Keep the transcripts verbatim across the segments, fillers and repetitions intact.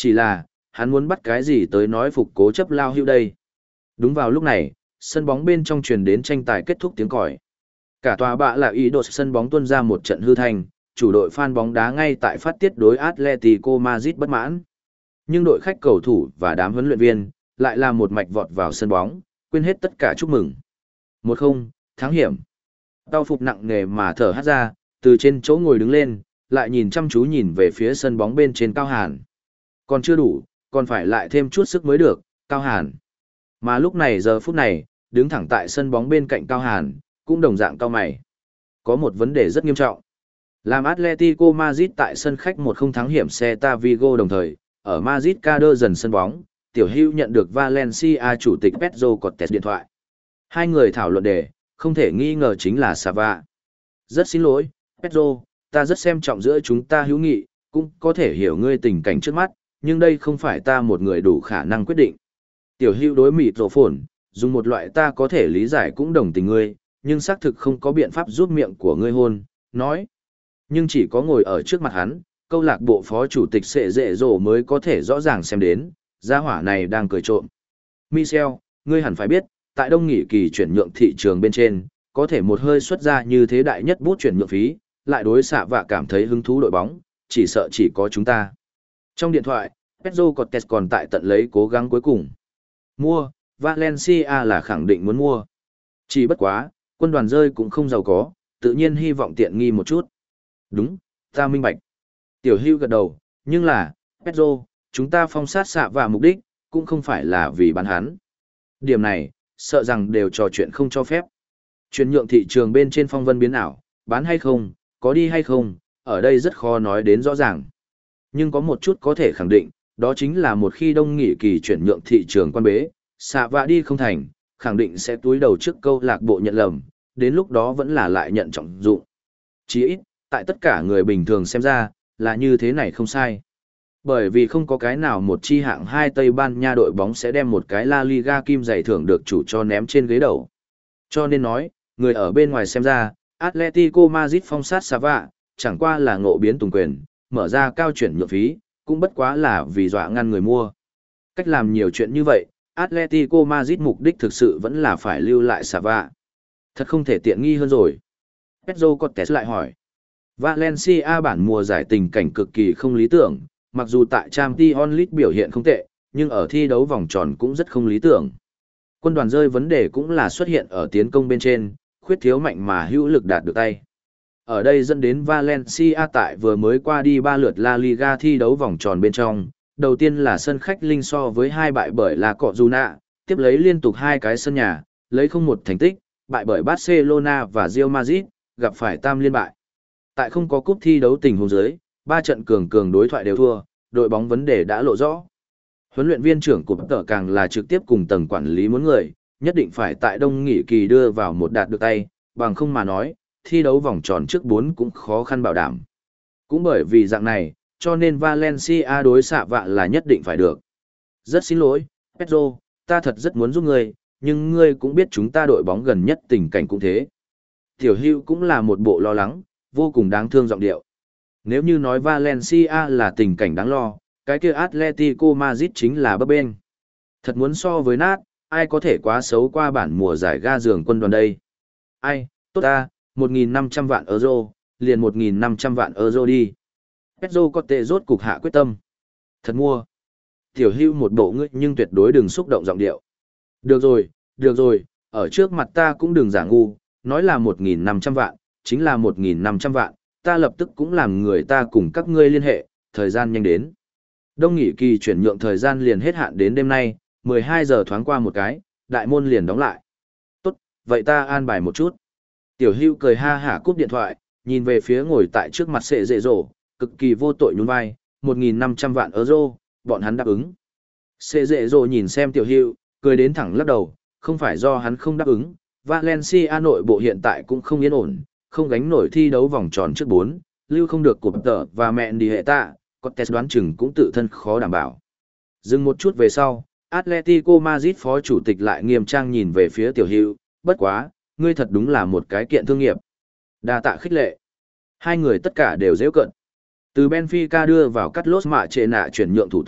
Chỉ là, hắn muốn bắt cái gì tới nói phục cố chấp lao hưu đây. Đúng vào lúc này, sân bóng bên trong truyền đến tranh tài kết thúc tiếng còi. Cả tòa bạ là ý đồ sân bóng tuôn ra một trận hư thành, chủ đội fan bóng đá ngay tại phát tiết đối Atletico Madrid bất mãn. Nhưng đội khách cầu thủ và đám huấn luyện viên lại là một mạch vọt vào sân bóng, quên hết tất cả chúc mừng. Một không, thắng hiểm. Tao phục nặng nề mà thở hắt ra, từ trên chỗ ngồi đứng lên, lại nhìn chăm chú nhìn về phía sân bóng bên trên Cao Hàn. Còn chưa đủ, còn phải lại thêm chút sức mới được, Cao Hàn. Mà lúc này giờ phút này, đứng thẳng tại sân bóng bên cạnh Cao Hàn, cũng đồng dạng cao mày. Có một vấn đề rất nghiêm trọng. Làm Atletico Madrid tại sân khách một không thắng hiểm Celta Vigo đồng thời, ở Madrid Cader dần sân bóng, Tiểu Hữu nhận được Valencia chủ tịch Pedro Cortés điện thoại. Hai người thảo luận đề, không thể nghi ngờ chính là Sava. Rất xin lỗi, Pedro, ta rất xem trọng giữa chúng ta hữu nghị, cũng có thể hiểu ngươi tình cảnh trước mắt, nhưng đây không phải ta một người đủ khả năng quyết định. Tiểu Hữu đối mịt rổ phồn, dùng một loại ta có thể lý giải cũng đồng tình ngươi, nhưng xác thực không có biện pháp giúp miệng của ngươi hôn, nói. Nhưng chỉ có ngồi ở trước mặt hắn, câu lạc bộ phó chủ tịch Sệ Dệ Dỗ mới có thể rõ ràng xem đến, gia hỏa này đang cười trộm. Michel, ngươi hẳn phải biết, tại đông nghỉ kỳ chuyển nhượng thị trường bên trên, có thể một hơi xuất ra như thế đại nhất bút chuyển nhượng phí, lại đối xạ và cảm thấy hứng thú đội bóng, chỉ sợ chỉ có chúng ta. Trong điện thoại, Pedro Cortés còn tại tận lấy cố gắng cuối cùng. Mua, Valencia là khẳng định muốn mua. Chỉ bất quá, quân đoàn rơi cũng không giàu có, tự nhiên hy vọng tiện nghi một chút. Đúng, ta minh bạch. Tiểu Hữu gật đầu, nhưng là, Pedro, chúng ta phong sát xạ và mục đích, cũng không phải là vì bán hắn. Điểm này, sợ rằng đều trò chuyện không cho phép. Chuyển nhượng thị trường bên trên phong vân biến ảo, bán hay không, có đi hay không, ở đây rất khó nói đến rõ ràng. Nhưng có một chút có thể khẳng định, đó chính là một khi đông nghỉ kỳ chuyển nhượng thị trường quan bế, xạ và đi không thành, khẳng định sẽ túi đầu trước câu lạc bộ nhận lầm, đến lúc đó vẫn là lại nhận trọng dụng. Chỉ ít, tại tất cả người bình thường xem ra, là như thế này không sai. Bởi vì không có cái nào một chi hạng hai Tây Ban Nha đội bóng sẽ đem một cái La Liga kim giày thưởng được chủ cho ném trên ghế đầu. Cho nên nói, người ở bên ngoài xem ra, Atletico Madrid phong sát Sava, chẳng qua là ngộ biến tùng quyền, mở ra cao chuyển nhượng phí, cũng bất quá là vì dọa ngăn người mua. Cách làm nhiều chuyện như vậy, Atletico Madrid mục đích thực sự vẫn là phải lưu lại Sava. Thật không thể tiện nghi hơn rồi. Pedro Cortés lại hỏi. Valencia bản mùa giải tình cảnh cực kỳ không lý tưởng, mặc dù tại Champions League biểu hiện không tệ, nhưng ở thi đấu vòng tròn cũng rất không lý tưởng. Quân đoàn rơi vấn đề cũng là xuất hiện ở tiến công bên trên, khuyết thiếu mạnh mà hữu lực đạt được tay. Ở đây dẫn đến Valencia tại vừa mới qua đi ba lượt La Liga thi đấu vòng tròn bên trong, đầu tiên là sân khách linh so với hai bại bởi La Cojuna, tiếp lấy liên tục hai cái sân nhà, lấy không một thành tích, bại bởi Barcelona và Real Madrid, gặp phải tam liên bại. Tại không có cúp thi đấu tình huống dưới, ba trận cường cường đối thoại đều thua, đội bóng vấn đề đã lộ rõ. Huấn luyện viên trưởng của tờ càng là trực tiếp cùng tầng quản lý muốn người, nhất định phải tại đông nghỉ kỳ đưa vào một đạt được tay, bằng không mà nói, thi đấu vòng tròn trước bốn cũng khó khăn bảo đảm. Cũng bởi vì dạng này, cho nên Valencia đối xạ vạ là nhất định phải được. Rất xin lỗi, Pedro, ta thật rất muốn giúp ngươi, nhưng ngươi cũng biết chúng ta đội bóng gần nhất tình cảnh cũng thế. Tiểu Hữu cũng là một bộ lo lắng, vô cùng đáng thương giọng điệu. Nếu như nói Valencia là tình cảnh đáng lo, cái kia Atletico Madrid chính là bấp bênh. Thật muốn so với nát, ai có thể quá xấu qua bản mùa giải ga giường quân đoàn đây. Ai, tốt ta, một nghìn năm trăm vạn euro, liền một nghìn năm trăm vạn euro đi. Pedro có tệ rốt cục hạ quyết tâm. Thật mua. Tiểu Hữu một bộ ngươi nhưng tuyệt đối đừng xúc động giọng điệu. Được rồi, được rồi, ở trước mặt ta cũng đừng giả ngu, nói là một nghìn năm trăm vạn, chính là một nghìn năm trăm vạn, ta lập tức cũng làm người ta cùng các ngươi liên hệ, thời gian nhanh đến. Đông nghỉ kỳ chuyển nhượng thời gian liền hết hạn đến đêm nay, mười hai giờ thoáng qua một cái, đại môn liền đóng lại. Tốt, vậy ta an bài một chút. Tiểu Hữu cười ha hả cúp điện thoại, nhìn về phía ngồi tại trước mặt Sệ Dệ Dỗ, cực kỳ vô tội nhún vai, một nghìn năm trăm vạn euro, bọn hắn đáp ứng. Sệ Dệ Dỗ nhìn xem Tiểu Hữu, cười đến thẳng lắc đầu, không phải do hắn không đáp ứng, Valencia nội bộ hiện tại cũng không yên ổn, không gánh nổi thi đấu vòng tròn trước bốn, lưu không được cụp tờ và mẹ đi hệ tạ, Cortés đoán chừng cũng tự thân khó đảm bảo. Dừng một chút về sau, Atletico Madrid phó chủ tịch lại nghiêm trang nhìn về phía Tiểu Hữu, bất quá, ngươi thật đúng là một cái kiện thương nghiệp. Đa tạ khích lệ. Hai người tất cả đều giễu cận. Từ Benfica đưa vào cắt lốt mạ trệ nạ chuyển nhượng thủ tục,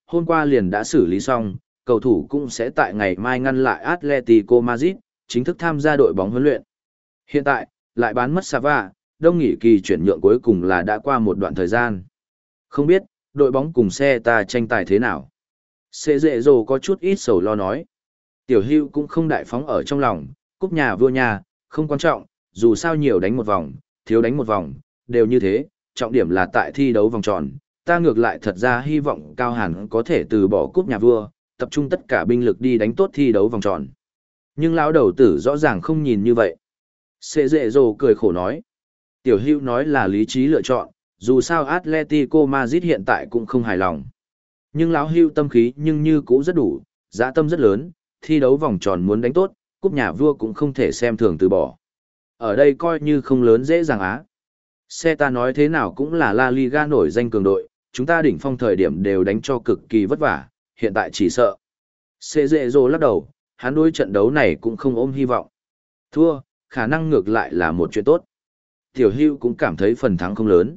hôm qua liền đã xử lý xong, cầu thủ cũng sẽ tại ngày mai ngăn lại Atletico Madrid, chính thức tham gia đội bóng huấn luyện. Hiện tại, lại bán mất Sava, đông nghỉ kỳ chuyển nhượng cuối cùng là đã qua một đoạn thời gian. Không biết, đội bóng cùng xe ta tranh tài thế nào? Sẽ dễ dồ có chút ít sầu lo nói. Tiểu Hưu cũng không đại phóng ở trong lòng, cúp nhà vua nhà, không quan trọng, dù sao nhiều đánh một vòng, thiếu đánh một vòng, đều như thế, trọng điểm là tại thi đấu vòng tròn. Ta ngược lại thật ra hy vọng Cao Hàn có thể từ bỏ cúp nhà vua, tập trung tất cả binh lực đi đánh tốt thi đấu vòng tròn. Nhưng lão đầu tử rõ ràng không nhìn như vậy. Sẽ dễ dồ cười khổ nói. Tiểu Hưu nói là lý trí lựa chọn, dù sao Atletico Madrid hiện tại cũng không hài lòng. Nhưng lão Hưu tâm khí nhưng như cũ rất đủ, dã tâm rất lớn, thi đấu vòng tròn muốn đánh tốt, cúp nhà vua cũng không thể xem thường từ bỏ. Ở đây coi như không lớn dễ dàng á. Xe ta nói thế nào cũng là La Liga nổi danh cường đội, chúng ta đỉnh phong thời điểm đều đánh cho cực kỳ vất vả, hiện tại chỉ sợ. Sẽ dễ dồ lắc đầu, hắn đối trận đấu này cũng không ôm hy vọng. Thua, khả năng ngược lại là một chuyện tốt. Tiểu Hưu cũng cảm thấy phần thắng không lớn.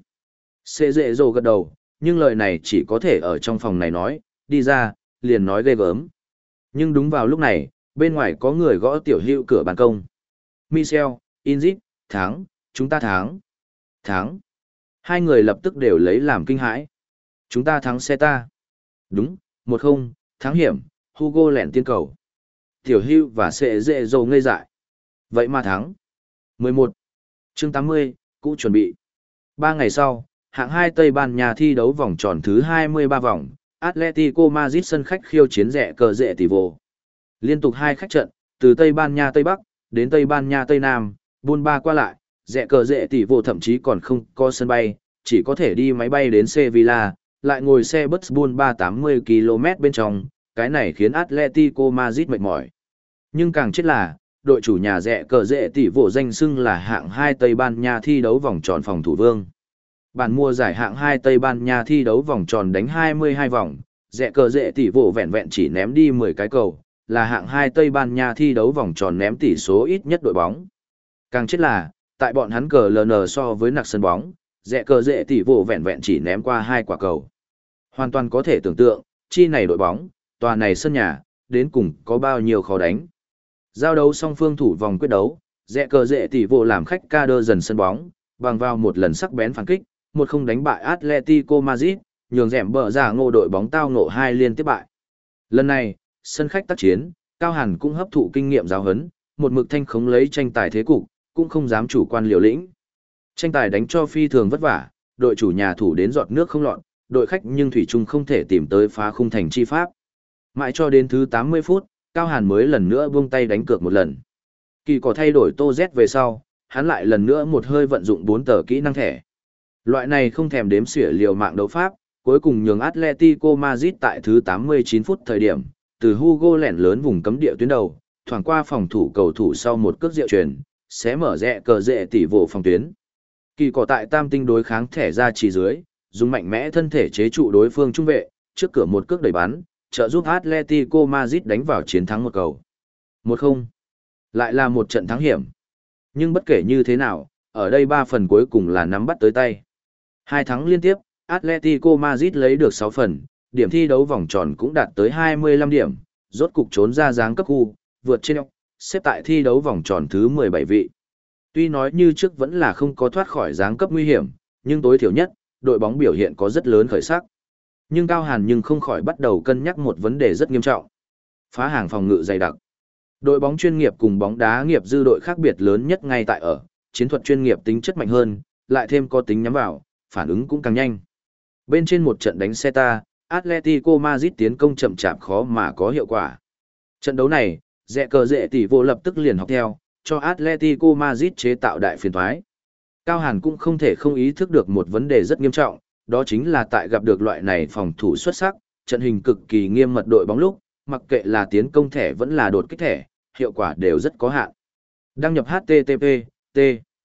Sẽ dễ dồ gật đầu, nhưng lời này chỉ có thể ở trong phòng này nói, đi ra, liền nói ghê gớm. Nhưng đúng vào lúc này, bên ngoài có người gõ Tiểu Hưu cửa ban công. Michel, Inzit, thắng, chúng ta thắng. Thắng. Hai người lập tức đều lấy làm kinh hãi. Chúng ta thắng xe ta. Đúng, một không, thắng hiểm, Hugo lẹn tiên cầu. Tiểu Hưu và Sẽ dễ dồ ngây dại. Vậy mà thắng. mười một. Chương tám mươi, cũ chuẩn bị. Ba ngày sau, hạng hai Tây Ban Nha thi đấu vòng tròn thứ hai mươi ba vòng, Atletico Madrid sân khách khiêu chiến rẻ cờ rệ tỷ vô. Liên tục hai khách trận, từ Tây Ban Nha Tây Bắc, đến Tây Ban Nha Tây Nam, buôn ba qua lại, rẻ cờ rệ tỷ vô thậm chí còn không có sân bay, chỉ có thể đi máy bay đến Sevilla, lại ngồi xe bus buôn ba tám mươi ki lô mét bên trong, cái này khiến Atletico Madrid mệt mỏi. Nhưng càng chết là, đội chủ nhà rẻ cờ rệ tỷ vô danh xưng là hạng hai Tây Ban Nha thi đấu vòng tròn phòng thủ vương. Bản mùa giải hạng hai Tây Ban Nha thi đấu vòng tròn đánh hai mươi hai vòng, rẻ cờ rệ tỷ vô vẹn vẹn chỉ ném đi mười cái cầu, là hạng hai Tây Ban Nha thi đấu vòng tròn ném tỷ số ít nhất đội bóng. Càng chết là, tại bọn hắn cờ lờ nờ so với nặc sân bóng, rẻ cờ rệ tỷ vô vẹn vẹn chỉ ném qua hai quả cầu. Hoàn toàn có thể tưởng tượng, chi này đội bóng, tòa này sân nhà, đến cùng có bao nhiêu khó đánh. Giao đấu song phương thủ vòng quyết đấu, rẽ cờ rệ tỷ vô làm khách ca đơ dần sân bóng, bằng vào một lần sắc bén phản kích, một không đánh bại Atletico Madrid, nhường rẻm bờ giả ngô đội bóng tao ngộ hai liên tiếp bại. Lần này, sân khách tác chiến, Cao Hàn cũng hấp thụ kinh nghiệm giáo huấn, một mực thanh khống lấy tranh tài thế cục, cũng không dám chủ quan liều lĩnh. Tranh tài đánh cho phi thường vất vả, đội chủ nhà thủ đến giọt nước không lọt, đội khách nhưng thủy chung không thể tìm tới phá khung thành chi pháp. Mãi cho đến thứ tám mươi phút, Cao Hàn mới lần nữa buông tay đánh cược một lần. Kỳ có thay đổi Tô Z về sau, hắn lại lần nữa một hơi vận dụng bốn tờ kỹ năng thẻ. Loại này không thèm đếm xỉa liều mạng đấu pháp, cuối cùng nhường Atletico Madrid tại thứ tám mươi chín phút thời điểm, từ Hugo lẻn lớn vùng cấm địa tuyến đầu, thoảng qua phòng thủ cầu thủ sau một cước diệu truyền, sẽ mở rẽ cờ rệ tỷ vô phòng tuyến. Kỳ có tại tam tinh đối kháng thẻ ra chỉ dưới, dùng mạnh mẽ thân thể chế trụ đối phương trung vệ, trước cửa một cước đẩy bắn, trợ giúp Atletico Madrid đánh vào chiến thắng một cầu. một không. Lại là một trận thắng hiểm. Nhưng bất kể như thế nào, ở đây ba phần cuối cùng là nắm bắt tới tay. Hai thắng liên tiếp, Atletico Madrid lấy được sáu phần, điểm thi đấu vòng tròn cũng đạt tới hai mươi lăm điểm, rốt cục trốn ra giáng cấp khu, vượt trên ốc, xếp tại thi đấu vòng tròn thứ mười bảy vị. Tuy nói như trước vẫn là không có thoát khỏi giáng cấp nguy hiểm, nhưng tối thiểu nhất, đội bóng biểu hiện có rất lớn khởi sắc. Nhưng Cao Hàn nhưng không khỏi bắt đầu cân nhắc một vấn đề rất nghiêm trọng. Phá hàng phòng ngự dày đặc. Đội bóng chuyên nghiệp cùng bóng đá nghiệp dư đội khác biệt lớn nhất ngay tại ở, chiến thuật chuyên nghiệp tính chất mạnh hơn, lại thêm có tính nhắm vào, phản ứng cũng càng nhanh. Bên trên một trận đánh Celta, Atletico Madrid tiến công chậm chạp khó mà có hiệu quả. Trận đấu này, rẽ cờ rệ tỷ vô lập tức liền học theo, cho Atletico Madrid chế tạo đại phiền toái. Cao Hàn cũng không thể không ý thức được một vấn đề rất nghiêm trọng, đó chính là tại gặp được loại này phòng thủ xuất sắc, trận hình cực kỳ nghiêm mật đội bóng lúc, mặc kệ là tiến công thẻ vẫn là đột kích thẻ, hiệu quả đều rất có hạn. Đăng nhập hát tê tê pê, T.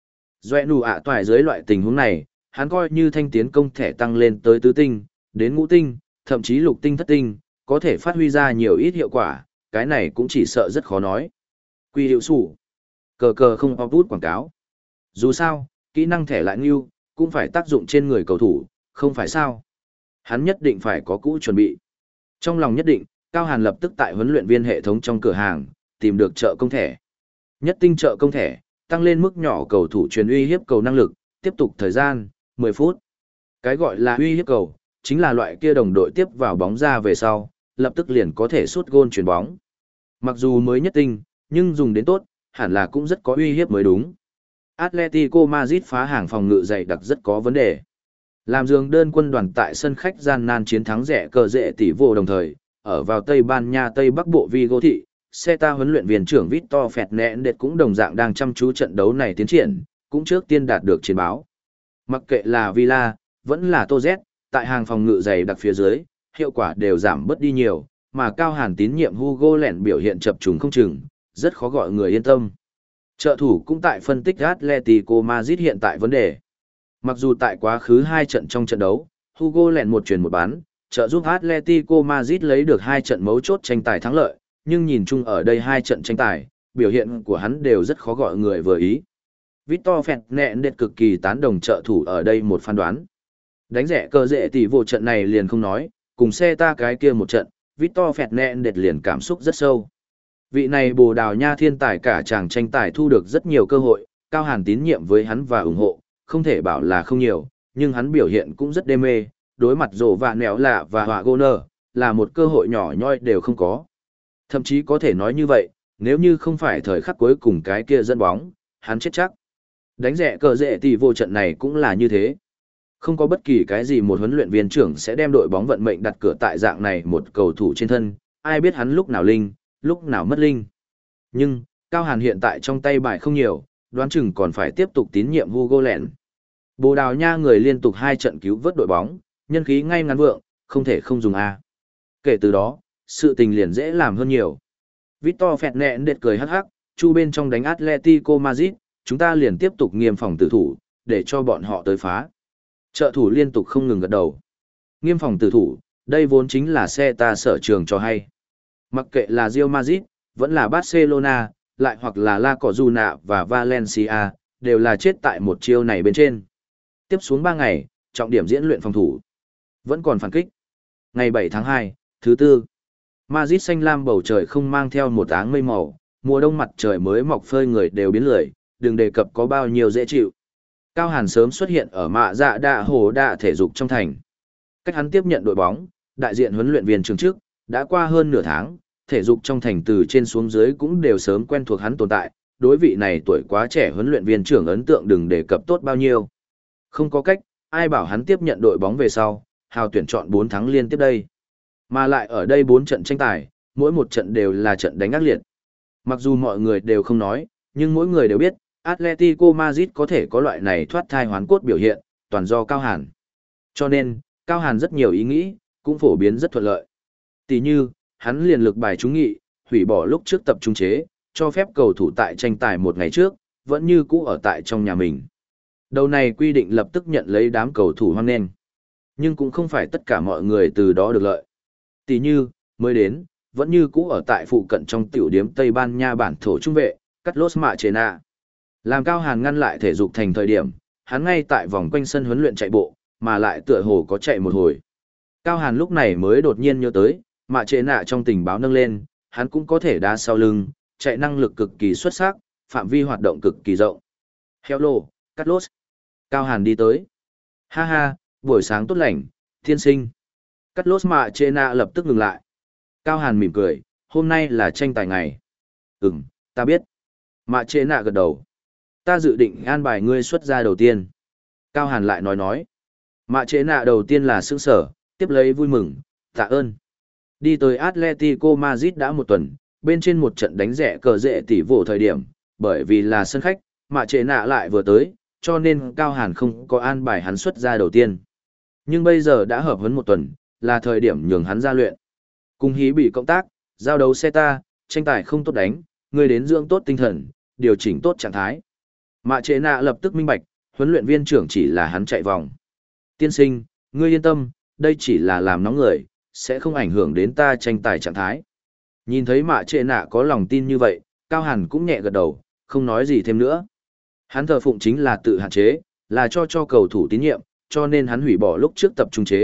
Doẹ nụ ạ toài dưới loại tình huống này, hắn coi như thanh tiến công thẻ tăng lên tới tứ tinh, đến ngũ tinh, thậm chí lục tinh thất tinh, có thể phát huy ra nhiều ít hiệu quả, cái này cũng chỉ sợ rất khó nói. Quy hiệu sủ. Cờ cờ không có bút quảng cáo. Dù sao, kỹ năng thẻ lại nghiêu, cũng phải tác dụng trên người cầu thủ, không phải sao. Hắn nhất định phải có cũ chuẩn bị. Trong lòng nhất định, Cao Hàn lập tức tại huấn luyện viên hệ thống trong cửa hàng, tìm được trợ công thẻ. Nhất tinh trợ công thẻ, tăng lên mức nhỏ cầu thủ truyền uy hiếp cầu năng lực, tiếp tục thời gian, mười phút. Cái gọi là uy hiếp cầu, chính là loại kia đồng đội tiếp vào bóng ra về sau, lập tức liền có thể sút gôn chuyển bóng. Mặc dù mới nhất tinh, nhưng dùng đến tốt, hẳn là cũng rất có uy hiếp mới đúng. Atletico Madrid phá hàng phòng ngự dày đặc rất có vấn đề. Làm giường đơn quân đoàn tại sân khách gian nan chiến thắng rẻ cờ rệ tỷ vô đồng thời, ở vào Tây Ban Nha Tây Bắc Bộ Vigo thị, Celta huấn luyện viên trưởng Victor Fernandes cũng đồng dạng đang chăm chú trận đấu này tiến triển, cũng trước tiên đạt được chiến báo. Mặc kệ là Villa, vẫn là Toz, tại hàng phòng ngự dày đặc phía dưới, hiệu quả đều giảm bớt đi nhiều, mà Cao Hàn tín nhiệm Hugo Lẻn biểu hiện chập trùng không chừng, rất khó gọi người yên tâm. Trợ thủ cũng tại phân tích Atletico Madrid hiện tại vấn đề. Mặc dù tại quá khứ hai trận trong trận đấu, Hugo Lẻn một truyền một bán, trợ giúp Atletico Madrid lấy được hai trận mấu chốt tranh tài thắng lợi, nhưng nhìn chung ở đây hai trận tranh tài, biểu hiện của hắn đều rất khó gọi người vừa ý. Victor Fernandes cực kỳ tán đồng trợ thủ ở đây một phán đoán. Đánh rẻ cờ rệ tỷ vô trận này liền không nói, cùng xe ta cái kia một trận, Victor Fernandes liền cảm xúc rất sâu. Vị này Bồ Đào Nha thiên tài cả chàng tranh tài thu được rất nhiều cơ hội, Cao Hàn tín nhiệm với hắn và ủng hộ, không thể bảo là không nhiều, nhưng hắn biểu hiện cũng rất đê mê, đối mặt rổ vạ nẻo lạ và họa gô nơ, là một cơ hội nhỏ nhoi đều không có. Thậm chí có thể nói như vậy, nếu như không phải thời khắc cuối cùng cái kia dẫn bóng, hắn chết chắc. Đánh rẻ cờ rệ tỷ vô trận này cũng là như thế. Không có bất kỳ cái gì một huấn luyện viên trưởng sẽ đem đội bóng vận mệnh đặt cửa tại dạng này một cầu thủ trên thân, ai biết hắn lúc nào linh, lúc nào mất linh. Nhưng, Cao Hàn hiện tại trong tay bài không nhiều, đoán chừng còn phải tiếp tục tín nhiệm Hugo Lẻn. Bồ Đào Nha người liên tục hai trận cứu vớt đội bóng, nhân khí ngay ngắn vượng, không thể không dùng A. Kể từ đó, sự tình liền dễ làm hơn nhiều. Victor Fernandes cười hắc hắc, chu bên trong đánh Atletico Madrid, chúng ta liền tiếp tục nghiêm phòng tử thủ, để cho bọn họ tới phá. Trợ thủ liên tục không ngừng gật đầu. Nghiêm phòng tử thủ, đây vốn chính là xe ta sở trường cho hay. Mặc kệ là Real Madrid, vẫn là Barcelona, lại hoặc là La Cojuna và Valencia, đều là chết tại một chiêu này bên trên. Tiếp xuống ba ngày, trọng điểm diễn luyện phòng thủ. Vẫn còn phản kích. Ngày bảy tháng hai, thứ tư. Madrid xanh lam bầu trời không mang theo một áng mây màu, mùa đông mặt trời mới mọc phơi người đều biến lười, đừng đề cập có bao nhiêu dễ chịu. Cao Hàn sớm xuất hiện ở mạ dạ đạ hồ đạ thể dục trong thành. Cách hắn tiếp nhận đội bóng, đại diện huấn luyện viên trường trước, đã qua hơn nửa tháng, thể dục trong thành từ trên xuống dưới cũng đều sớm quen thuộc hắn tồn tại, đối vị này tuổi quá trẻ huấn luyện viên trưởng ấn tượng đừng đề cập tốt bao nhiêu. Không có cách, ai bảo hắn tiếp nhận đội bóng về sau, hào tuyển chọn bốn thắng liên tiếp đây. Mà lại ở đây bốn trận tranh tài, mỗi một trận đều là trận đánh ác liệt. Mặc dù mọi người đều không nói, nhưng mỗi người đều biết, Atletico Madrid có thể có loại này thoát thai hoán cốt biểu hiện, toàn do Cao Hàn. Cho nên, Cao Hàn rất nhiều ý nghĩ, cũng phổ biến rất thuận lợi. Tỷ như, hắn liền lực bài trúng nghị, hủy bỏ lúc trước tập trung chế, cho phép cầu thủ tại tranh tài một ngày trước, vẫn như cũ ở tại trong nhà mình. Đầu này quy định lập tức nhận lấy đám cầu thủ hoan nghênh. Nhưng cũng không phải tất cả mọi người từ đó được lợi. Tỷ như, mới đến, vẫn như cũ ở tại phụ cận trong tiểu điếm Tây Ban Nha bản thổ trung vệ, Carlos Machena. Làm Cao Hàn ngăn lại thể dục thành thời điểm, hắn ngay tại vòng quanh sân huấn luyện chạy bộ, mà lại tựa hồ có chạy một hồi. Cao Hàn lúc này mới đột nhiên nhớ tới, Machena trong tình báo nâng lên, hắn cũng có thể đá sau lưng, chạy năng lực cực kỳ xuất sắc, phạm vi hoạt động cực kỳ rộng. Hello, Carlos. Cao Hàn đi tới. Ha ha, buổi sáng tốt lành, thiên sinh. Carlos Machena lập tức ngừng lại. Cao Hàn mỉm cười, hôm nay là tranh tài ngày. Ừm, ta biết. Machena gật đầu. Ta dự định an bài ngươi xuất ra đầu tiên. Cao Hàn lại nói nói. Machena đầu tiên là sững sở, tiếp lấy vui mừng, tạ ơn. Đi tới Atletico Madrid đã một tuần, bên trên một trận đánh rẻ cờ rệ tỷ vô thời điểm, bởi vì là sân khách, Machena lại vừa tới, cho nên Cao Hàn không có an bài hắn xuất ra đầu tiên. Nhưng bây giờ đã hợp huấn một tuần, là thời điểm nhường hắn ra luyện. Cùng hí bị cộng tác, giao đấu xe ta, tranh tài không tốt đánh, ngươi đến dưỡng tốt tinh thần, điều chỉnh tốt trạng thái. Machena lập tức minh bạch, huấn luyện viên trưởng chỉ là hắn chạy vòng. Tiên sinh, ngươi yên tâm, đây chỉ là làm nóng người, sẽ không ảnh hưởng đến ta tranh tài trạng thái. Nhìn thấy Machena có lòng tin như vậy, Cao Hàn cũng nhẹ gật đầu, không nói gì thêm nữa. Hắn thờ phụng chính là tự hạn chế, là cho cho cầu thủ tín nhiệm, cho nên hắn hủy bỏ lúc trước tập trung chế,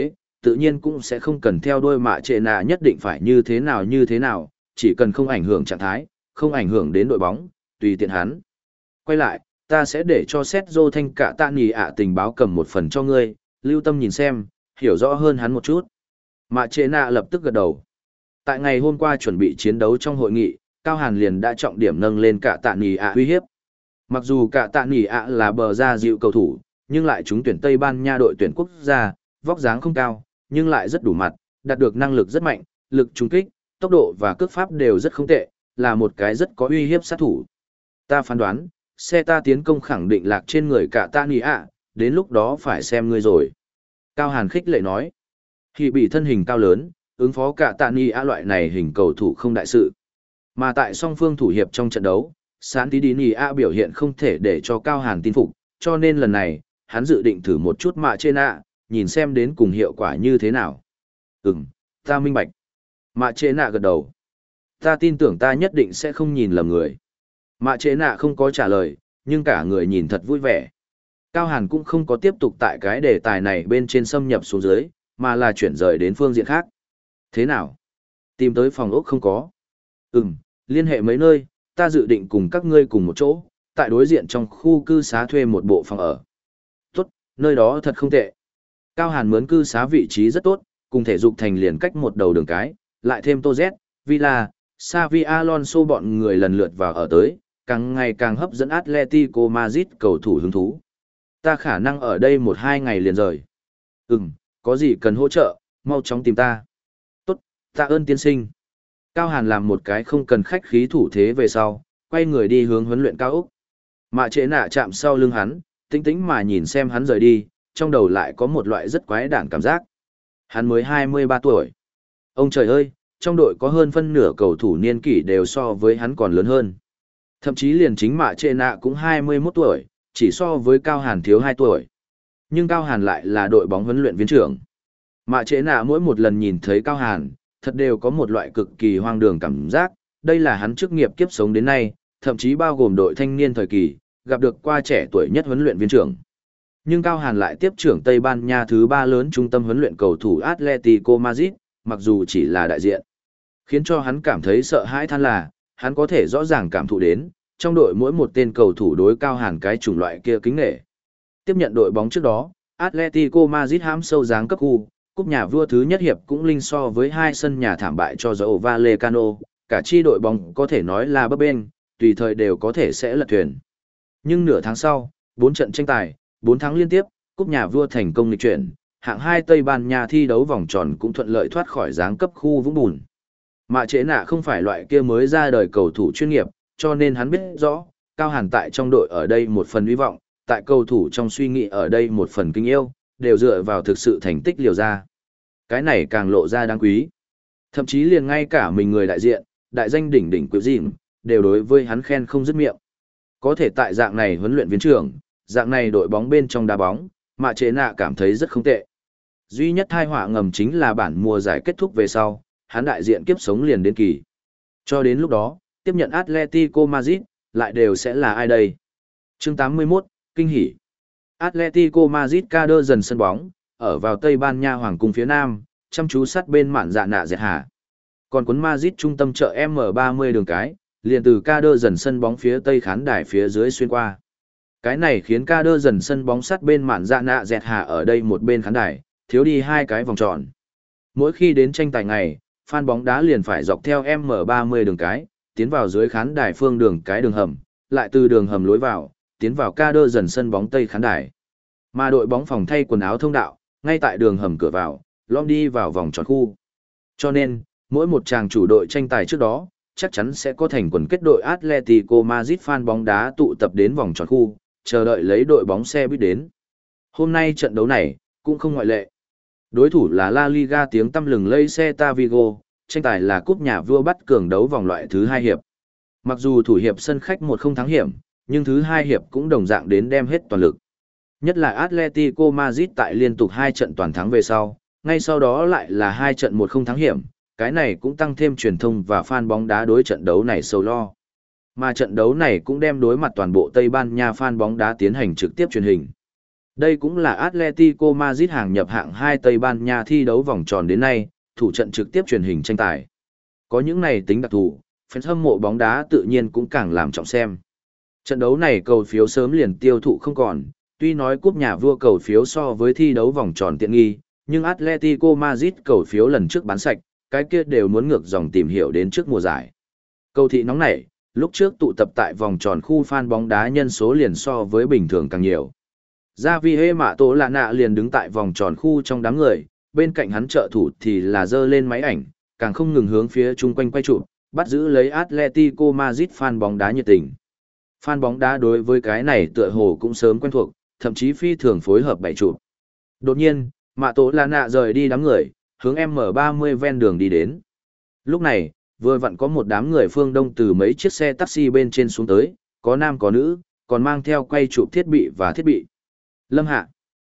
tự nhiên cũng sẽ không cần theo đuôi mạ trệ nạ nhất định phải như thế nào như thế nào, chỉ cần không ảnh hưởng trạng thái, không ảnh hưởng đến đội bóng, tùy tiện hắn. Quay lại, ta sẽ để cho Sergio Thanh cả tạ nghỉ ạ tình báo cầm một phần cho ngươi, lưu tâm nhìn xem, hiểu rõ hơn hắn một chút. Mạ trệ nạ lập tức gật đầu. Tại ngày hôm qua chuẩn bị chiến đấu trong hội nghị, Cao Hàn liền đã trọng điểm nâng lên cả tạ nghỉ ạ uy hiếp. Mặc dù cả tạ nghỉ ạ là bờ ra dịu cầu thủ, nhưng lại trúng tuyển Tây Ban Nha đội tuyển quốc gia, vóc dáng không cao, nhưng lại rất đủ mặt, đạt được năng lực rất mạnh, lực trúng kích, tốc độ và cước pháp đều rất không tệ, là một cái rất có uy hiếp sát thủ. Ta phán đoán, xe ta tiến công khẳng định lạc trên người cả tạ nghỉ ạ, đến lúc đó phải xem ngươi rồi. Cao Hàn khích lệ nói, khi bị thân hình cao lớn, ứng phó cả tạ nghỉ ạ loại này hình cầu thủ không đại sự. Mà tại song phương thủ hiệp trong trận đấu, Santidini A biểu hiện không thể để cho Cao Hàn tin phục, cho nên lần này, hắn dự định thử một chút mạ trên ạ, nhìn xem đến cùng hiệu quả như thế nào. Ừm, ta minh bạch. Mạ chế nạ gật đầu. Ta tin tưởng ta nhất định sẽ không nhìn lầm người. Mạ chế nạ không có trả lời, nhưng cả người nhìn thật vui vẻ. Cao Hàn cũng không có tiếp tục tại cái đề tài này bên trên xâm nhập xuống dưới, mà là chuyển rời đến phương diện khác. Thế nào? Tìm tới phòng ốc không có? Ừm, liên hệ mấy nơi, ta dự định cùng các ngươi cùng một chỗ, tại đối diện trong khu cư xá thuê một bộ phòng ở. Tốt, nơi đó thật không tệ. Cao Hàn mướn cư xá vị trí rất tốt, cùng thể dục thành liền cách một đầu đường cái, lại thêm Tô Z, Villa, Xavi Alonso bọn người lần lượt vào ở tới, càng ngày càng hấp dẫn Atletico Madrid cầu thủ hứng thú. Ta khả năng ở đây một hai ngày liền rời. Ừm, có gì cần hỗ trợ, mau chóng tìm ta. Tốt, tạ ơn tiên sinh. Cao Hàn làm một cái không cần khách khí thủ thế về sau, quay người đi hướng huấn luyện cao ốc. Mạ trễ nạ chạm sau lưng hắn, tĩnh tĩnh mà nhìn xem hắn rời đi, trong đầu lại có một loại rất quái đản cảm giác. Hắn mới hai mươi ba tuổi. Ông trời ơi, trong đội có hơn phân nửa cầu thủ niên kỷ đều so với hắn còn lớn hơn. Thậm chí liền chính mạ trễ nạ cũng hai mươi mốt tuổi, chỉ so với Cao Hàn thiếu hai tuổi. Nhưng Cao Hàn lại là đội bóng huấn luyện viên trưởng. Mạ trễ nạ mỗi một lần nhìn thấy Cao Hàn, thật đều có một loại cực kỳ hoang đường cảm giác, đây là hắn chức nghiệp kiếp sống đến nay, thậm chí bao gồm đội thanh niên thời kỳ, gặp được qua trẻ tuổi nhất huấn luyện viên trưởng. Nhưng Cao Hàn lại tiếp trưởng Tây Ban Nha thứ ba lớn trung tâm huấn luyện cầu thủ Atletico Madrid, mặc dù chỉ là đại diện. Khiến cho hắn cảm thấy sợ hãi than là, hắn có thể rõ ràng cảm thụ đến, trong đội mỗi một tên cầu thủ đối Cao Hàn cái chủng loại kia kính nể. Tiếp nhận đội bóng trước đó, Atletico Madrid hãm sâu dáng cấp khu, cúp nhà vua thứ nhất hiệp cũng linh so với hai sân nhà thảm bại cho Rayo Vallecano, cả chi đội bóng có thể nói là bấp bênh, tùy thời đều có thể sẽ lật thuyền. Nhưng nửa tháng sau, bốn trận tranh tài, bốn tháng liên tiếp, cúp nhà vua thành công nghịch chuyển, hạng hai Tây Ban Nha thi đấu vòng tròn cũng thuận lợi thoát khỏi giáng cấp khu vũng bùn. Mạ Trễ Nạ không phải loại kia mới ra đời cầu thủ chuyên nghiệp, cho nên hắn biết rõ, Cao Hàn tại trong đội ở đây một phần hy vọng, tại cầu thủ trong suy nghĩ ở đây một phần kinh yêu, đều dựa vào thực sự thành tích liều ra. Cái này càng lộ ra đáng quý. Thậm chí liền ngay cả mình người đại diện, đại danh đỉnh đỉnh Quỷ Dìm, đều đối với hắn khen không dứt miệng. Có thể tại dạng này huấn luyện viên trưởng, dạng này đội bóng bên trong đá bóng, Mạ Trễ Nạ cảm thấy rất không tệ. Duy nhất tai họa ngầm chính là bản mùa giải kết thúc về sau, hắn đại diện kiếp sống liền đến kỳ. Cho đến lúc đó, tiếp nhận Atletico Madrid, lại đều sẽ là ai đây? Chương tám mươi mốt, kinh hỉ. Atletico Madrid ca đơ dần sân bóng, ở vào Tây Ban Nha Hoàng cung phía Nam, chăm chú sát bên mạn dạ nạ dẹt hà. Còn cuốn Madrid trung tâm chợ M ba mươi đường cái, liền từ ca đơ dần sân bóng phía Tây khán đài phía dưới xuyên qua. Cái này khiến ca đơ dần sân bóng sát bên mạn dạ nạ dẹt hà ở đây một bên khán đài, thiếu đi hai cái vòng tròn. Mỗi khi đến tranh tài ngày, fan bóng đá liền phải dọc theo M ba mươi đường cái, tiến vào dưới khán đài phương đường cái đường hầm, lại từ đường hầm lối vào, tiến vào ca đơ dần sân bóng Tây khán đài. Mà đội bóng phòng thay quần áo thông đạo, ngay tại đường hầm cửa vào, lom đi vào vòng tròn khu. Cho nên, mỗi một chàng chủ đội tranh tài trước đó, chắc chắn sẽ có thành quần kết đội Atletico Madrid fan bóng đá tụ tập đến vòng tròn khu, chờ đợi lấy đội bóng xe buýt đến. Hôm nay trận đấu này, cũng không ngoại lệ. Đối thủ là La Liga tiếng tăm lừng lây Celta Vigo, tranh tài là cúp nhà vua bắt cường đấu vòng loại thứ hai hiệp. Mặc dù thủ hiệp sân khách một không thắng hiểm, nhưng thứ hai hiệp cũng đồng dạng đến đem hết toàn lực. Nhất là Atletico Madrid tại liên tục hai trận toàn thắng về sau, ngay sau đó lại là hai trận một không thắng hiểm, cái này cũng tăng thêm truyền thông và fan bóng đá đối trận đấu này sâu lo. Mà trận đấu này cũng đem đối mặt toàn bộ Tây Ban Nha fan bóng đá tiến hành trực tiếp truyền hình. Đây cũng là Atletico Madrid hàng nhập hạng hai Tây Ban Nha thi đấu vòng tròn đến nay, thủ trận trực tiếp truyền hình tranh tài. Có những này tính đặc thù, fans hâm mộ bóng đá tự nhiên cũng càng làm trọng xem. Trận đấu này cầu phiếu sớm liền tiêu thụ không còn, tuy nói cúp nhà vua cầu phiếu so với thi đấu vòng tròn tiện nghi, nhưng Atletico Madrid cầu phiếu lần trước bán sạch, cái kia đều muốn ngược dòng tìm hiểu đến trước mùa giải. Cầu thị nóng nảy, lúc trước tụ tập tại vòng tròn khu fan bóng đá nhân số liền so với bình thường càng nhiều. Javier Mạ Tổ Lạ Nạ liền đứng tại vòng tròn khu trong đám người, bên cạnh hắn trợ thủ thì là giơ lên máy ảnh, càng không ngừng hướng phía chung quanh quay chụp, bắt giữ lấy Atletico Madrid fan bóng đá nhiệt tình. Fan bóng đá đối với cái này tựa hồ cũng sớm quen thuộc, thậm chí phi thường phối hợp bày chụp. Đột nhiên, Mạ Tổ Lạ Nạ rời đi đám người, hướng M ba mươi ven đường đi đến. Lúc này, vừa vặn có một đám người phương Đông từ mấy chiếc xe taxi bên trên xuống tới, có nam có nữ, còn mang theo quay chụp thiết bị và thiết bị. Lâm Hạ.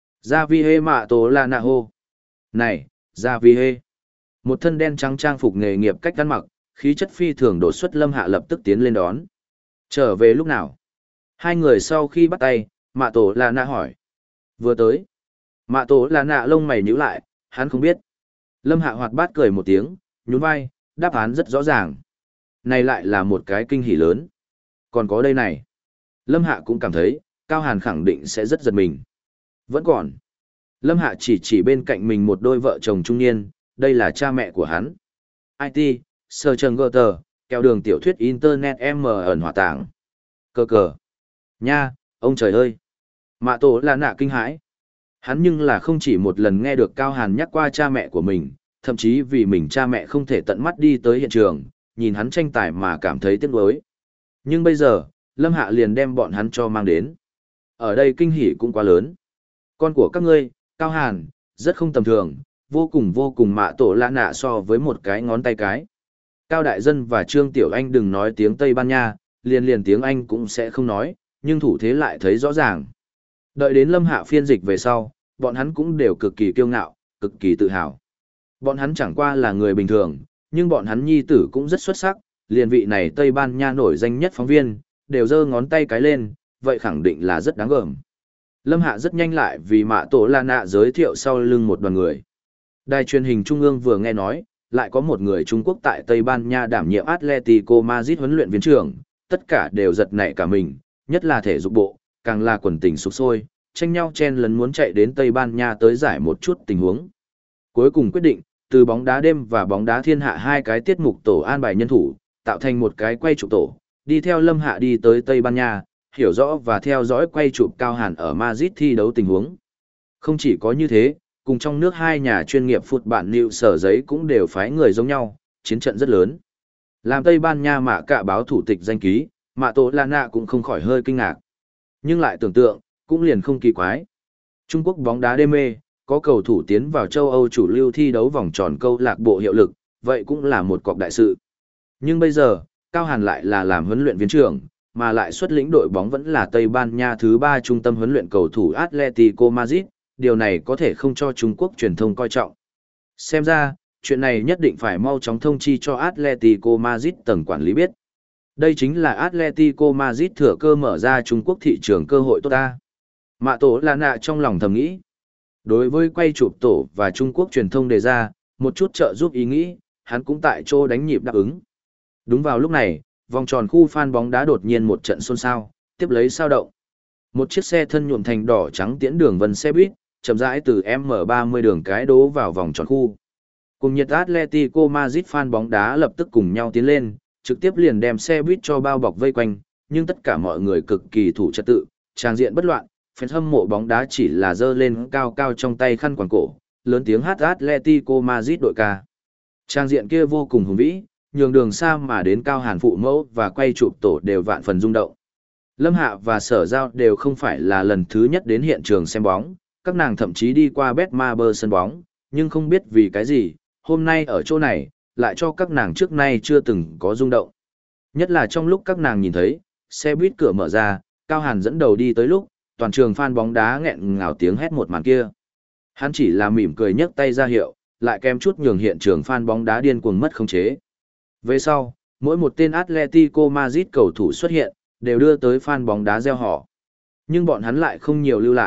Javier Mạ Tổ Lạ Nạ hô. Này, Javier. Một thân đen trắng trang phục nghề nghiệp cách ăn mặc, khí chất phi thường đột xuất Lâm Hạ lập tức tiến lên đón. Trở về lúc nào? Hai người sau khi bắt tay, Mạ Tổ Lạ Nạ hỏi. Vừa tới. Mạ Tổ Lạ Nạ lông mày nhíu lại, hắn không biết. Lâm Hạ hoạt bát cười một tiếng, nhún vai, đáp án rất rõ ràng. Này lại là một cái kinh hỉ lớn. Còn có đây này. Lâm Hạ cũng cảm thấy, Cao Hàn khẳng định sẽ rất giật mình. Vẫn còn. Lâm Hạ chỉ chỉ bên cạnh mình một đôi vợ chồng trung niên, đây là cha mẹ của hắn. i tê, Sơ Trần Gơ Tờ, kẹo đường tiểu thuyết Internet M ẩn hỏa tảng. Cờ cờ. Nha, ông trời ơi. Mạ Tổ Lạ Nạ kinh hãi. Hắn nhưng là không chỉ một lần nghe được Cao Hàn nhắc qua cha mẹ của mình, thậm chí vì mình cha mẹ không thể tận mắt đi tới hiện trường, nhìn hắn tranh tài mà cảm thấy tiếc nuối. Nhưng bây giờ, Lâm Hạ liền đem bọn hắn cho mang đến. Ở đây kinh hỉ cũng quá lớn. Con của các ngươi, Cao Hàn, rất không tầm thường, vô cùng vô cùng Mạ Tổ Lạ Nạ so với một cái ngón tay cái. Cao Đại Dân và Trương Tiểu Anh đừng nói tiếng Tây Ban Nha, liền liền tiếng Anh cũng sẽ không nói, nhưng thủ thế lại thấy rõ ràng. Đợi đến Lâm Hạ phiên dịch về sau, bọn hắn cũng đều cực kỳ kiêu ngạo, cực kỳ tự hào. Bọn hắn chẳng qua là người bình thường, nhưng bọn hắn nhi tử cũng rất xuất sắc, liền vị này Tây Ban Nha nổi danh nhất phóng viên, đều giơ ngón tay cái lên, vậy khẳng định là rất đáng gờm. Lâm Hạ rất nhanh lại vì Mạ Tổ Lạ Nạ giới thiệu sau lưng một đoàn người. Đài truyền hình Trung ương vừa nghe nói, lại có một người Trung Quốc tại Tây Ban Nha đảm nhiệm Atletico Madrid huấn luyện viên trưởng, tất cả đều giật nảy cả mình, nhất là thể dục bộ, càng là quần tình sục sôi, tranh nhau chen lấn muốn chạy đến Tây Ban Nha tới giải một chút tình huống. Cuối cùng quyết định, từ bóng đá đêm và bóng đá thiên hạ hai cái tiết mục tổ an bài nhân thủ, tạo thành một cái quay chụp tổ, đi theo Lâm Hạ đi tới Tây Ban Nha, hiểu rõ và theo dõi quay chụp Cao Hàn ở Madrid thi đấu tình huống. Không chỉ có như thế, cùng trong nước hai nhà chuyên nghiệp phụt bản nịu sở giấy cũng đều phái người giống nhau, chiến trận rất lớn. Làm Tây Ban Nha Mạ Cạ báo thủ tịch danh ký, Mạ Tổ Lạ Nạ cũng không khỏi hơi kinh ngạc. Nhưng lại tưởng tượng, cũng liền không kỳ quái. Trung Quốc bóng đá đê mê, có cầu thủ tiến vào châu Âu chủ lưu thi đấu vòng tròn câu lạc bộ hiệu lực, vậy cũng là một cọc đại sự. Nhưng bây giờ, Cao Hàn lại là làm huấn luyện viên trưởng, mà lại xuất lĩnh đội bóng vẫn là Tây Ban Nha thứ ba trung tâm huấn luyện cầu thủ Atletico Madrid, điều này có thể không cho Trung Quốc truyền thông coi trọng. Xem ra, chuyện này nhất định phải mau chóng thông chi cho Atletico Madrid tầng quản lý biết. Đây chính là Atletico Madrid thừa cơ mở ra Trung Quốc thị trường cơ hội tốt ta. Mạ Tổ Lạ Nạ trong lòng thầm nghĩ. Đối với quay chụp tổ và Trung Quốc truyền thông đề ra, một chút trợ giúp ý nghĩ, hắn cũng tại chỗ đánh nhịp đáp ứng. Đúng vào lúc này, vòng tròn khu fan bóng đá đột nhiên một trận xôn xao, tiếp lấy sao động. Một chiếc xe thân nhuộm thành đỏ trắng tiễn đường vân xe buýt, chậm rãi từ M ba mươi đường cái đố vào vòng tròn khu. Cùng nhiệt Atletico Madrid fan bóng đá lập tức cùng nhau tiến lên, trực tiếp liền đem xe buýt cho bao bọc vây quanh, nhưng tất cả mọi người cực kỳ thủ trật tự, trang diện bất loạn, fans hâm mộ bóng đá chỉ là giơ lên cao cao trong tay khăn quàng cổ, lớn tiếng hát Atletico Madrid đội ca. Trang diện kia vô cùng hùng vĩ, nhường đường xa mà đến Cao Hàn phụ mẫu và quay chụp tổ đều vạn phần rung động. Lâm Hạ và Sở Giao đều không phải là lần thứ nhất đến hiện trường xem bóng, các nàng thậm chí đi qua Betmaber sân bóng, nhưng không biết vì cái gì, hôm nay ở chỗ này, lại cho các nàng trước nay chưa từng có rung động. Nhất là trong lúc các nàng nhìn thấy, xe buýt cửa mở ra, Cao Hàn dẫn đầu đi tới lúc, toàn trường fan bóng đá nghẹn ngào tiếng hét một màn kia. Hắn chỉ là mỉm cười nhấc tay ra hiệu, lại kèm chút nhường hiện trường fan bóng đá điên cuồng mất khống chế. Về sau, mỗi một tên Atletico Madrid cầu thủ xuất hiện, đều đưa tới fan bóng đá reo hò. Nhưng bọn hắn lại không nhiều lưu lại,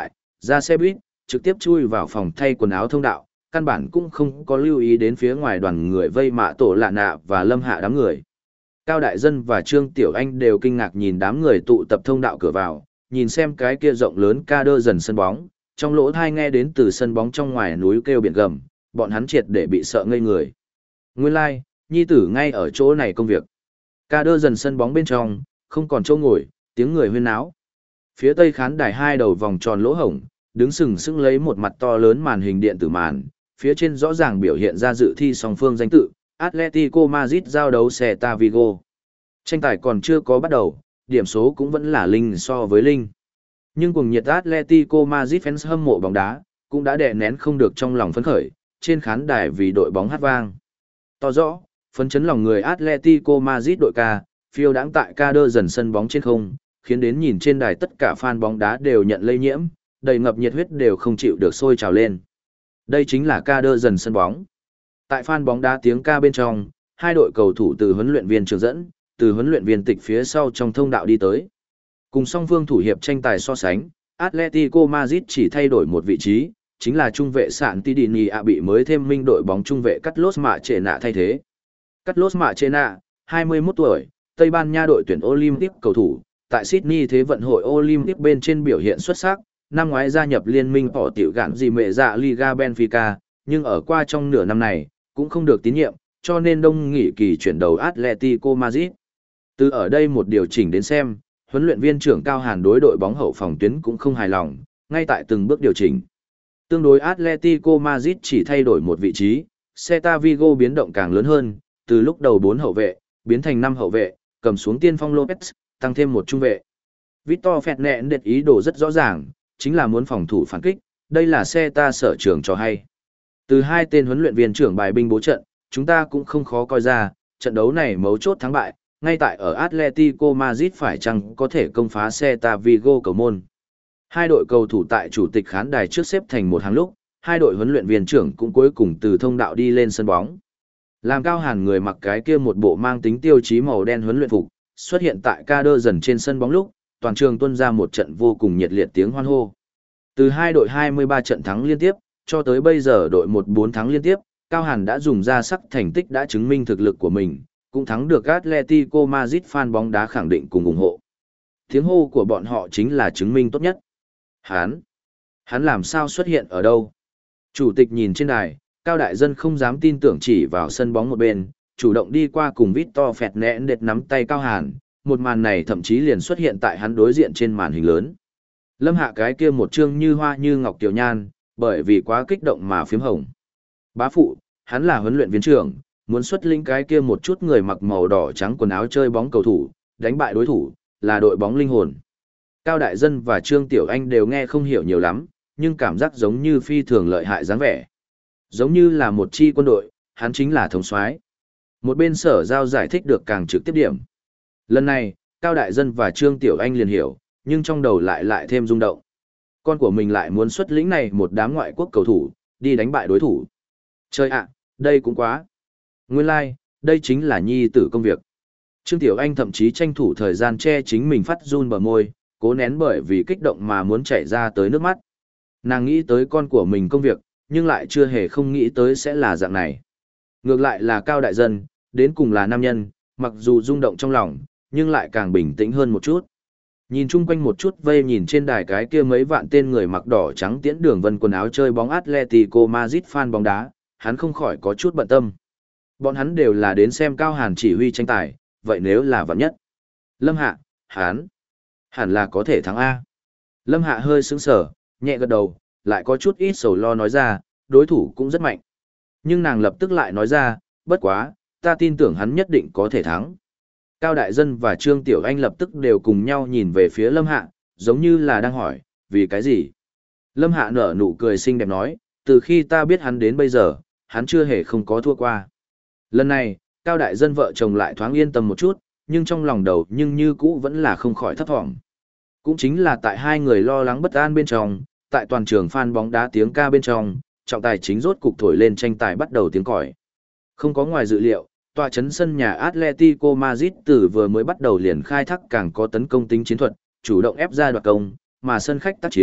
Ra xe buýt, trực tiếp chui vào phòng thay quần áo thông đạo, căn bản cũng không có lưu ý đến phía ngoài đoàn người vây mạ tổ lạ nạ và lâm hạ đám người. Cao Đại Dân và Trương Tiểu Anh đều kinh ngạc nhìn đám người tụ tập thông đạo cửa vào, nhìn xem cái kia rộng lớn ca đơ dần sân bóng, trong lỗ thai nghe đến từ sân bóng trong ngoài núi kêu biển gầm, bọn hắn triệt để bị sợ ngây người. Nguyên lai, like, nhi tử ngay ở chỗ này công việc. Ca đơ dần sân bóng bên trong, không còn chỗ ngồi, tiếng người huyên náo. Phía tây khán đài hai đầu vòng tròn lỗ hổng, đứng sừng sững lấy một mặt to lớn màn hình điện tử màn, phía trên rõ ràng biểu hiện ra dự thi song phương danh tự, Atletico Madrid giao đấu Celta Vigo. Tranh tài còn chưa có bắt đầu, điểm số cũng vẫn là linh so với linh. Nhưng cuồng nhiệt Atletico Madrid fans hâm mộ bóng đá, cũng đã đè nén không được trong lòng phấn khởi, trên khán đài vì đội bóng hát vang. To rõ, phấn chấn lòng người Atletico Madrid đội ca, phiêu đãng tại ca đơ dần sân bóng trên không, khiến đến nhìn trên đài tất cả fan bóng đá đều nhận lây nhiễm, đầy ngập nhiệt huyết đều không chịu được sôi trào lên. Đây chính là ca đơ dần sân bóng. Tại fan bóng đá tiếng ca bên trong, hai đội cầu thủ từ huấn luyện viên trường dẫn, từ huấn luyện viên tịch phía sau trong thông đạo đi tới. Cùng song phương thủ hiệp tranh tài so sánh, Atletico Madrid chỉ thay đổi một vị trí, chính là trung vệ Santidini A bị mới thêm minh đội bóng trung vệ Carlos Machena thay thế. Carlos Machena, hai mươi mốt tuổi, Tây Ban Nha đội tuyển Olympic cầu thủ, tại Sydney Thế vận hội Olympic bên trên biểu hiện xuất sắc, năm ngoái gia nhập liên minh bỏ tiểu gạn gì mẹ dạ Liga Benfica, nhưng ở qua trong nửa năm này, cũng không được tín nhiệm, cho nên đông nghỉ kỳ chuyển đầu Atletico Madrid. Từ ở đây một điều chỉnh đến xem, huấn luyện viên trưởng Cao Hàn đối đội bóng hậu phòng tuyến cũng không hài lòng, ngay tại từng bước điều chỉnh. Tương đối Atletico Madrid chỉ thay đổi một vị trí, Celta Vigo biến động càng lớn hơn, từ lúc đầu bốn hậu vệ, biến thành năm hậu vệ, cầm xuống tiên phong Lopez, tăng thêm một trung vệ. Victor Fernandes ý đồ rất rõ ràng, chính là muốn phòng thủ phản kích, đây là Celta sở trường cho hay. Từ hai tên huấn luyện viên trưởng bài binh bố trận, chúng ta cũng không khó coi ra, trận đấu này mấu chốt thắng bại, ngay tại ở Atletico Madrid phải chăng có thể công phá Celta Vigo cầu môn. Hai đội cầu thủ tại chủ tịch khán đài trước xếp thành một hàng lúc, hai đội huấn luyện viên trưởng cũng cuối cùng từ thông đạo đi lên sân bóng. Làm Cao Hàn người mặc cái kia một bộ mang tính tiêu chí màu đen huấn luyện phục, xuất hiện tại ca đơ dần trên sân bóng lúc, toàn trường tuôn ra một trận vô cùng nhiệt liệt tiếng hoan hô. Từ hai đội hai mươi ba trận thắng liên tiếp, cho tới bây giờ đội một bốn thắng liên tiếp, Cao Hàn đã dùng ra sắc thành tích đã chứng minh thực lực của mình, cũng thắng được Atletico Madrid fan bóng đá khẳng định cùng ủng hộ. Tiếng hô của bọn họ chính là chứng minh tốt nhất. Hắn, hắn làm sao xuất hiện ở đâu? Chủ tịch nhìn trên đài, Cao Đại Dân không dám tin tưởng chỉ vào sân bóng một bên, chủ động đi qua cùng Victor Fernandes nắm tay Cao Hàn, một màn này thậm chí liền xuất hiện tại hắn đối diện trên màn hình lớn. Lâm Hạ cái kia một trương như hoa như ngọc tiểu nhan, bởi vì quá kích động mà phím hồng. Bá phụ, hắn là huấn luyện viên trưởng, muốn xuất lĩnh cái kia một chút người mặc màu đỏ trắng quần áo chơi bóng cầu thủ, đánh bại đối thủ, là đội bóng linh hồn. Cao Đại Dân và Trương Tiểu Anh đều nghe không hiểu nhiều lắm, nhưng cảm giác giống như phi thường lợi hại dáng vẻ. Giống như là một chi quân đội, hắn chính là thống soái. Một bên Sở Giao giải thích được càng trực tiếp điểm. Lần này, Cao Đại Dân và Trương Tiểu Anh liền hiểu, nhưng trong đầu lại lại thêm rung động. Con của mình lại muốn xuất lĩnh này một đám ngoại quốc cầu thủ, đi đánh bại đối thủ. Trời ạ, đây cũng quá. Nguyên lai, like, đây chính là nhi tử công việc. Trương Tiểu Anh thậm chí tranh thủ thời gian che chính mình phát run bờ môi, cố nén bởi vì kích động mà muốn chảy ra tới nước mắt. Nàng nghĩ tới con của mình công việc, nhưng lại chưa hề không nghĩ tới sẽ là dạng này. Ngược lại là Cao Đại Dân, đến cùng là nam nhân, mặc dù rung động trong lòng, nhưng lại càng bình tĩnh hơn một chút. Nhìn chung quanh một chút vây nhìn trên đài cái kia mấy vạn tên người mặc đỏ trắng tiễn đường vân quần áo chơi bóng Atletico Madrid fan bóng đá, hắn không khỏi có chút bận tâm. Bọn hắn đều là đến xem Cao Hàn chỉ huy tranh tài, vậy nếu là vạn nhất. Lâm Hạ, hắn, hẳn là có thể thắng A. Lâm Hạ hơi sững sờ, nhẹ gật đầu, lại có chút ít sầu lo nói ra, đối thủ cũng rất mạnh. Nhưng nàng lập tức lại nói ra, bất quá, ta tin tưởng hắn nhất định có thể thắng. Cao Đại Dân và Trương Tiểu Anh lập tức đều cùng nhau nhìn về phía Lâm Hạ, giống như là đang hỏi, vì cái gì? Lâm Hạ nở nụ cười xinh đẹp nói, từ khi ta biết hắn đến bây giờ, hắn chưa hề không có thua qua. Lần này, Cao Đại Dân vợ chồng lại thoáng yên tâm một chút, nhưng trong lòng đầu nhưng như cũ vẫn là không khỏi thấp thỏm. Cũng chính là tại hai người lo lắng bất an bên trong, tại toàn trường fan bóng đá tiếng ca bên trong, trọng tài chính rốt cục thổi lên tranh tài bắt đầu tiếng còi. Không có ngoài dự liệu, tòa chấn sân nhà Atletico Madrid từ vừa mới bắt đầu liền khai thác càng có tấn công tính chiến thuật, chủ động ép ra đoạt công, mà sân khách tác chiến,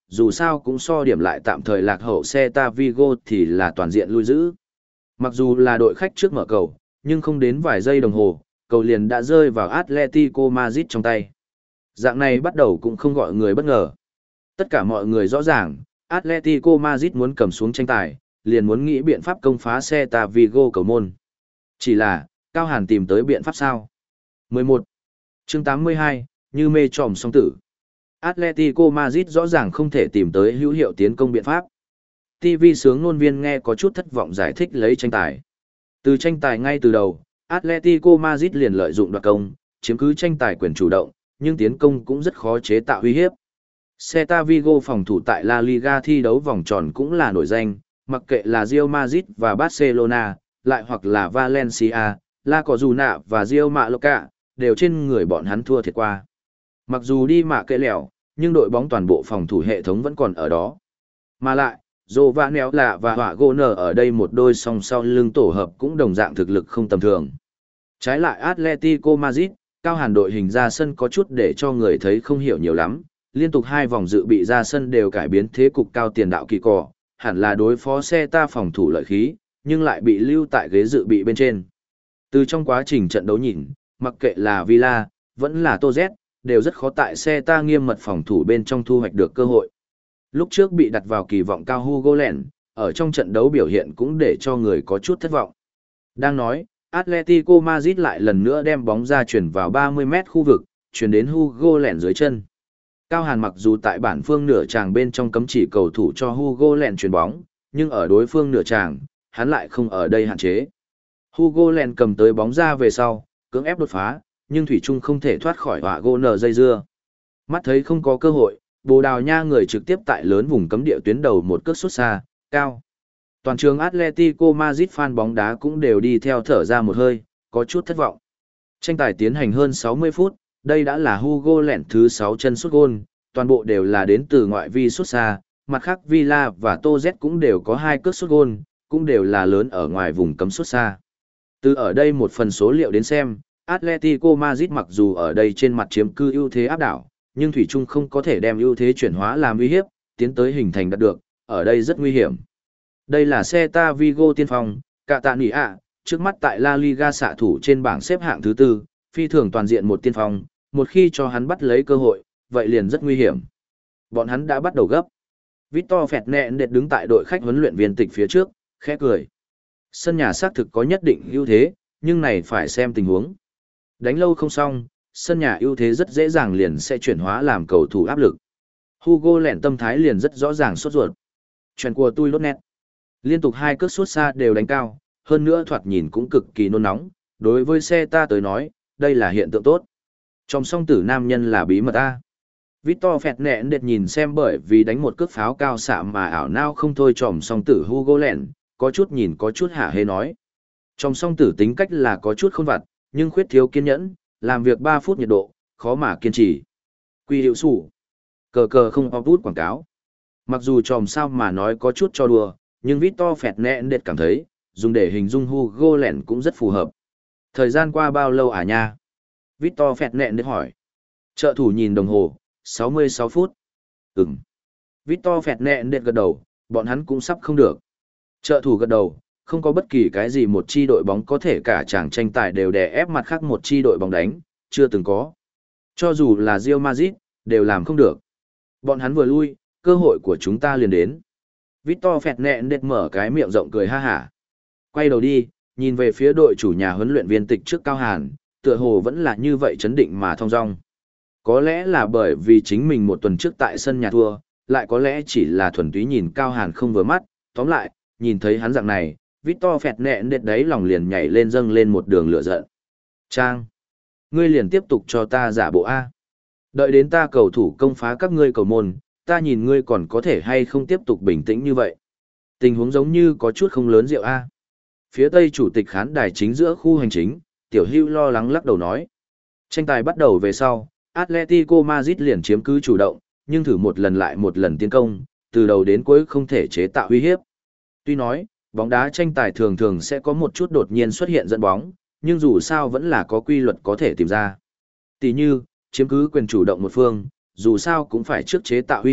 dù sao cũng so điểm lại tạm thời lạc hậu Celta Vigo thì là toàn diện lui giữ. Mặc dù là đội khách trước mở cầu, nhưng không đến vài giây đồng hồ, cầu liền đã rơi vào Atletico Madrid trong tay. Dạng này bắt đầu cũng không gọi người bất ngờ. Tất cả mọi người rõ ràng, Atletico Madrid muốn cầm xuống tranh tài, liền muốn nghĩ biện pháp công phá Celta Vigo cầu môn. Chỉ là, Cao Hàn tìm tới biện pháp sao? mười một. Chương tám mươi hai, như mê tròm song tử. Atletico Madrid rõ ràng không thể tìm tới hữu hiệu tiến công biện pháp. ti vi sướng ngôn viên nghe có chút thất vọng giải thích lấy tranh tài. Từ tranh tài ngay từ đầu, Atletico Madrid liền lợi dụng đoạt công, chiếm cứ tranh tài quyền chủ động, nhưng tiến công cũng rất khó chế tạo uy hiếp. Celta Vigo phòng thủ tại La Liga thi đấu vòng tròn cũng là nổi danh, mặc kệ là Real Madrid và Barcelona, lại hoặc là Valencia, La Cojuna và Real Mallorca, đều trên người bọn hắn thua thiệt qua. Mặc dù đi mạ kệ lẻo, nhưng đội bóng toàn bộ phòng thủ hệ thống vẫn còn ở đó. Mà lại, Giovanni lạ và Họa Goner ở đây một đôi song sau lưng tổ hợp cũng đồng dạng thực lực không tầm thường. Trái lại Atletico Madrid, Cao Hàn đội hình ra sân có chút để cho người thấy không hiểu nhiều lắm, liên tục hai vòng dự bị ra sân đều cải biến thế cục cao tiền đạo kỳ cỏ, hẳn là đối phó Celta phòng thủ lợi khí, nhưng lại bị lưu tại ghế dự bị bên trên. Từ trong quá trình trận đấu nhìn, mặc kệ là Villa, vẫn là Toz, đều rất khó tại Celta nghiêm mật phòng thủ bên trong thu hoạch được cơ hội. Lúc trước bị đặt vào kỳ vọng cao Hugo Len, ở trong trận đấu biểu hiện cũng để cho người có chút thất vọng. Đang nói, Atletico Madrid lại lần nữa đem bóng ra chuyển vào ba mươi mét khu vực, chuyển đến Hugo Len dưới chân. Cao Hàn mặc dù tại bản phương nửa tràng bên trong cấm chỉ cầu thủ cho Hugo Len chuyền bóng, nhưng ở đối phương nửa tràng, hắn lại không ở đây hạn chế. Hugo Len cầm tới bóng ra về sau, cưỡng ép đột phá, nhưng thủy chung không thể thoát khỏi họa gỗ nở dây dưa. Mắt thấy không có cơ hội, Bồ Đào Nha người trực tiếp tại lớn vùng cấm địa tuyến đầu một cước sút xa, cao. Toàn trường Atletico Madrid fan bóng đá cũng đều đi theo thở ra một hơi, có chút thất vọng. Tranh tài tiến hành hơn sáu mươi phút, đây đã là Hugo Len thứ sáu chân sút gôn, toàn bộ đều là đến từ ngoại vi sút xa, mặt khác Villa và Toz cũng đều có hai cước sút gôn, cũng đều là lớn ở ngoài vùng cấm sút xa. Từ ở đây một phần số liệu đến xem, Atletico Madrid mặc dù ở đây trên mặt chiếm cư ưu thế áp đảo, nhưng thủy chung không có thể đem ưu thế chuyển hóa làm uy hiếp, tiến tới hình thành đạt được, ở đây rất nguy hiểm. Đây là Celta Vigo tiên phong, cả tạ nỉ ạ, trước mắt tại La Liga xạ thủ trên bảng xếp hạng thứ tư, phi thường toàn diện một tiên phong, một khi cho hắn bắt lấy cơ hội, vậy liền rất nguy hiểm. Bọn hắn đã bắt đầu gấp. Victor Fernandes đứng tại đội khách huấn luyện viên tịch phía trước, khẽ cười. Sân nhà xác thực có nhất định ưu thế, nhưng này phải xem tình huống. Đánh lâu không xong, sân nhà ưu thế rất dễ dàng liền sẽ chuyển hóa làm cầu thủ áp lực. Hugo Len tâm thái liền rất rõ ràng sốt ruột. Chuyện của tôi lốt nét. Liên tục hai cước sút xa đều đánh cao, hơn nữa thoạt nhìn cũng cực kỳ nôn nóng. Đối với Celta tới nói, đây là hiện tượng tốt. Trong song tử nam nhân là bí mật A. Victor Fernandes nhìn xem bởi vì đánh một cước pháo cao xạ mà ảo nao không thôi tròm song tử Hugo Len, có chút nhìn có chút hả hê nói. Trong song tử tính cách là có chút khôn vặt, nhưng khuyết thiếu kiên nhẫn, làm việc ba phút nhiệt độ, khó mà kiên trì. Quy hiệu sủ. Cờ cờ không có bút quảng cáo. Mặc dù tròm sao mà nói có chút cho đùa, nhưng Victor Fernandes cảm thấy, dùng để hình dung Hugo Len cũng rất phù hợp. Thời gian qua bao lâu à nha? Victor Fernandes hỏi. Trợ thủ nhìn đồng hồ, sáu mươi sáu phút. Ừm. Victor Fernandes gật đầu, bọn hắn cũng sắp không được. Trợ thủ gật đầu, không có bất kỳ cái gì một chi đội bóng có thể cả chàng tranh tài đều đè ép mặt khác một chi đội bóng đánh, chưa từng có. Cho dù là Real Madrid, đều làm không được. Bọn hắn vừa lui, cơ hội của chúng ta liền đến. Victor Fernandes mở cái miệng rộng cười ha hả. Quay đầu đi, nhìn về phía đội chủ nhà huấn luyện viên tịch trước Cao Hàn, tựa hồ vẫn là như vậy chấn định mà thong dong. Có lẽ là bởi vì chính mình một tuần trước tại sân nhà thua, lại có lẽ chỉ là thuần túy nhìn Cao Hàn không vừa mắt, tóm lại, nhìn thấy hắn dạng này, Victor Fernandes đấy lòng liền nhảy lên dâng lên một đường lửa giận. Trang! Ngươi liền tiếp tục cho ta giả bộ A. Đợi đến ta cầu thủ công phá các ngươi cầu môn, ta nhìn ngươi còn có thể hay không tiếp tục bình tĩnh như vậy. Tình huống giống như có chút không lớn rượu A. Phía tây chủ tịch khán đài chính giữa khu hành chính, Tiểu Hưu lo lắng lắc đầu nói. Tranh tài bắt đầu về sau, Atletico Madrid liền chiếm cứ chủ động, nhưng thử một lần lại một lần tiến công, từ đầu đến cuối không thể chế tạo uy hiếp. Tuy nói, bóng đá tranh tài thường thường sẽ có một chút đột nhiên xuất hiện dẫn bóng, nhưng dù sao vẫn là có quy luật có thể tìm ra. Tỷ như, chiếm cứ quyền chủ động một phương, dù sao cũng phải trước chế tạo uy hiếp,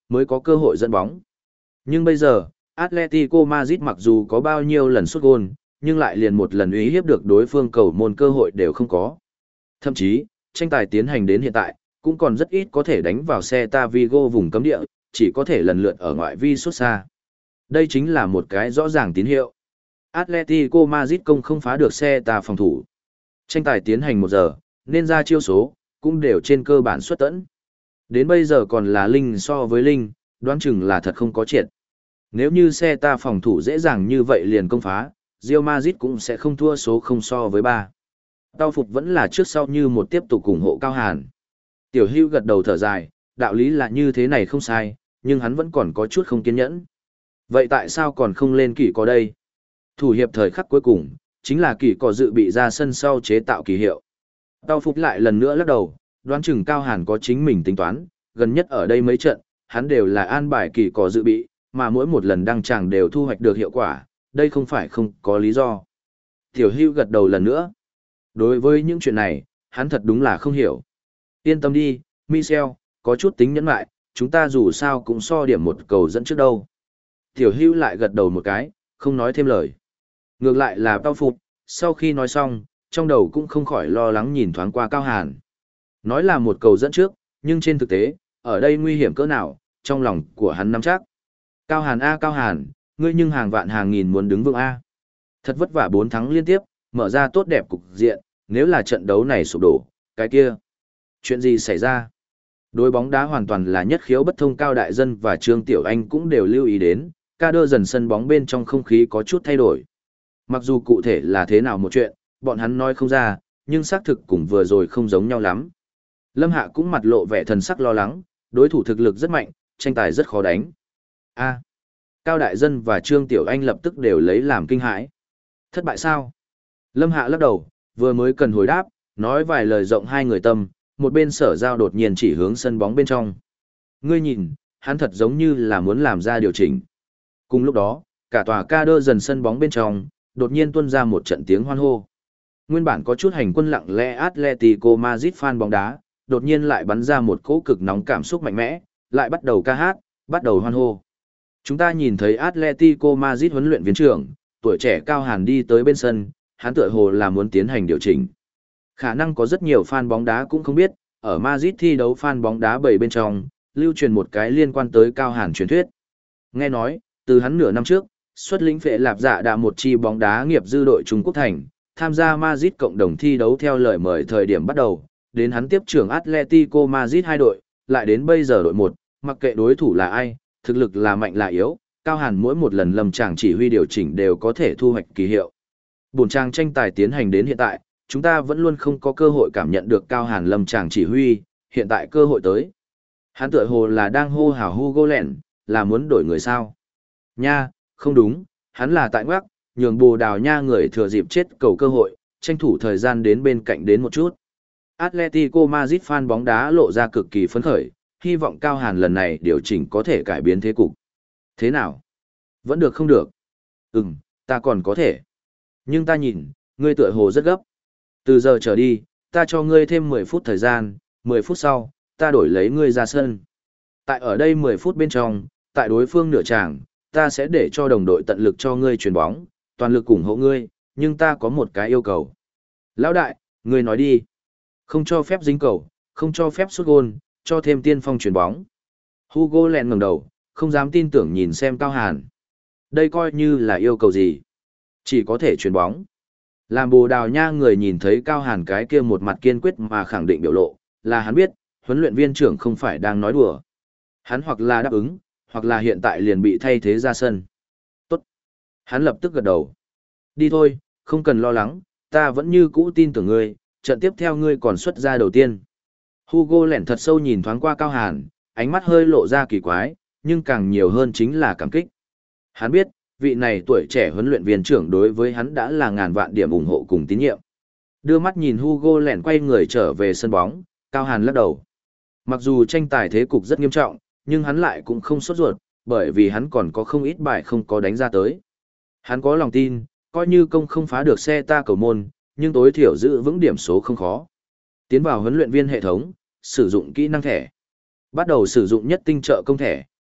mới có cơ hội dẫn bóng. Nhưng bây giờ, Atletico Madrid mặc dù có bao nhiêu lần sút gol, nhưng lại liền một lần uy hiếp được đối phương cầu môn cơ hội đều không có. Thậm chí, tranh tài tiến hành đến hiện tại, cũng còn rất ít có thể đánh vào Celta Vigo vùng cấm địa, chỉ có thể lần lượt ở ngoại vi sút xa. Đây chính là một cái rõ ràng tín hiệu. Atletico Madrid công không phá được Celta phòng thủ. Tranh tài tiến hành một giờ, nên ra chiêu số, cũng đều trên cơ bản xuất tẫn. Đến bây giờ còn là linh so với linh, đoán chừng là thật không có triệt. Nếu như Celta phòng thủ dễ dàng như vậy liền công phá, Real Madrid cũng sẽ không thua số không so với ba. Tao phục vẫn là trước sau như một tiếp tục ủng hộ Cao Hàn. Tiểu Hưu gật đầu thở dài, đạo lý là như thế này không sai, nhưng hắn vẫn còn có chút không kiên nhẫn. Vậy tại sao còn không lên kỳ có đây? Thủ hiệp thời khắc cuối cùng, chính là kỳ có dự bị ra sân sau chế tạo kỳ hiệu. Tao phục lại lần nữa lắc đầu, đoán chừng Cao Hàn có chính mình tính toán, gần nhất ở đây mấy trận, hắn đều là an bài kỳ có dự bị, mà mỗi một lần đăng tràng đều thu hoạch được hiệu quả, đây không phải không có lý do. Tiểu Hưu gật đầu lần nữa. Đối với những chuyện này, hắn thật đúng là không hiểu. Yên tâm đi, Michel, có chút tính nhẫn lại, chúng ta dù sao cũng so điểm một cầu dẫn trước đâu. Tiểu Hưu lại gật đầu một cái, không nói thêm lời. Ngược lại là Tao Phục, sau khi nói xong, trong đầu cũng không khỏi lo lắng nhìn thoáng qua Cao Hàn. Nói là một cầu dẫn trước, nhưng trên thực tế, ở đây nguy hiểm cỡ nào, trong lòng của hắn nắm chắc. Cao Hàn A Cao Hàn, ngươi nhưng hàng vạn hàng nghìn muốn đứng vững A. Thật vất vả bốn thắng liên tiếp, mở ra tốt đẹp cục diện, nếu là trận đấu này sụp đổ, cái kia. Chuyện gì xảy ra? Đối bóng đá hoàn toàn là nhất khiếu bất thông Cao Đại Dân và Trương Tiểu Anh cũng đều lưu ý đến, ca đơ dần sân bóng bên trong không khí có chút thay đổi. Mặc dù cụ thể là thế nào một chuyện, bọn hắn nói không ra, nhưng xác thực cùng vừa rồi không giống nhau lắm. Lâm Hạ cũng mặt lộ vẻ thần sắc lo lắng, đối thủ thực lực rất mạnh, tranh tài rất khó đánh. A. Cao Đại Dân và Trương Tiểu Anh lập tức đều lấy làm kinh hãi. Thất bại sao? Lâm Hạ lắc đầu, vừa mới cần hồi đáp, nói vài lời rộng hai người tâm, một bên Sở Giao đột nhiên chỉ hướng sân bóng bên trong. Ngươi nhìn, hắn thật giống như là muốn làm ra điều chỉnh. Cùng lúc đó, cả tòa ca đơ dần sân bóng bên trong, đột nhiên tuôn ra một trận tiếng hoan hô. Nguyên bản có chút hành quân lặng lẽ Atletico Madrid fan bóng đá, đột nhiên lại bắn ra một cỗ cực nóng cảm xúc mạnh mẽ, lại bắt đầu ca hát, bắt đầu hoan hô. Chúng ta nhìn thấy Atletico Madrid huấn luyện viên trưởng, tuổi trẻ Cao Hàn đi tới bên sân, hắn tựa hồ là muốn tiến hành điều chỉnh. Khả năng có rất nhiều fan bóng đá cũng không biết, ở Madrid thi đấu fan bóng đá bảy bên trong, lưu truyền một cái liên quan tới Cao Hàn truyền thuyết. Nghe nói, từ hắn nửa năm trước, xuất lĩnh Phệ Lạp Dạ đã một chi bóng đá nghiệp dư đội Trung Quốc thành, tham gia Madrid cộng đồng thi đấu theo lời mời thời điểm bắt đầu, đến hắn tiếp trưởng Atletico Madrid hai đội, lại đến bây giờ đội một, mặc kệ đối thủ là ai, thực lực là mạnh là yếu, Cao Hàn mỗi một lần lâm tràng chỉ huy điều chỉnh đều có thể thu hoạch kỳ hiệu. Buổi trang tranh tài tiến hành đến hiện tại, chúng ta vẫn luôn không có cơ hội cảm nhận được Cao Hàn lâm tràng chỉ huy, hiện tại cơ hội tới. Hắn tựa hồ là đang hô hào Hugo lẹn, là muốn đổi người sao? Nha, không đúng, hắn là tại ngoắc, nhường Bồ Đào Nha người thừa dịp chết cầu cơ hội, tranh thủ thời gian đến bên cạnh đến một chút. Atletico Madrid fan bóng đá lộ ra cực kỳ phấn khởi, hy vọng Cao Hàn lần này điều chỉnh có thể cải biến thế cục. Thế nào? Vẫn được không được? Ừm, ta còn có thể. Nhưng ta nhìn, ngươi tựa hồ rất gấp. Từ giờ trở đi, ta cho ngươi thêm mười phút thời gian, mười phút sau, ta đổi lấy ngươi ra sân. Tại ở đây mười phút bên trong, tại đối phương nửa tràng, ta sẽ để cho đồng đội tận lực cho ngươi chuyền bóng, toàn lực ủng hộ ngươi, nhưng ta có một cái yêu cầu. Lão đại, ngươi nói đi. Không cho phép dính cầu, không cho phép sút gôn, cho thêm tiên phong chuyền bóng. Hugo lẹn ngẩng đầu, không dám tin tưởng nhìn xem Cao Hàn. Đây coi như là yêu cầu gì? Chỉ có thể chuyền bóng. Làm Bồ Đào Nha người nhìn thấy Cao Hàn cái kia một mặt kiên quyết mà khẳng định biểu lộ, là hắn biết, huấn luyện viên trưởng không phải đang nói đùa. Hắn hoặc là đáp ứng, hoặc là hiện tại liền bị thay thế ra sân. Tốt. Hắn lập tức gật đầu. Đi thôi, không cần lo lắng, ta vẫn như cũ tin tưởng ngươi, trận tiếp theo ngươi còn xuất ra đầu tiên. Hugo lẻn thật sâu nhìn thoáng qua Cao Hàn, ánh mắt hơi lộ ra kỳ quái, nhưng càng nhiều hơn chính là cảm kích. Hắn biết, vị này tuổi trẻ huấn luyện viên trưởng đối với hắn đã là ngàn vạn điểm ủng hộ cùng tín nhiệm. Đưa mắt nhìn Hugo lẻn quay người trở về sân bóng, Cao Hàn lắc đầu. Mặc dù tranh tài thế cục rất nghiêm trọng, nhưng hắn lại cũng không sốt ruột, bởi vì hắn còn có không ít bài không có đánh ra tới. Hắn có lòng tin, coi như công không phá được xe ta cầu môn, nhưng tối thiểu giữ vững điểm số không khó. Tiến vào huấn luyện viên hệ thống, sử dụng kỹ năng thẻ. Bắt đầu sử dụng nhất tinh trợ công thẻ,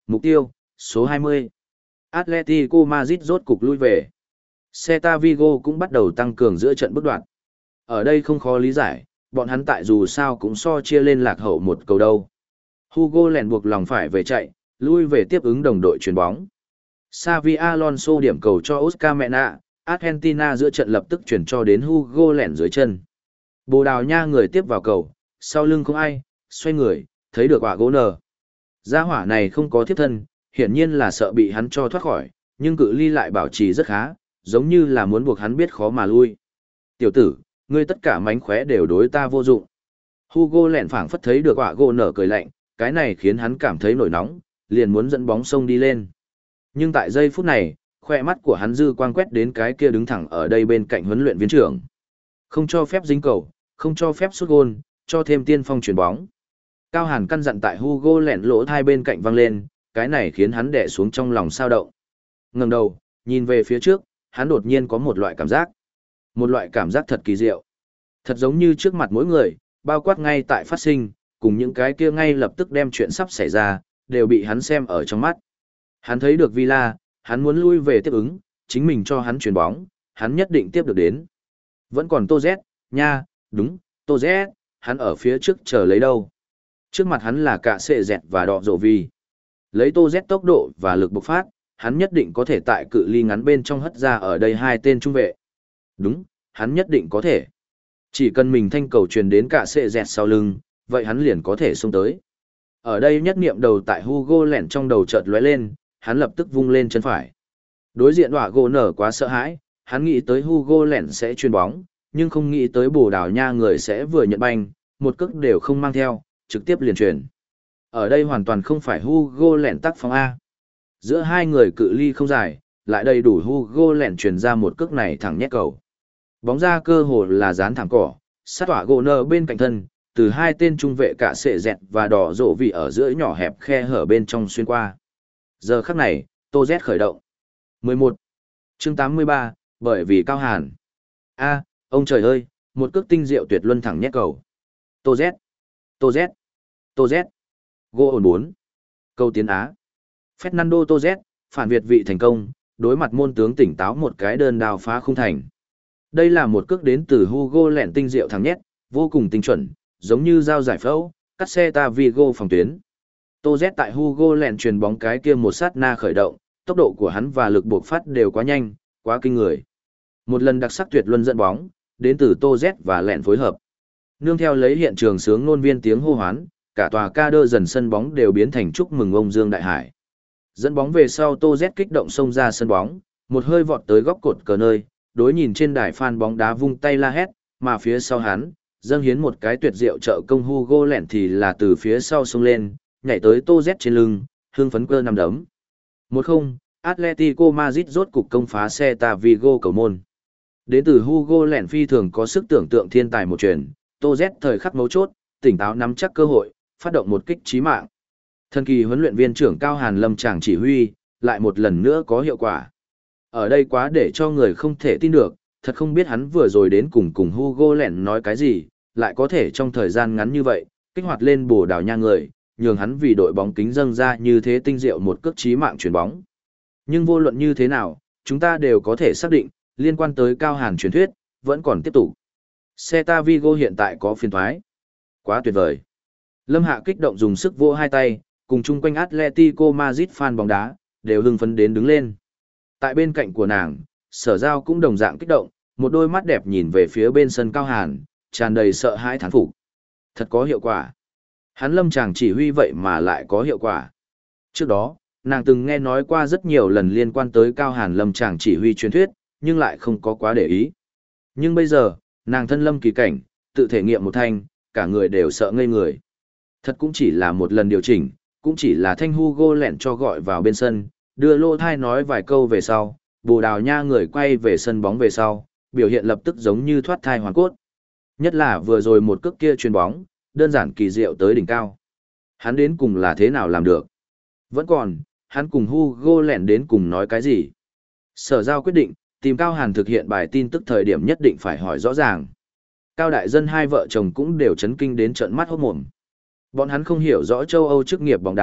Mục tiêu, số hai mươi. Atletico Madrid rốt cục lui về. Celta Vigo cũng bắt đầu tăng cường giữa trận bước đoạn. Ở đây không khó lý giải, bọn hắn tại dù sao cũng so chia lên lạc hậu một cầu đâu. Hugo lèn buộc lòng phải về chạy, lui về tiếp ứng đồng đội chuyền bóng. Xavi Alonso điểm cầu cho Oscar Mena, Argentina giữa trận lập tức chuyển cho đến Hugo lèn dưới chân. Bồ Đào Nha người tiếp vào cầu, sau lưng không ai, xoay người, thấy được quả gỗ nở. Gia hỏa này không có thiết thân, hiển nhiên là sợ bị hắn cho thoát khỏi, nhưng cự ly lại bảo trì rất khá, giống như là muốn buộc hắn biết khó mà lui. Tiểu tử, ngươi tất cả mánh khóe đều đối ta vô dụng. Hugo lẹn phảng phất thấy được quả gỗ nở cười lạnh, cái này khiến hắn cảm thấy nổi nóng, liền muốn dẫn bóng sông đi lên. Nhưng tại giây phút này, khoe mắt của hắn dư quang quét đến cái kia đứng thẳng ở đây bên cạnh huấn luyện viên trưởng. Không cho phép dính cầu, không cho phép sút gôn, cho thêm tiên phong chuyển bóng. Cao Hàn căn dặn tại Hugo lẹn lỗ hai bên cạnh vang lên, cái này khiến hắn đè xuống trong lòng sao động. Ngẩng đầu, nhìn về phía trước, hắn đột nhiên có một loại cảm giác. Một loại cảm giác thật kỳ diệu. Thật giống như trước mặt mỗi người, bao quát ngay tại phát sinh, cùng những cái kia ngay lập tức đem chuyện sắp xảy ra, đều bị hắn xem ở trong mắt. Hắn thấy được Villa, hắn muốn lui về tiếp ứng, chính mình cho hắn chuyền bóng, hắn nhất định tiếp được đến. Vẫn còn Tô Z, nha, đúng, Tô Z, hắn ở phía trước chờ lấy đâu. Trước mặt hắn là cả sệ dẹt và đọ rộ vi. Lấy Tô Z tốc độ và lực bộc phát, hắn nhất định có thể tại cự ly ngắn bên trong hất ra ở đây hai tên trung vệ. Đúng, hắn nhất định có thể. Chỉ cần mình thanh cầu truyền đến cả sệ dẹt sau lưng, vậy hắn liền có thể xông tới. Ở đây nhất niệm đầu tại Hugo lẹn trong đầu chợt lóe lên, hắn lập tức vung lên chân phải. Đối diện đọa gỗ nở quá sợ hãi, hắn nghĩ tới Hugo lẹn sẽ chuyền bóng, nhưng không nghĩ tới Bồ Đào Nha người sẽ vừa nhận banh, một cước đều không mang theo, trực tiếp liền truyền. Ở đây hoàn toàn không phải Hugo lẹn tác phong A. Giữa hai người cự ly không dài, lại đầy đủ Hugo lẹn truyền ra một cước này thẳng nhét cầu. Bóng ra cơ hồ là dán thẳng cỏ, sát tỏa gỗ nở bên cạnh thân, từ hai tên trung vệ cả sệ dẹt và đỏ rộ vị ở giữa nhỏ hẹp khe hở bên trong xuyên qua. Giờ khắc này, Tô Z khởi động. mười một. Chương tám mươi ba, bởi vì Cao Hàn. A, ông trời ơi, một cước tinh diệu tuyệt luân thẳng nhét cầu. Tô Z. Tô Z. Tô Z. Gỗ ổn bốn. Câu tiến Á. Fernando Tô Z, phản việt vị thành công, đối mặt môn tướng tỉnh táo một cái đơn đào phá không thành. Đây là một cước đến từ Hugo lẹn tinh diệu thẳng nhét, vô cùng tinh chuẩn, giống như dao giải phẫu, cắt xe ta Vigo phòng tuyến. Tô Z tại Hugo lẹn truyền bóng cái kia một sát na khởi động, tốc độ của hắn và lực buộc phát đều quá nhanh, quá kinh người. Một lần đặc sắc tuyệt luân dẫn bóng, đến từ Tô Z và lẹn phối hợp. Nương theo lấy hiện trường sướng ngôn viên tiếng hô hoán, cả tòa ca đơ dần sân bóng đều biến thành chúc mừng ông Dương Đại Hải. Dẫn bóng về sau Tô Z kích động xông ra sân bóng, một hơi vọt tới góc cột cờ nơi, đối nhìn trên đài fan bóng đá vung tay la hét, mà phía sau hắn, dâng hiến một cái tuyệt diệu trợ công Hugo lẹn thì là từ phía sau xông lên, nhảy tới Tô Z trên lưng, hương phấn cơ nằm đấm. một không, Atletico Madrid rốt cục công phá Celta Vigo cầu môn. Đến từ Hugo lẹn phi thường có sức tưởng tượng thiên tài một truyền, Tô Z thời khắc mấu chốt, tỉnh táo nắm chắc cơ hội, phát động một kích chí mạng. Thần kỳ huấn luyện viên trưởng Cao Hàn Lâm chàng chỉ huy, lại một lần nữa có hiệu quả. Ở đây quá để cho người không thể tin được, thật không biết hắn vừa rồi đến cùng cùng Hugo lẹn nói cái gì, lại có thể trong thời gian ngắn như vậy, kích hoạt lên Bồ Đào Nha người, nhường hắn vì đội bóng kính dâng ra như thế tinh diệu một cước chí mạng chuyền bóng. Nhưng vô luận như thế nào, chúng ta đều có thể xác định, liên quan tới Cao Hàn truyền thuyết, vẫn còn tiếp tục. Celta Vigo hiện tại có phiên thoái. Quá tuyệt vời. Lâm Hạ kích động dùng sức vỗ hai tay, cùng chung quanh Atletico Madrid fan bóng đá, đều hưng phấn đến đứng lên. Tại bên cạnh của nàng, Sở Giao cũng đồng dạng kích động, một đôi mắt đẹp nhìn về phía bên sân Cao Hàn, tràn đầy sợ hãi thán phục. Thật có hiệu quả. Hắn Lâm chàng chỉ huy vậy mà lại có hiệu quả. Trước đó, nàng từng nghe nói qua rất nhiều lần liên quan tới Cao Hàn Lâm chàng chỉ huy truyền thuyết, nhưng lại không có quá để ý. Nhưng bây giờ, nàng thân lâm kỳ cảnh, tự thể nghiệm một thanh, cả người đều sợ ngây người. Thật cũng chỉ là một lần điều chỉnh, cũng chỉ là thanh Hugo lẹn cho gọi vào bên sân, đưa lô thai nói vài câu về sau, Bồ Đào Nha người quay về sân bóng về sau, biểu hiện lập tức giống như thoát thai hoàn cốt. Nhất là vừa rồi một cước kia chuyền bóng, đơn giản kỳ diệu tới đỉnh cao. Hắn đến cùng là thế nào làm được? Vẫn còn, hắn cùng Hugo lẹn đến cùng nói cái gì? Sở Giao quyết định, tìm Cao Hàn thực hiện bài tin tức thời điểm nhất định phải hỏi rõ ràng. Cao Đại Dân hai vợ chồng cũng đều chấn kinh đến trợn mắt hốt mồm. Bọn hắn không hiểu rõ châu Âu chức nghiệp bóng đá,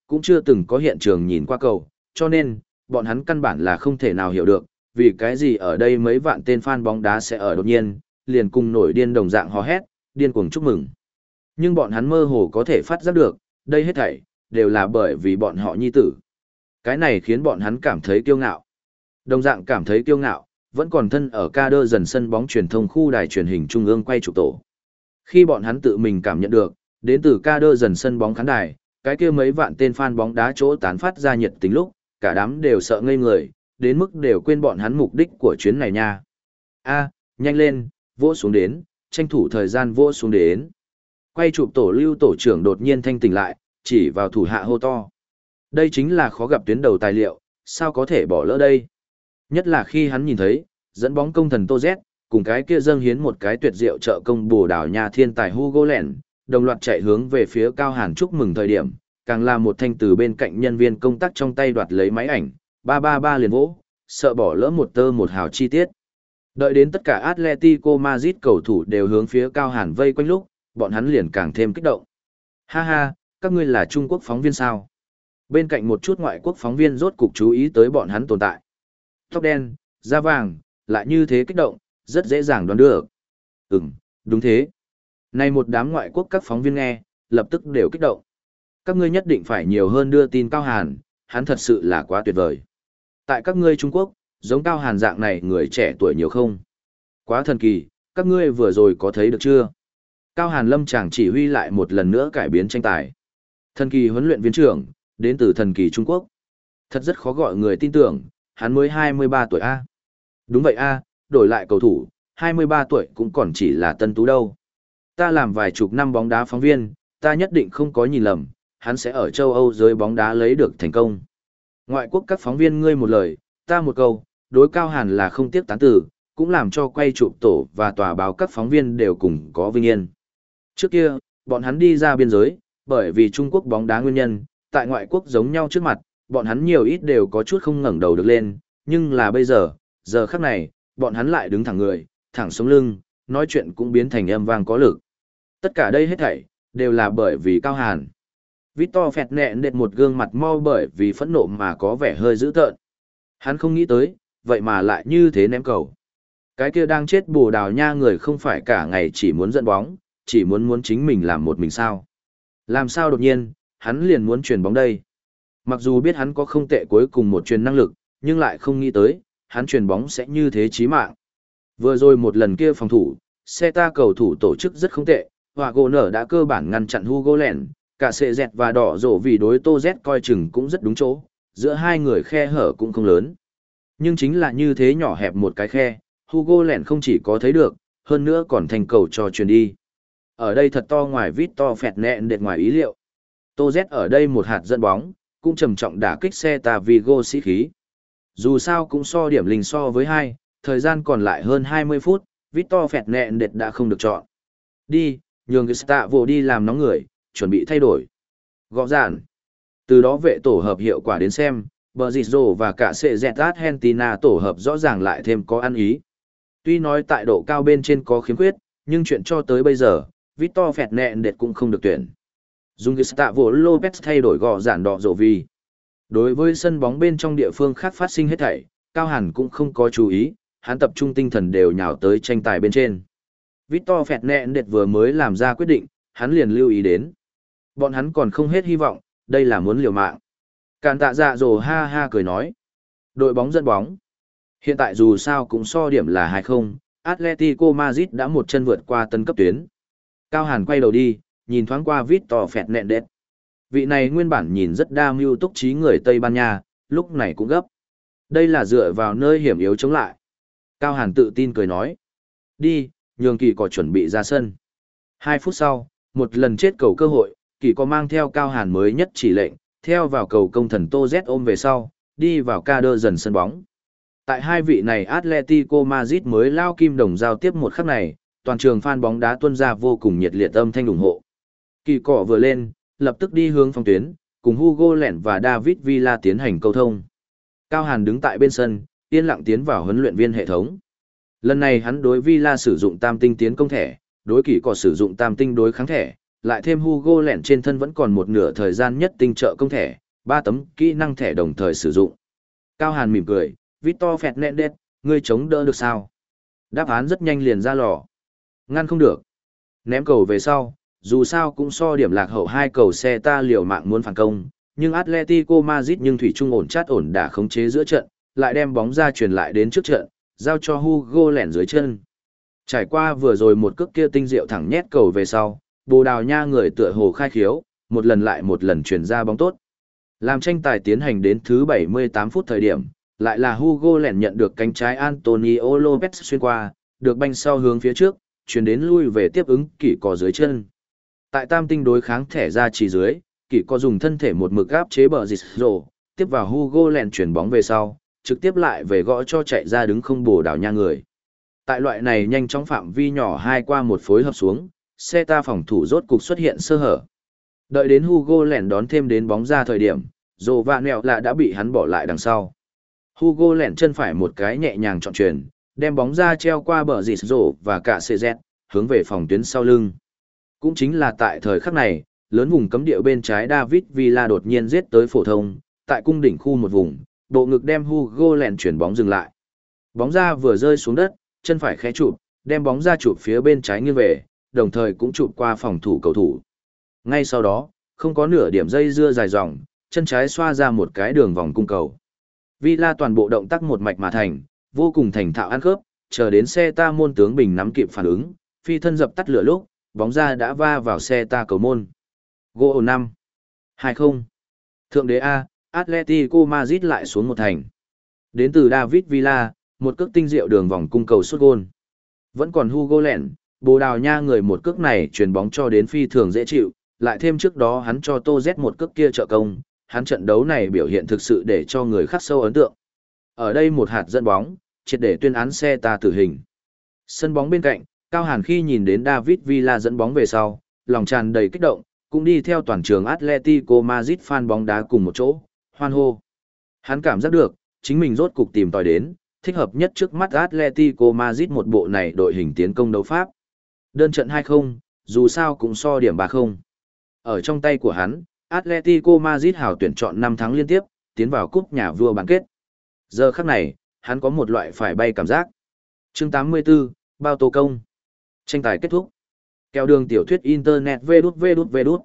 cũng chưa từng có hiện trường nhìn qua cầu, cho nên, bọn hắn căn bản là không thể nào hiểu được, vì cái gì ở đây mấy vạn tên fan bóng đá sẽ ở đột nhiên, liền cùng nổi điên đồng dạng hò hét, điên cuồng chúc mừng. Nhưng bọn hắn mơ hồ có thể phát giác được, đây hết thảy, đều là bởi vì bọn họ nhi tử. Cái này khiến bọn hắn cảm thấy kiêu ngạo. Đồng dạng cảm thấy kiêu ngạo, vẫn còn thân ở ca đơ dần sân bóng truyền thông khu đài truyền hình trung ương quay chụp tổ. Khi bọn hắn tự mình cảm nhận được, đến từ ca đơ dần sân bóng khán đài, cái kia mấy vạn tên fan bóng đá chỗ tán phát ra nhiệt tình lúc, cả đám đều sợ ngây người, đến mức đều quên bọn hắn mục đích của chuyến này nha. A, nhanh lên, vỗ xuống đến, tranh thủ thời gian vỗ xuống đến. Quay chụp tổ lưu tổ trưởng đột nhiên thanh tỉnh lại, chỉ vào thủ hạ hô to. Đây chính là khó gặp tuyến đầu tài liệu, sao có thể bỏ lỡ đây? Nhất là khi hắn nhìn thấy, dẫn bóng công thần Tô Z, cùng cái kia dâng hiến một cái tuyệt diệu trợ công Bồ Đào Nha thiên tài Hugo Lẻn, đồng loạt chạy hướng về phía Cao Hàn chúc mừng thời điểm, càng là một thanh từ bên cạnh nhân viên công tác trong tay đoạt lấy máy ảnh, ba ba ba liền vỗ, sợ bỏ lỡ một tơ một hào chi tiết. Đợi đến tất cả Atletico Madrid cầu thủ đều hướng phía Cao Hàn vây quanh lúc, bọn hắn liền càng thêm kích động. Ha ha, các ngươi là Trung Quốc phóng viên sao? Bên cạnh một chút ngoại quốc phóng viên rốt cục chú ý tới bọn hắn tồn tại. Tóc đen, da vàng, lại như thế kích động, rất dễ dàng đoán được. Ừm, đúng thế. Này một đám ngoại quốc các phóng viên nghe, lập tức đều kích động. Các ngươi nhất định phải nhiều hơn đưa tin Cao Hàn, hắn thật sự là quá tuyệt vời. Tại các ngươi Trung Quốc, giống Cao Hàn dạng này người trẻ tuổi nhiều không? Quá thần kỳ, các ngươi vừa rồi có thấy được chưa? Cao Hàn lâm chàng chỉ huy lại một lần nữa cải biến tranh tài. Thần kỳ huấn luyện viên trưởng, đến từ thần kỳ Trung Quốc. Thật rất khó gọi người tin tưởng, hắn mới hai mươi ba tuổi A. Đúng vậy A, đổi lại cầu thủ, hai mươi ba tuổi cũng còn chỉ là tân tú đâu. Ta làm vài chục năm bóng đá phóng viên, ta nhất định không có nhìn lầm, hắn sẽ ở châu Âu giới bóng đá lấy được thành công. Ngoại quốc các phóng viên ngươi một lời, ta một câu, đối Cao Hàn là không tiếc tán tử, cũng làm cho quay chụp tổ và tòa báo các phóng viên đều cùng có vinh yên. Trước kia, bọn hắn đi ra biên giới, bởi vì Trung Quốc bóng đá nguyên nhân, tại ngoại quốc giống nhau trước mặt, bọn hắn nhiều ít đều có chút không ngẩng đầu được lên, nhưng là bây giờ, giờ khắc này, bọn hắn lại đứng thẳng người, thẳng sống lưng, nói chuyện cũng biến thành âm vang có lực. Tất cả đây hết thảy, đều là bởi vì Cao Hàn. Victor phẹt nẹn đệt một gương mặt mo bởi vì phẫn nộ mà có vẻ hơi dữ tợn. Hắn không nghĩ tới, vậy mà lại như thế ném cầu. Cái kia đang chết Bồ Đào Nha người không phải cả ngày chỉ muốn dẫn bóng, chỉ muốn muốn chính mình làm một mình sao. Làm sao đột nhiên, hắn liền muốn chuyền bóng đây. Mặc dù biết hắn có không tệ cuối cùng một chuyền năng lực, nhưng lại không nghĩ tới, hắn chuyền bóng sẽ như thế chí mạng. Vừa rồi một lần kia phòng thủ, xe ta cầu thủ tổ chức rất không tệ, và gỗ nở đã cơ bản ngăn chặn Hugo Lẻn, cả sệ dẹt và đỏ rổ vì đối Tô Z coi chừng cũng rất đúng chỗ, giữa hai người khe hở cũng không lớn. Nhưng chính là như thế nhỏ hẹp một cái khe, Hugo Lẻn không chỉ có thấy được, hơn nữa còn thành cầu cho chuyền đi. Ở đây thật to ngoài Victor phẹt nẹn đệt ngoài ý liệu. Tô Z ở đây một hạt dẫn bóng, cũng trầm trọng đả kích xe ta Vigo sĩ khí. Dù sao cũng so điểm linh so với hai, thời gian còn lại hơn hai mươi phút, Victor phẹt nẹn đệt đã không được chọn. Đi, nhường Gustavo đi làm nóng người, chuẩn bị thay đổi. Gõ giản. Từ đó vệ tổ hợp hiệu quả đến xem, Brazil và cả sệ dẹt Argentina tổ hợp rõ ràng lại thêm có ăn ý. Tuy nói tại độ cao bên trên có khiếm khuyết, nhưng chuyện cho tới bây giờ, Victor phẹt nẹn đệt cũng không được tuyển. Dùng Gustavo Lopez thay đổi gõ giản đỏ rổ vì. Đối với sân bóng bên trong địa phương khác phát sinh hết thảy, Cao Hàn cũng không có chú ý, hắn tập trung tinh thần đều nhào tới tranh tài bên trên. Victor phẹt nẹn đệt vừa mới làm ra quyết định, hắn liền lưu ý đến. Bọn hắn còn không hết hy vọng, đây là muốn liều mạng. Càn tạ dạ dồ ha ha cười nói. Đội bóng dẫn bóng. Hiện tại dù sao cũng so điểm là hai không, Atletico Madrid đã một chân vượt qua tân cấp tuyến. Cao Hàn quay đầu đi, nhìn thoáng qua Victor phẹt nẹn đệt. Vị này nguyên bản nhìn rất đa mưu túc trí người Tây Ban Nha, lúc này cũng gấp. Đây là dựa vào nơi hiểm yếu chống lại. Cao Hàn tự tin cười nói. Đi, nhường Kỳ có chuẩn bị ra sân. Hai phút sau, một lần chết cầu cơ hội, Kỳ có mang theo Cao Hàn mới nhất chỉ lệnh, theo vào cầu công thần Tô Z ôm về sau, đi vào ca đơ dần sân bóng. Tại hai vị này Atletico Madrid mới lao kim đồng giao tiếp một khắc này, toàn trường fan bóng đá tuôn ra vô cùng nhiệt liệt âm thanh ủng hộ. Kỳ cọ vừa lên, lập tức đi hướng phòng tuyến, cùng Hugo Lẻn và David Villa tiến hành câu thông. Cao Hàn đứng tại bên sân, yên lặng tiến vào huấn luyện viên hệ thống. Lần này hắn đối Villa sử dụng tam tinh tiến công thẻ, đối Kỳ cọ sử dụng tam tinh đối kháng thẻ, Lại thêm Hugo lẹn trên thân vẫn còn một nửa thời gian nhất tinh trợ công thẻ, ba tấm kỹ năng thẻ đồng thời sử dụng. Cao Hàn mỉm cười, Victor Fernandez, ngươi chống đỡ được sao? Đáp án rất nhanh liền ra lò. Ngăn không được. Ném cầu về sau, dù sao cũng so điểm lạc hậu hai cầu xe ta liều mạng muốn phản công, nhưng Atletico Madrid nhưng thủy chung ổn chát ổn đả khống chế giữa trận, lại đem bóng ra truyền lại đến trước trận, giao cho Hugo lẻn dưới chân. Trải qua vừa rồi một cước kia tinh diệu thẳng nhét cầu về sau, Bồ Đào Nha người tựa hồ khai khiếu, một lần lại một lần chuyển ra bóng tốt. Làm tranh tài tiến hành đến thứ bảy mươi tám phút thời điểm, lại là Hugo lẻn nhận được cánh trái Antonio Lopez xuyên qua, được banh sau hướng phía trước, chuyển đến lui về tiếp ứng kỷ cò dưới chân. Tại tam tinh đối kháng thẻ ra chỉ dưới, kỷ cò dùng thân thể một mực áp chế bờ dịch rổ, tiếp vào Hugo lẻn chuyển bóng về sau, trực tiếp lại về gõ cho chạy ra đứng không Bồ Đào Nha người. Tại loại này nhanh chóng phạm vi nhỏ hai qua một phối hợp xuống, xe ta phòng thủ rốt cục xuất hiện sơ hở. Đợi đến Hugo lẻn đón thêm đến bóng ra thời điểm, rổ vạn mẹo là đã bị hắn bỏ lại đằng sau. Hugo lẻn chân phải một cái nhẹ nhàng chọn chuyền, đem bóng ra treo qua bờ dịt rổ và cả xê dét, hướng về phòng tuyến sau lưng. Cũng chính là tại thời khắc này, lớn vùng cấm địa bên trái David Villa đột nhiên giết tới phổ thông, tại cung đỉnh khu một vùng, bộ ngực đem Hugo lẻn chuyển bóng dừng lại. Bóng ra vừa rơi xuống đất, chân phải khẽ chụp, đem bóng ra chụp phía bên trái nghiêng về, đồng thời cũng chụp qua phòng thủ cầu thủ. Ngay sau đó, không có nửa điểm dây dưa dài dòng, chân trái xoa ra một cái đường vòng cung cầu. Villa toàn bộ động tác một mạch mà thành, vô cùng thành thạo ăn khớp, chờ đến xe ta môn tướng bình nắm kịp phản ứng, phi thân dập tắt lửa lúc, bóng ra đã va vào xe ta cầu môn. Goal năm. hai không. Thượng đế A, Atletico Madrid lại xuống một thành. Đến từ David Villa, một cước tinh diệu đường vòng cung cầu sút gôn. Vẫn còn Hugo lẻn, Bồ Đào Nha người một cước này truyền bóng cho đến phi thường dễ chịu, lại thêm trước đó hắn cho Tô Z một cước kia trợ công, hắn trận đấu này biểu hiện thực sự để cho người khắc sâu ấn tượng. Ở đây một hạt dẫn bóng, triệt để tuyên án xe ta tử hình. Sân bóng bên cạnh, Cao Hàn khi nhìn đến David Villa dẫn bóng về sau, lòng tràn đầy kích động, cũng đi theo toàn trường Atletico Madrid fan bóng đá cùng một chỗ, hoan hô. Hắn cảm giác được, chính mình rốt cục tìm tòi đến, thích hợp nhất trước mắt Atletico Madrid một bộ này đội hình tiến công đấu pháp. Đơn trận hai không, dù sao cũng so điểm ba không. Ở trong tay của hắn, Atletico Madrid hào tuyển chọn năm thắng liên tiếp, tiến vào cúp nhà vua bán kết. Giờ khắc này, hắn có một loại phải bay cảm giác. Chương tám mươi tư, bao tô công. Tranh tài kết thúc. Kéo đường tiểu thuyết internet vê đút vê đút vê đút.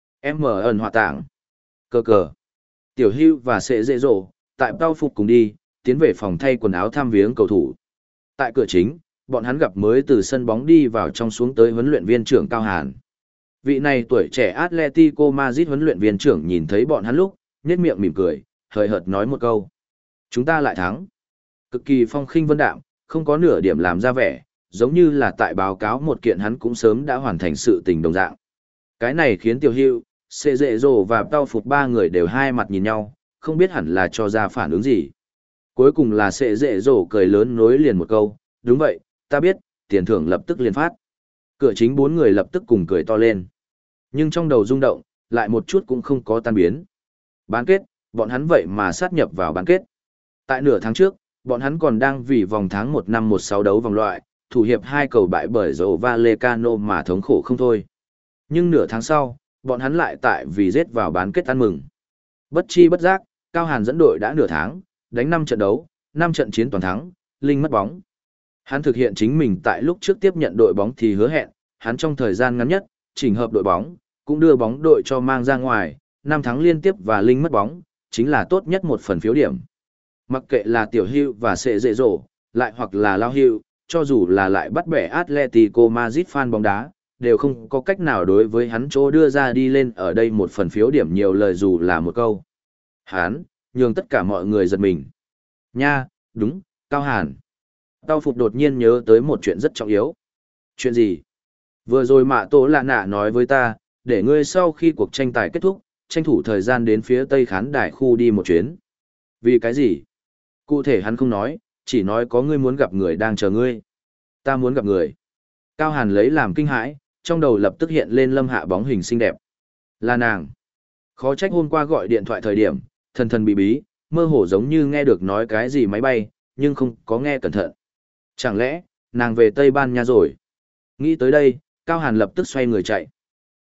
M ẩn họa tảng. Cờ cờ. Tiểu Hưu và Sệ Dễ Dỗ, tại tao phục cùng đi, tiến về phòng thay quần áo thăm viếng cầu thủ. Tại cửa chính, bọn hắn gặp mới từ sân bóng đi vào trong xuống tới huấn luyện viên trưởng Cao Hàn. Vị này tuổi trẻ Atletico Madrid huấn luyện viên trưởng nhìn thấy bọn hắn lúc, nhếch miệng mỉm cười, hời hợt nói một câu. Chúng ta lại thắng. Cực kỳ phong khinh vân đạm, không có nửa điểm làm ra vẻ, giống như là tại báo cáo một kiện hắn cũng sớm đã hoàn thành sự tình đồng dạng. Cái này khiến Tiểu Hưu, Sệ Dễ Dỗ và Tao Phục ba người đều hai mặt nhìn nhau, không biết hẳn là cho ra phản ứng gì. Cuối cùng là Sệ Dễ Dỗ cười lớn nối liền một câu, đúng vậy, ta biết, tiền thưởng lập tức liền phát. Cửa chính bốn người lập tức cùng cười to lên. Nhưng trong đầu rung động, lại một chút cũng không có tan biến. Bán kết, bọn hắn vậy mà sát nhập vào bán kết. Tại nửa tháng trước, bọn hắn còn đang vì vòng tháng một năm một sáu đấu vòng loại, thủ hiệp hai cầu bại bởi Rayo Vallecano mà thống khổ không thôi. Nhưng nửa tháng sau, bọn hắn lại tại vì giết vào bán kết ăn mừng. Bất chi bất giác, Cao Hàn dẫn đội đã nửa tháng, đánh năm trận đấu, năm trận chiến toàn thắng, linh mất bóng. Hắn thực hiện chính mình tại lúc trước tiếp nhận đội bóng thì hứa hẹn, hắn trong thời gian ngắn nhất, chỉnh hợp đội bóng, cũng đưa bóng đội cho mang ra ngoài, năm thắng liên tiếp và linh mất bóng, chính là tốt nhất một phần phiếu điểm. Mặc kệ là Tiểu Hưu và Sệ Dễ Dỗ, lại hoặc là Lao Hưu, cho dù là lại bắt bẻ Atletico Madrid fan bóng đá, đều không có cách nào đối với hắn chỗ đưa ra đi lên ở đây một phần phiếu điểm nhiều lời dù là một câu. Hắn, nhường tất cả mọi người giật mình. Nha, đúng, Cao Hàn. Tao Phục đột nhiên nhớ tới một chuyện rất trọng yếu. Chuyện gì? Vừa rồi Mạ Tổ Lạ Nạ nói với ta, để ngươi sau khi cuộc tranh tài kết thúc, tranh thủ thời gian đến phía tây khán đài khu đi một chuyến. Vì cái gì? Cụ thể hắn không nói, chỉ nói có ngươi muốn gặp người đang chờ ngươi. Ta muốn gặp người. Cao Hàn lấy làm kinh hãi, trong đầu lập tức hiện lên Lâm Hạ bóng hình xinh đẹp. Là nàng. Khó trách hôm qua gọi điện thoại thời điểm, thần thần bí bí, mơ hồ giống như nghe được nói cái gì máy bay, nhưng không có nghe cẩn thận. Chẳng lẽ, nàng về Tây Ban Nha rồi? Nghĩ tới đây, Cao Hàn lập tức xoay người chạy.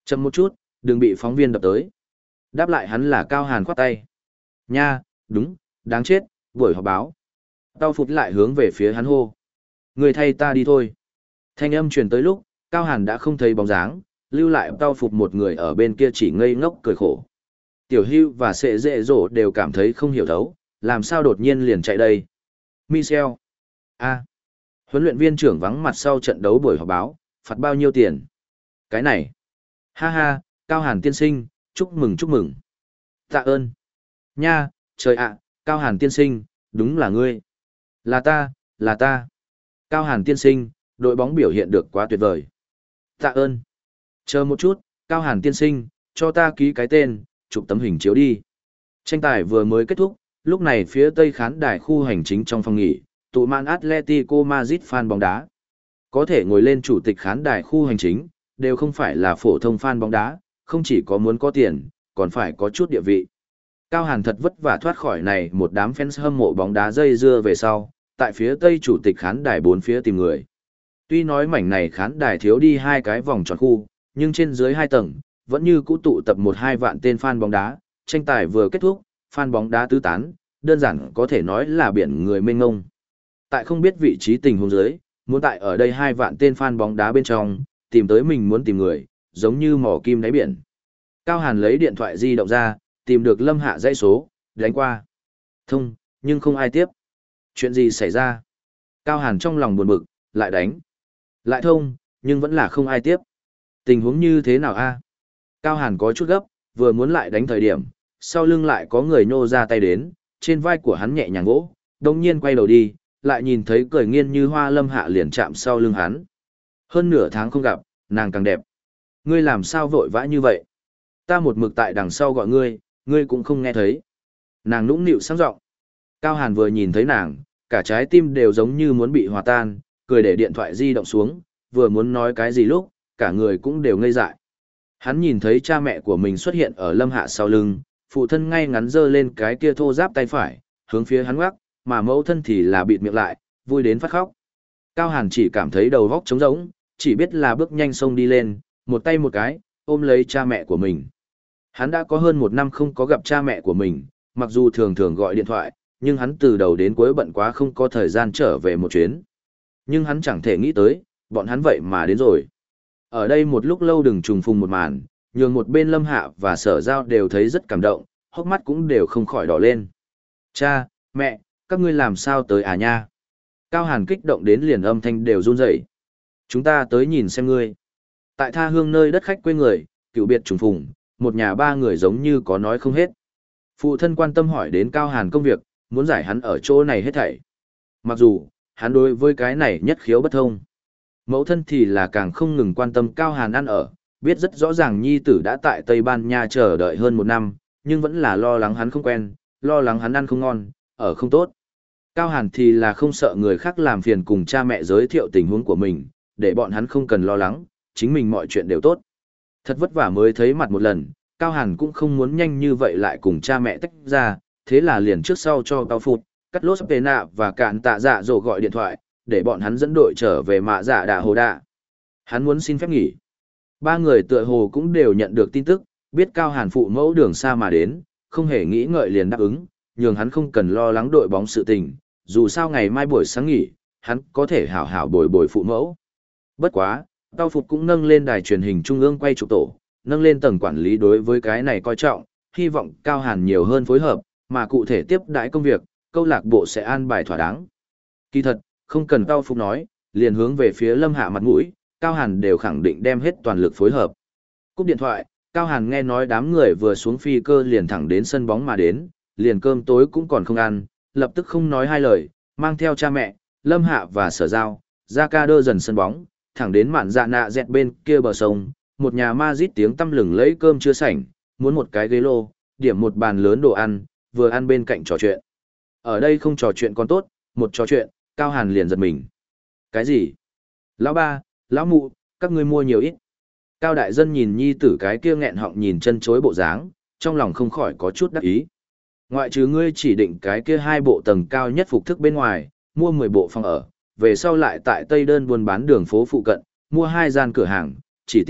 Chậm một chút, đừng bị phóng viên đập tới. Đáp lại hắn là Cao Hàn khoát tay. Nha, đúng, đáng chết, buổi họp báo. Tao phụt lại hướng về phía hắn hô. Người thay ta đi thôi. Thanh âm truyền tới lúc, Cao Hàn đã không thấy bóng dáng, lưu lại tao phụt một người ở bên kia chỉ ngây ngốc cười khổ. Tiểu Hưu và Sệ Dệ Dỗ đều cảm thấy không hiểu thấu, làm sao đột nhiên liền chạy đây. Michel. A. Huấn luyện viên trưởng vắng mặt sau trận đấu buổi họp báo, phạt bao nhiêu tiền? Cái này. Ha ha, Cao Hàn tiên sinh, chúc mừng chúc mừng. Tạ ơn. Nha, trời ạ, Cao Hàn tiên sinh, đúng là ngươi. Là ta, là ta. Cao Hàn tiên sinh, đội bóng biểu hiện được quá tuyệt vời. Tạ ơn. Chờ một chút, Cao Hàn tiên sinh, cho ta ký cái tên, chụp tấm hình chiếu đi. Tranh tài vừa mới kết thúc, lúc này phía tây khán đài khu hành chính trong phòng nghỉ, tụ màn Atletico Madrid fan bóng đá. Có thể ngồi lên chủ tịch khán đài khu hành chính, đều không phải là phổ thông fan bóng đá, không chỉ có muốn có tiền, còn phải có chút địa vị. Cao Hàn thật vất vả thoát khỏi này một đám fans hâm mộ bóng đá dây dưa về sau, tại phía tây chủ tịch khán đài bốn phía tìm người. Tuy nói mảnh này khán đài thiếu đi hai cái vòng tròn khu, nhưng trên dưới hai tầng, vẫn như cũ tụ tập một hai vạn tên fan bóng đá, tranh tài vừa kết thúc, fan bóng đá tứ tán, đơn giản có thể nói là biển người mênh mông. Tại không biết vị trí tình huống dưới, muốn tại ở đây hai vạn tên fan bóng đá bên trong, tìm tới mình muốn tìm người, giống như mò kim đáy biển. Cao Hàn lấy điện thoại di động ra, tìm được Lâm Hạ dãy số, đánh qua. Thông, nhưng không ai tiếp. Chuyện gì xảy ra? Cao Hàn trong lòng buồn bực, lại đánh. Lại thông, nhưng vẫn là không ai tiếp. Tình huống như thế nào a? Cao Hàn có chút gấp, vừa muốn lại đánh thời điểm, sau lưng lại có người nhô ra tay đến, trên vai của hắn nhẹ nhàng vỗ, đồng nhiên quay đầu đi, lại nhìn thấy cười nghiên như hoa Lâm Hạ liền chạm sau lưng hắn. Hơn nửa tháng không gặp, nàng càng đẹp. Ngươi làm sao vội vã như vậy? Ta một mực tại đằng sau gọi ngươi, ngươi cũng không nghe thấy. Nàng nũng nịu sáng giọng. Cao Hàn vừa nhìn thấy nàng, cả trái tim đều giống như muốn bị hòa tan, cười để điện thoại di động xuống, vừa muốn nói cái gì lúc, cả người cũng đều ngây dại. Hắn nhìn thấy cha mẹ của mình xuất hiện ở Lâm Hạ sau lưng, phụ thân ngay ngắn giơ lên cái kia thô giáp tay phải, hướng phía hắn ngoắc, mà mẫu thân thì là bịt miệng lại, vui đến phát khóc. Cao Hàn chỉ cảm thấy đầu óc trống rỗng, chỉ biết là bước nhanh xông đi lên, một tay một cái, ôm lấy cha mẹ của mình. Hắn đã có hơn một năm không có gặp cha mẹ của mình, mặc dù thường thường gọi điện thoại, nhưng hắn từ đầu đến cuối bận quá không có thời gian trở về một chuyến. Nhưng hắn chẳng thể nghĩ tới, bọn hắn vậy mà đến rồi. Ở đây một lúc lâu đừng trùng phùng một màn, nhường một bên Lâm Hạ và Sở Giao đều thấy rất cảm động, hốc mắt cũng đều không khỏi đỏ lên. Cha, mẹ, các ngươi làm sao tới à nha? Cao Hàn kích động đến liền âm thanh đều run rẩy. Chúng ta tới nhìn xem ngươi. Tại tha hương nơi đất khách quê người, cựu biệt trùng phùng, một nhà ba người giống như có nói không hết. Phụ thân quan tâm hỏi đến Cao Hàn công việc, muốn giải hắn ở chỗ này hết thảy. Mặc dù, hắn đối với cái này nhất khiếu bất thông. Mẫu thân thì là càng không ngừng quan tâm Cao Hàn ăn ở, biết rất rõ ràng nhi tử đã tại Tây Ban Nha chờ đợi hơn một năm, nhưng vẫn là lo lắng hắn không quen, lo lắng hắn ăn không ngon, ở không tốt. Cao Hàn thì là không sợ người khác làm phiền cùng cha mẹ giới thiệu tình huống của mình, để bọn hắn không cần lo lắng, chính mình mọi chuyện đều tốt. Thật vất vả mới thấy mặt một lần, Cao Hàn cũng không muốn nhanh như vậy lại cùng cha mẹ tách ra, thế là liền trước sau cho Cao Phụt, Cắt Lốt Pena và Cạn Tạ Dạ Dỗ gọi điện thoại, để bọn hắn dẫn đội trở về Mạ Dạ Đà Hồ Đạ. Hắn muốn xin phép nghỉ. Ba người tựa hồ cũng đều nhận được tin tức, biết Cao Hàn phụ mẫu đường xa mà đến, không hề nghĩ ngợi liền đáp ứng, nhường hắn không cần lo lắng đội bóng sự tình, dù sao ngày mai buổi sáng nghỉ, hắn có thể hảo hảo bồi bồi phụ mẫu. Bất quá, Cao Phụt cũng nâng lên đài truyền hình trung ương quay chụp tổ, nâng lên tầng quản lý đối với cái này coi trọng, hy vọng Cao Hàn nhiều hơn phối hợp, mà cụ thể tiếp đãi công việc, câu lạc bộ sẽ an bài thỏa đáng. Kỳ thật, không cần Cao Phúc nói, liền hướng về phía Lâm Hạ mặt mũi, Cao Hàn đều khẳng định đem hết toàn lực phối hợp. Cúp điện thoại, Cao Hàn nghe nói đám người vừa xuống phi cơ liền thẳng đến sân bóng mà đến, liền cơm tối cũng còn không ăn, lập tức không nói hai lời, mang theo cha mẹ, Lâm Hạ và Sở Giao, ra ca đơ dần sân bóng, thẳng đến mạn dạ nạ dẹt bên kia bờ sông, một nhà Madrid tiếng tăm lừng lấy cơm chưa sảnh, muốn một cái ghế lô, điểm một bàn lớn đồ ăn, vừa ăn bên cạnh trò chuyện. Ở đây không trò chuyện còn tốt, một trò chuyện, Cao Hàn liền giật mình. Cái gì? Lão ba, lão mụ, các ngươi mua nhiều ít. Cao đại dân nhìn nhi tử cái kia nghẹn họng nhìn chân chối bộ dáng, trong lòng không khỏi có chút đắc ý. Ngoại trừ ngươi chỉ định cái kia hai bộ tầng cao nhất phục thức bên ngoài, mua mười bộ phòng ở, về sau lại tại Tây Đơn buôn bán đường phố phụ cận, mua hai gian cửa hàng, chỉ tiếc,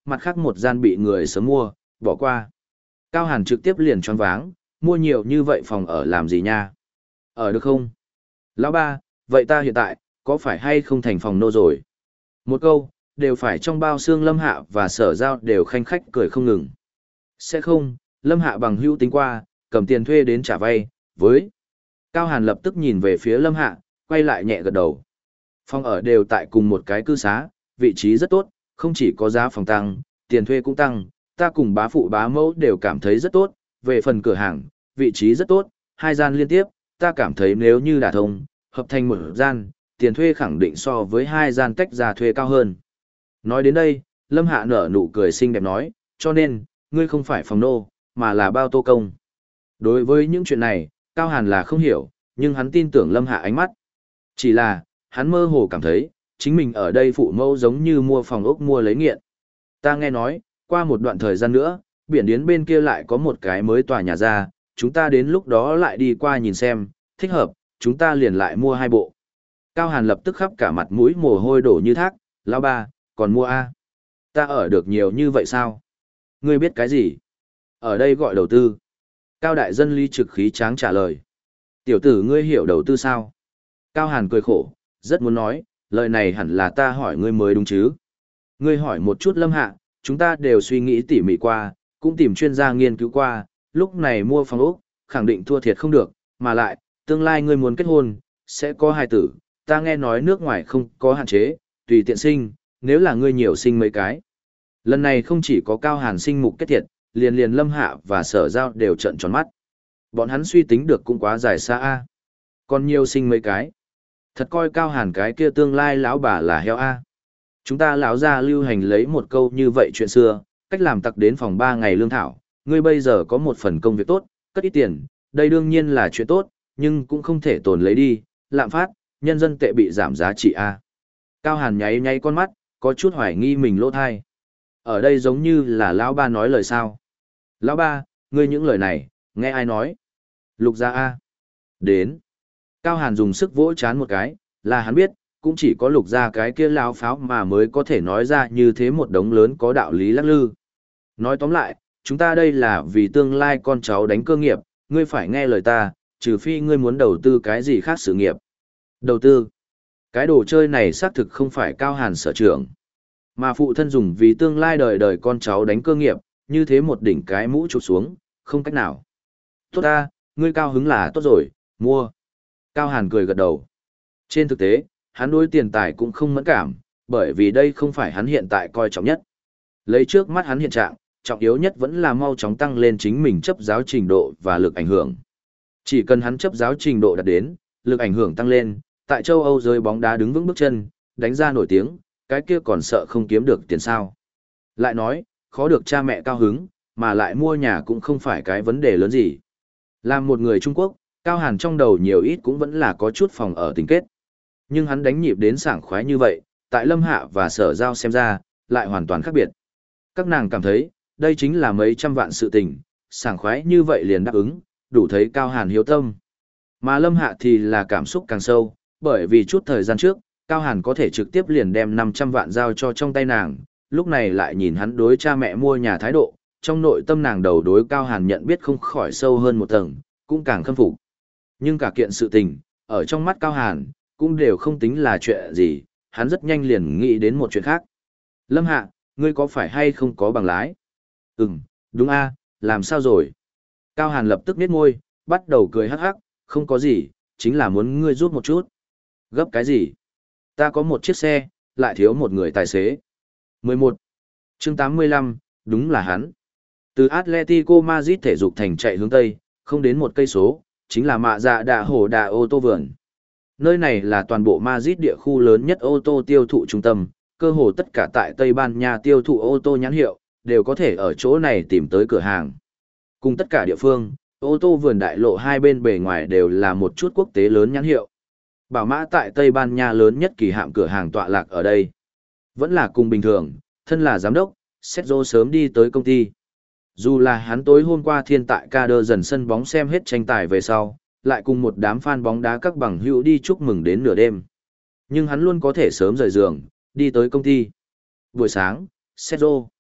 mặt khác một gian bị người sớm mua, bỏ qua. Cao Hàn trực tiếp liền choáng váng, mua nhiều như vậy phòng ở làm gì nha? Ở được không? Lão ba, vậy ta hiện tại, có phải hay không thành phòng nô rồi? Một câu, đều phải trong bao xương Lâm Hạ và Sở Giao đều khanh khách cười không ngừng. Sẽ không, Lâm Hạ bằng hữu tính qua, cầm tiền thuê đến trả vay, với. Cao Hàn lập tức nhìn về phía Lâm Hạ, quay lại nhẹ gật đầu. Phòng ở đều tại cùng một cái cư xá, vị trí rất tốt, không chỉ có giá phòng tăng, tiền thuê cũng tăng, ta cùng bá phụ bá mẫu đều cảm thấy rất tốt, về phần cửa hàng, vị trí rất tốt, hai gian liên tiếp, ta cảm thấy nếu như đả thông, hợp thành một gian, tiền thuê khẳng định so với hai gian tách ra thuê cao hơn. Nói đến đây, Lâm Hạ nở nụ cười xinh đẹp nói, cho nên, ngươi không phải phòng nô, mà là bao tô công. Đối với những chuyện này, Cao Hàn là không hiểu, nhưng hắn tin tưởng Lâm Hạ ánh mắt. Chỉ là, hắn mơ hồ cảm thấy, chính mình ở đây phụ mẫu giống như mua phòng ốc mua lấy nghiện. Ta nghe nói, qua một đoạn thời gian nữa, biển điến bên kia lại có một cái mới tòa nhà ra, chúng ta đến lúc đó lại đi qua nhìn xem, thích hợp, chúng ta liền lại mua hai bộ. Cao Hàn lập tức khắp cả mặt mũi mồ hôi đổ như thác, lão ba, còn mua A. Ta ở được nhiều như vậy sao? Ngươi biết cái gì? Ở đây gọi đầu tư. Cao đại dân ly trực khí tráng trả lời. Tiểu tử ngươi hiểu đầu tư sao? Cao Hàn cười khổ, rất muốn nói, lời này hẳn là ta hỏi ngươi mới đúng chứ. Ngươi hỏi một chút Lâm Hạ, chúng ta đều suy nghĩ tỉ mỉ qua, cũng tìm chuyên gia nghiên cứu qua, lúc này mua phòng ốc, khẳng định thua thiệt không được, mà lại, tương lai ngươi muốn kết hôn, sẽ có hài tử, ta nghe nói nước ngoài không có hạn chế, tùy tiện sinh, nếu là ngươi nhiều sinh mấy cái. Lần này không chỉ có Cao Hàn sinh mục kết thiệt, liền liền Lâm Hạ và Sở Giao đều trợn tròn mắt. Bọn hắn suy tính được cũng quá dài xa a. Còn nhiều sinh mấy cái. Thật coi Cao Hàn cái kia tương lai lão bà là heo a. Chúng ta lão gia lưu hành lấy một câu như vậy chuyện xưa, cách làm tặc đến phòng ba ngày lương thảo, ngươi bây giờ có một phần công việc tốt, cất ít tiền, đây đương nhiên là chuyện tốt, nhưng cũng không thể tồn lấy đi, lạm phát, nhân dân tệ bị giảm giá trị a. Cao Hàn nháy nháy con mắt, có chút hoài nghi mình lỗ thai. Ở đây giống như là lão ba nói lời sao. Lão ba, ngươi những lời này, nghe ai nói? Lục gia a. Đến. Cao Hàn dùng sức vỗ chán một cái, là hắn biết, cũng chỉ có lục gia cái kia lão pháo mà mới có thể nói ra như thế một đống lớn có đạo lý lắc lư. Nói tóm lại, chúng ta đây là vì tương lai con cháu đánh cơ nghiệp, ngươi phải nghe lời ta, trừ phi ngươi muốn đầu tư cái gì khác sự nghiệp. Đầu tư. Cái đồ chơi này xác thực không phải Cao Hàn sở trường. Mà phụ thân dùng vì tương lai đời đời con cháu đánh cơ nghiệp, như thế một đỉnh cái mũ chụp xuống, không cách nào. Tốt ta, ngươi cao hứng là tốt rồi, mua. Cao Hàn cười gật đầu. Trên thực tế, hắn đối tiền tài cũng không mẫn cảm, bởi vì đây không phải hắn hiện tại coi trọng nhất. Lấy trước mắt hắn hiện trạng, trọng yếu nhất vẫn là mau chóng tăng lên chính mình chấp giáo trình độ và lực ảnh hưởng. Chỉ cần hắn chấp giáo trình độ đạt đến, lực ảnh hưởng tăng lên, tại châu Âu giới bóng đá đứng vững bước chân, đánh ra nổi tiếng, cái kia còn sợ không kiếm được tiền sao. Lại nói, khó được cha mẹ cao hứng, mà lại mua nhà cũng không phải cái vấn đề lớn gì. Làm một người Trung Quốc, Cao Hàn trong đầu nhiều ít cũng vẫn là có chút phòng ở tình kết. Nhưng hắn đánh nhịp đến sảng khoái như vậy, tại Lâm Hạ và Sở Giao xem ra, lại hoàn toàn khác biệt. Các nàng cảm thấy, đây chính là mấy trăm vạn sự tình, sảng khoái như vậy liền đáp ứng, đủ thấy Cao Hàn hiếu tâm. Mà Lâm Hạ thì là cảm xúc càng sâu, bởi vì chút thời gian trước, Cao Hàn có thể trực tiếp liền đem năm trăm vạn giao cho trong tay nàng, lúc này lại nhìn hắn đối cha mẹ mua nhà thái độ, trong nội tâm nàng đầu đối Cao Hàn nhận biết không khỏi sâu hơn một tầng, cũng càng khâm phục. Nhưng cả kiện sự tình, ở trong mắt Cao Hàn, cũng đều không tính là chuyện gì, hắn rất nhanh liền nghĩ đến một chuyện khác. Lâm Hạ, ngươi có phải hay không có bằng lái? Ừm, đúng a, làm sao rồi? Cao Hàn lập tức nhếch môi, bắt đầu cười hắc hắc, không có gì, chính là muốn ngươi giúp một chút. Gấp cái gì? Ta có một chiếc xe, lại thiếu một người tài xế. mười một. Chương tám mươi lăm, đúng là hắn. Từ Atletico Madrid thể dục thành chạy hướng Tây, không đến một cây số, chính là mạ dạ đạ hồ đạ ô tô vườn. Nơi này là toàn bộ Madrid địa khu lớn nhất ô tô tiêu thụ trung tâm, cơ hồ tất cả tại Tây Ban Nha tiêu thụ ô tô nhãn hiệu, đều có thể ở chỗ này tìm tới cửa hàng. Cùng tất cả địa phương, ô tô vườn đại lộ hai bên bề ngoài đều là một chút quốc tế lớn nhãn hiệu. Bảo mã tại Tây Ban Nha lớn nhất kỳ hạm cửa hàng tọa lạc ở đây. Vẫn là cùng bình thường, thân là giám đốc, Sergio sớm đi tới công ty. Dù là hắn tối hôm qua thiên tại ca đơ dần sân bóng xem hết tranh tài về sau, lại cùng một đám fan bóng đá các bằng hữu đi chúc mừng đến nửa đêm. Nhưng hắn luôn có thể sớm rời giường, đi tới công ty. Buổi sáng, Sergio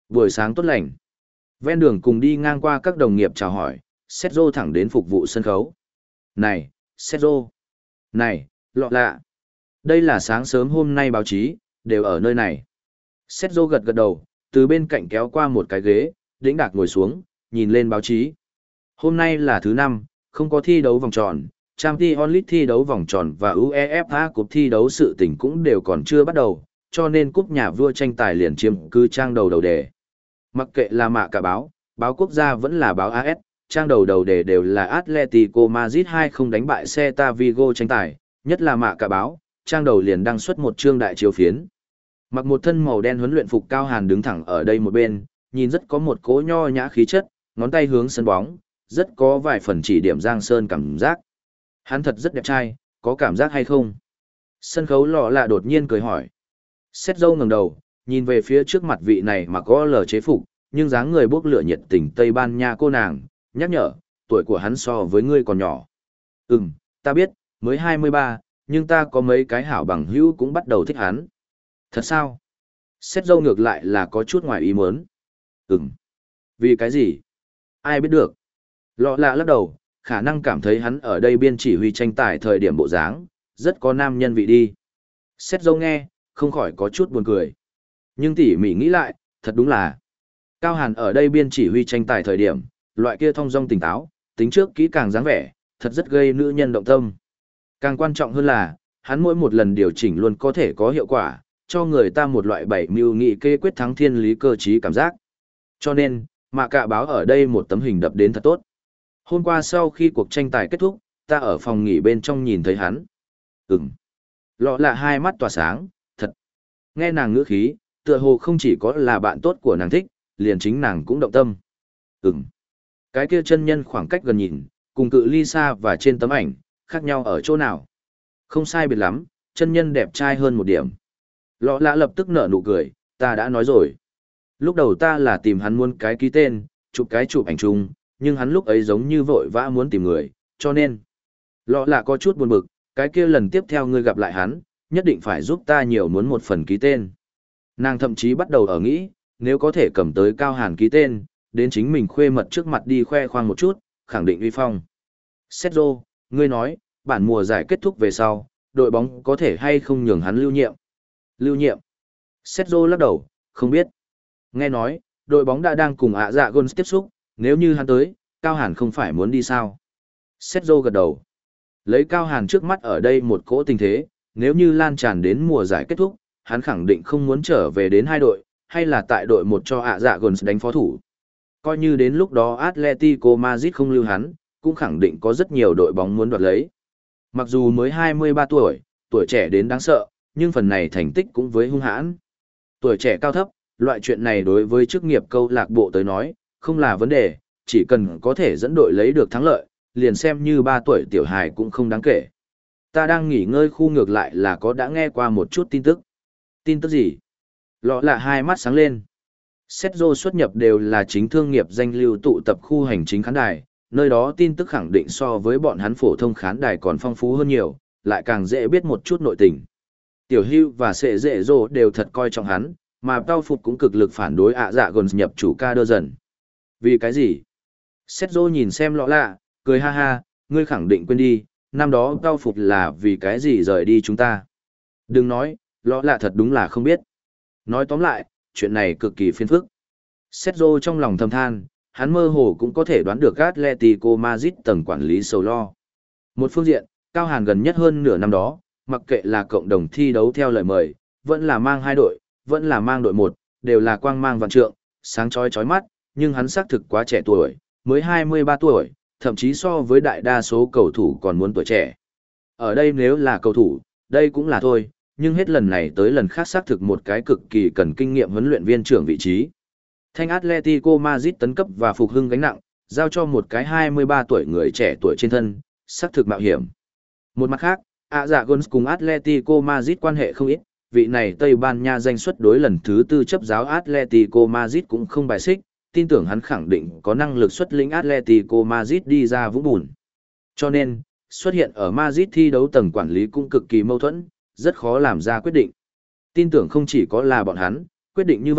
Buổi sáng tốt lành. Ven đường cùng đi ngang qua các đồng nghiệp chào hỏi, Sergio thẳng đến phục vụ sân khấu. Này, Sergio. Này, lọ lạ. Đây là sáng sớm hôm nay báo chí, đều ở nơi này. Sergio gật gật đầu, từ bên cạnh kéo qua một cái ghế, đĩnh đạc ngồi xuống, nhìn lên báo chí. Hôm nay là thứ năm, không có thi đấu vòng tròn, Champions League thi đấu vòng tròn và UEFA Cup thi đấu sự tình cũng đều còn chưa bắt đầu, cho nên cúp nhà vua tranh tài liền chiếm cứ trang đầu đầu đề. Mặc kệ là mạ cả báo, báo quốc gia vẫn là báo a ét, trang đầu đầu đề đều là Atletico Madrid hai không đánh bại Celta Vigo tranh tài, nhất là mạ cả báo, trang đầu liền đăng xuất một chương đại chiếu phiến. Mặc một thân màu đen huấn luyện phục Cao Hàn đứng thẳng ở đây một bên, nhìn rất có một cỗ nho nhã khí chất, ngón tay hướng sân bóng, rất có vài phần chỉ điểm Giang Sơn cảm giác. Hắn thật rất đẹp trai, có cảm giác hay không? Sân khấu lọ lạ đột nhiên cười hỏi. Sét dâu ngẩng đầu, nhìn về phía trước mặt vị này mà có lờ chế phục, nhưng dáng người bốc lửa nhiệt tình Tây Ban Nha cô nàng, nhắc nhở, tuổi của hắn so với ngươi còn nhỏ. Ừm, ta biết, mới hai mươi ba, nhưng ta có mấy cái hảo bằng hữu cũng bắt đầu thích hắn. Thật sao? Sét dâu ngược lại là có chút ngoài ý muốn. Ừm. Vì cái gì? Ai biết được? Lọ lạ lắc đầu, khả năng cảm thấy hắn ở đây biên chỉ huy tranh tài thời điểm bộ dáng, rất có nam nhân vị đi. Sét dâu nghe, không khỏi có chút buồn cười. Nhưng tỉ mỉ nghĩ lại, thật đúng là. Cao Hàn ở đây biên chỉ huy tranh tài thời điểm, loại kia thong dong tỉnh táo, tính trước kỹ càng dáng vẻ, thật rất gây nữ nhân động tâm. Càng quan trọng hơn là, hắn mỗi một lần điều chỉnh luôn có thể có hiệu quả, cho người ta một loại bảy mưu nghị kê quyết thắng thiên lý cơ trí cảm giác. Cho nên, mà cả báo ở đây một tấm hình đập đến thật tốt. Hôm qua sau khi cuộc tranh tài kết thúc, ta ở phòng nghỉ bên trong nhìn thấy hắn. Ừm. Lọ lạ hai mắt tỏa sáng, thật. Nghe nàng ngữ khí, tựa hồ không chỉ có là bạn tốt của nàng thích, liền chính nàng cũng động tâm. Ừm. Cái kia chân nhân khoảng cách gần nhìn, cùng cự ly xa và trên tấm ảnh, khác nhau ở chỗ nào? Không sai biệt lắm, chân nhân đẹp trai hơn một điểm. Lọ lạ lập tức nở nụ cười, ta đã nói rồi. Lúc đầu ta là tìm hắn muốn cái ký tên, chụp cái chụp ảnh chung, nhưng hắn lúc ấy giống như vội vã muốn tìm người, cho nên. Lọ lạ có chút buồn bực, cái kia lần tiếp theo ngươi gặp lại hắn, nhất định phải giúp ta nhiều muốn một phần ký tên. Nàng thậm chí bắt đầu ở nghĩ, nếu có thể cầm tới Cao Hàn ký tên, đến chính mình khuê mật trước mặt đi khoe khoang một chút, khẳng định uy phong. Sergio, ngươi nói, bản mùa giải kết thúc về sau, đội bóng có thể hay không nhường hắn lưu nhiệm? Lưu nhiệm? Sergio lắc đầu, không biết. Nghe nói, đội bóng đã đang cùng ạ dạ Gôn tiếp xúc, nếu như hắn tới, Cao Hàn không phải muốn đi sao? Sergio gật đầu. Lấy Cao Hàn trước mắt ở đây một cỗ tình thế, nếu như lan tràn đến mùa giải kết thúc, hắn khẳng định không muốn trở về đến hai đội, hay là tại đội một cho ạ dạ Gôn đánh phó thủ. Coi như đến lúc đó Atletico Madrid không lưu hắn, cũng khẳng định có rất nhiều đội bóng muốn đoạt lấy. Mặc dù mới hai mươi ba tuổi, tuổi trẻ đến đáng sợ, nhưng phần này thành tích cũng với hung hãn. Tuổi trẻ cao thấp, loại chuyện này đối với chức nghiệp câu lạc bộ tới nói, không là vấn đề, chỉ cần có thể dẫn đội lấy được thắng lợi, liền xem như ba tuổi tiểu hài cũng không đáng kể. Ta đang nghỉ ngơi khu ngược lại là có đã nghe qua một chút tin tức. Tin tức gì? Lọ lạ hai mắt sáng lên. Sergio xuất nhập đều là chính thương nghiệp danh lưu tụ tập khu hành chính khán đài, nơi đó tin tức khẳng định so với bọn hắn phổ thông khán đài còn phong phú hơn nhiều, lại càng dễ biết một chút nội tình. Tiểu Hưu và Sệ Dệ Dô đều thật coi trọng hắn, mà Tao Phục cũng cực lực phản đối ạ dạ gần nhập chủ ca đơ dần. Vì cái gì? Sergio nhìn xem lọ lạ, cười ha ha, ngươi khẳng định quên đi, năm đó Tao Phục là vì cái gì rời đi chúng ta. Đừng nói, lọ lạ thật đúng là không biết. Nói tóm lại, chuyện này cực kỳ phiền phức. Sergio trong lòng thầm than, hắn mơ hồ cũng có thể đoán được Atletico Madrid tầng quản lý sầu lo. Một phương diện, Cao Hàn gần nhất hơn nửa năm đó, mặc kệ là cộng đồng thi đấu theo lời mời, vẫn là mang hai đội, vẫn là mang đội một, đều là quang mang vạn trượng, sáng chói chói mắt, nhưng hắn xác thực quá trẻ tuổi, mới hai mươi ba tuổi, thậm chí so với đại đa số cầu thủ còn muốn tuổi trẻ. Ở đây nếu là cầu thủ, đây cũng là thôi, nhưng hết lần này tới lần khác xác thực một cái cực kỳ cần kinh nghiệm huấn luyện viên trưởng vị trí. Thanh Atletico Madrid tấn cấp và phục hưng gánh nặng, giao cho một cái hai mươi ba tuổi người trẻ tuổi trên thân, xác thực mạo hiểm. Một mặt khác, ạ dạ Gôn cùng Atletico Madrid quan hệ không ít, vị này Tây Ban Nha danh xuất đối lần thứ tư chấp giáo Atletico Madrid cũng không bài xích, tin tưởng hắn khẳng định có năng lực xuất lĩnh Atletico Madrid đi ra vũng bùn. Cho nên, xuất hiện ở Madrid thi đấu tầng quản lý cũng cực kỳ mâu thuẫn, rất khó làm ra quyết định. Tin tưởng không chỉ có là bọn hắn, quyết định như vậy,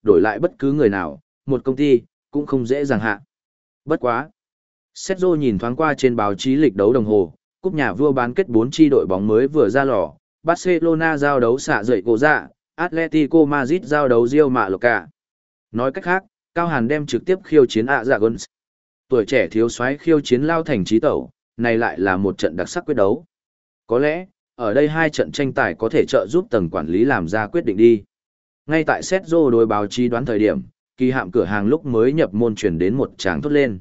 đổi lại bất cứ người nào, một công ty, cũng không dễ dàng hạ. Bất quá. Sergio nhìn thoáng qua trên báo chí lịch đấu đồng hồ, cúp nhà vua bán kết bốn chi đội bóng mới vừa ra lò, Barcelona giao đấu xạ dậy cổ dạ, Atletico Madrid giao đấu Real Mallorca. Nói cách khác, Cao Hàn đem trực tiếp khiêu chiến Aragonés. Tuổi trẻ thiếu soái khiêu chiến lao thành trí tẩu, này lại là một trận đặc sắc quyết đấu. Có lẽ, ở đây hai trận tranh tài có thể trợ giúp tầng quản lý làm ra quyết định đi. Ngay tại Sergio đối báo chí đoán thời điểm, kỳ hạm cửa hàng lúc mới nhập môn truyền đến một tràng thốt lên.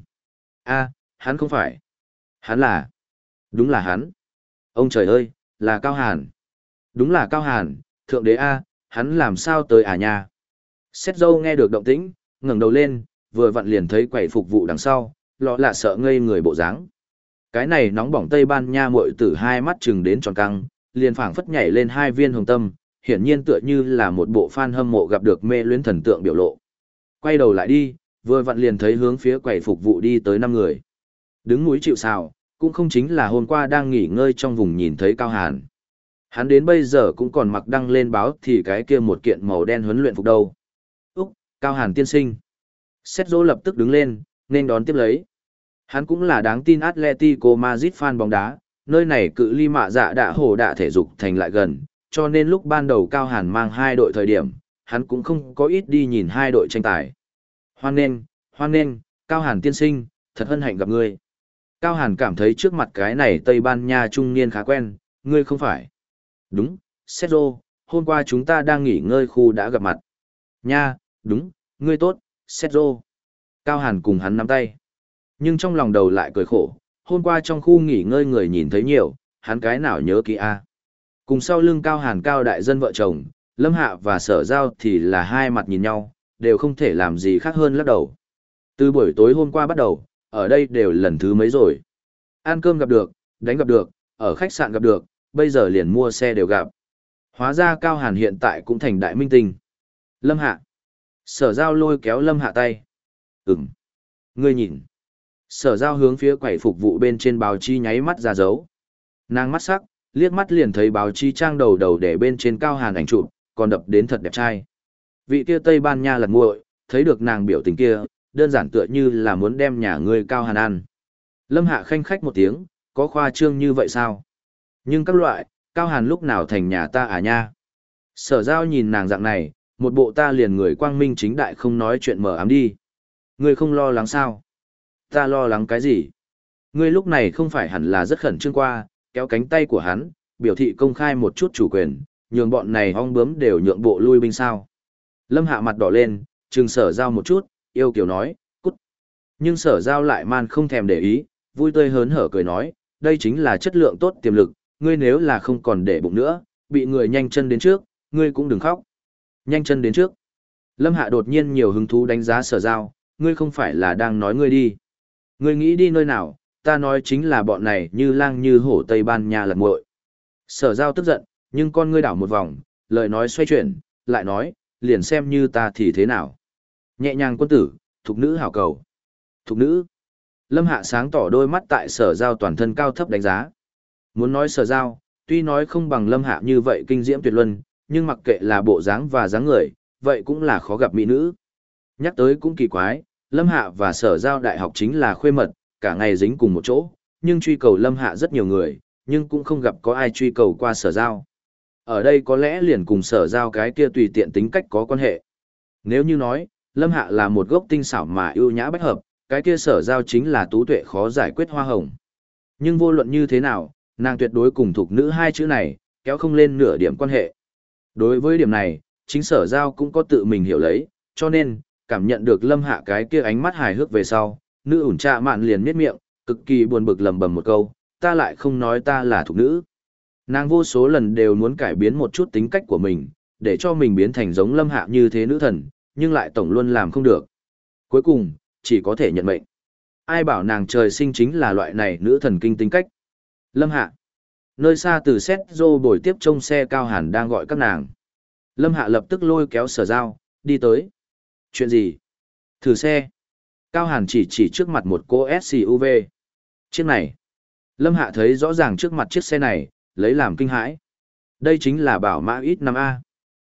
A, hắn không phải. Hắn là. Đúng là hắn. Ông trời ơi, là Cao Hàn. Đúng là Cao Hàn, thượng đế A, hắn làm sao tới à nha. Sergio nghe được động tĩnh, ngẩng đầu lên, vừa vặn liền thấy quầy phục vụ đằng sau, lọ lạ sợ ngây người bộ dáng. Cái này nóng bỏng Tây Ban Nha muội tử hai mắt chừng đến tròn căng, liền phảng phất nhảy lên hai viên hồng tâm, hiển nhiên tựa như là một bộ fan hâm mộ gặp được mê luyến thần tượng biểu lộ. Quay đầu lại đi, vừa vặn liền thấy hướng phía quầy phục vụ đi tới năm người. Đứng núi chịu sào, cũng không chính là hôm qua đang nghỉ ngơi trong vùng nhìn thấy Cao Hàn. Hắn đến bây giờ cũng còn mặc đăng lên báo thì cái kia một kiện màu đen huấn luyện phục đâu. Úc, Cao Hàn tiên sinh. Sergio lập tức đứng lên, nên đón tiếp lấy. Hắn cũng là đáng tin Atletico Madrid fan bóng đá, nơi này cự ly mạ dạ đạ hồ đạ thể dục thành lại gần, cho nên lúc ban đầu Cao Hàn mang hai đội thời điểm, hắn cũng không có ít đi nhìn hai đội tranh tài. Hoan nghênh, hoan nghênh, Cao Hàn tiên sinh, thật hân hạnh gặp ngươi. Cao Hàn cảm thấy trước mặt cái này Tây Ban Nha trung niên khá quen, ngươi không phải. Đúng, Sergio, hôm qua chúng ta đang nghỉ ngơi khu đã gặp mặt. Nha, đúng, ngươi tốt, Sergio. Cao Hàn cùng hắn nắm tay. Nhưng trong lòng đầu lại cười khổ, hôm qua trong khu nghỉ ngơi người nhìn thấy nhiều, hắn cái nào nhớ kỹ a. Cùng sau lưng Cao Hàn Cao đại dân vợ chồng, Lâm Hạ và Sở Giao thì là hai mặt nhìn nhau, đều không thể làm gì khác hơn lắc đầu. Từ buổi tối hôm qua bắt đầu, ở đây đều lần thứ mấy rồi. Ăn cơm gặp được, đánh gặp được, ở khách sạn gặp được, bây giờ liền mua xe đều gặp. Hóa ra Cao Hàn hiện tại cũng thành đại minh tinh. Lâm Hạ. Sở Giao lôi kéo Lâm Hạ tay. Ừm. Ngươi nhìn. Sở Giao hướng phía quầy phục vụ bên trên báo chí nháy mắt ra dấu. Nàng mắt sắc, liếc mắt liền thấy báo chí trang đầu đầu để bên trên Cao Hàn ảnh chụp, còn đập đến thật đẹp trai. Vị kia Tây Ban Nha lật nguội, thấy được nàng biểu tình kia, đơn giản tựa như là muốn đem nhà ngươi Cao Hàn ăn. Lâm Hạ khanh khách một tiếng, có khoa trương như vậy sao? Nhưng các loại, Cao Hàn lúc nào thành nhà ta à nha? Sở Giao nhìn nàng dạng này, một bộ ta liền người quang minh chính đại không nói chuyện mờ ám đi. Ngươi không lo lắng sao? Ta lo lắng cái gì? Ngươi lúc này không phải hẳn là rất khẩn trương qua, kéo cánh tay của hắn, biểu thị công khai một chút chủ quyền, nhường bọn này ong bướm đều nhượng bộ lui binh sao. Lâm Hạ mặt đỏ lên, trừng Sở Giao một chút, yêu kiểu nói, cút. Nhưng Sở Giao lại man không thèm để ý, vui tươi hớn hở cười nói, đây chính là chất lượng tốt tiềm lực, ngươi nếu là không còn để bụng nữa, bị người nhanh chân đến trước, ngươi cũng đừng khóc. Nhanh chân đến trước. Lâm Hạ đột nhiên nhiều hứng thú đánh giá Sở Giao, ngươi không phải là đang nói ngươi đi. Ngươi nghĩ đi nơi nào, ta nói chính là bọn này như lang như hổ Tây Ban Nha lật muội. Sở Giao tức giận, nhưng con ngươi đảo một vòng, lời nói xoay chuyển, lại nói, liền xem như ta thì thế nào. Nhẹ nhàng quân tử, thục nữ hảo cầu. Thục nữ. Lâm Hạ sáng tỏ đôi mắt tại Sở Giao toàn thân cao thấp đánh giá. Muốn nói Sở Giao, tuy nói không bằng Lâm Hạ như vậy kinh diễm tuyệt luân, nhưng mặc kệ là bộ dáng và dáng người, vậy cũng là khó gặp mỹ nữ. Nhắc tới cũng kỳ quái, Lâm Hạ và Sở Giao đại học chính là khuê mật, cả ngày dính cùng một chỗ, nhưng truy cầu Lâm Hạ rất nhiều người, nhưng cũng không gặp có ai truy cầu qua Sở Giao. Ở đây có lẽ liền cùng Sở Giao cái kia tùy tiện tính cách có quan hệ. Nếu như nói, Lâm Hạ là một gốc tinh xảo mà ưu nhã bách hợp, cái kia Sở Giao chính là tú tuệ khó giải quyết hoa hồng. Nhưng vô luận như thế nào, nàng tuyệt đối cùng thuộc nữ hai chữ này, kéo không lên nửa điểm quan hệ. Đối với điểm này, chính Sở Giao cũng có tự mình hiểu lấy, cho nên, cảm nhận được Lâm Hạ cái kia ánh mắt hài hước về sau, nữ ủn trạ mạn liền miết miệng, cực kỳ buồn bực lầm bầm một câu, ta lại không nói ta là thuộc nữ. Nàng vô số lần đều muốn cải biến một chút tính cách của mình, để cho mình biến thành giống Lâm Hạ như thế nữ thần, nhưng lại tổng luôn làm không được. Cuối cùng, chỉ có thể nhận mệnh. Ai bảo nàng trời sinh chính là loại này nữ thần kinh tính cách. Lâm Hạ. Nơi xa từ xét rô bồi tiếp trông xe Cao Hàn đang gọi các nàng. Lâm Hạ lập tức lôi kéo Sở Giao, đi tới. Chuyện gì? Thử xe. Cao Hàn chỉ chỉ trước mặt một cô ét u vê. Chiếc này. Lâm Hạ thấy rõ ràng trước mặt chiếc xe này, lấy làm kinh hãi. Đây chính là bảo mã ít năm A.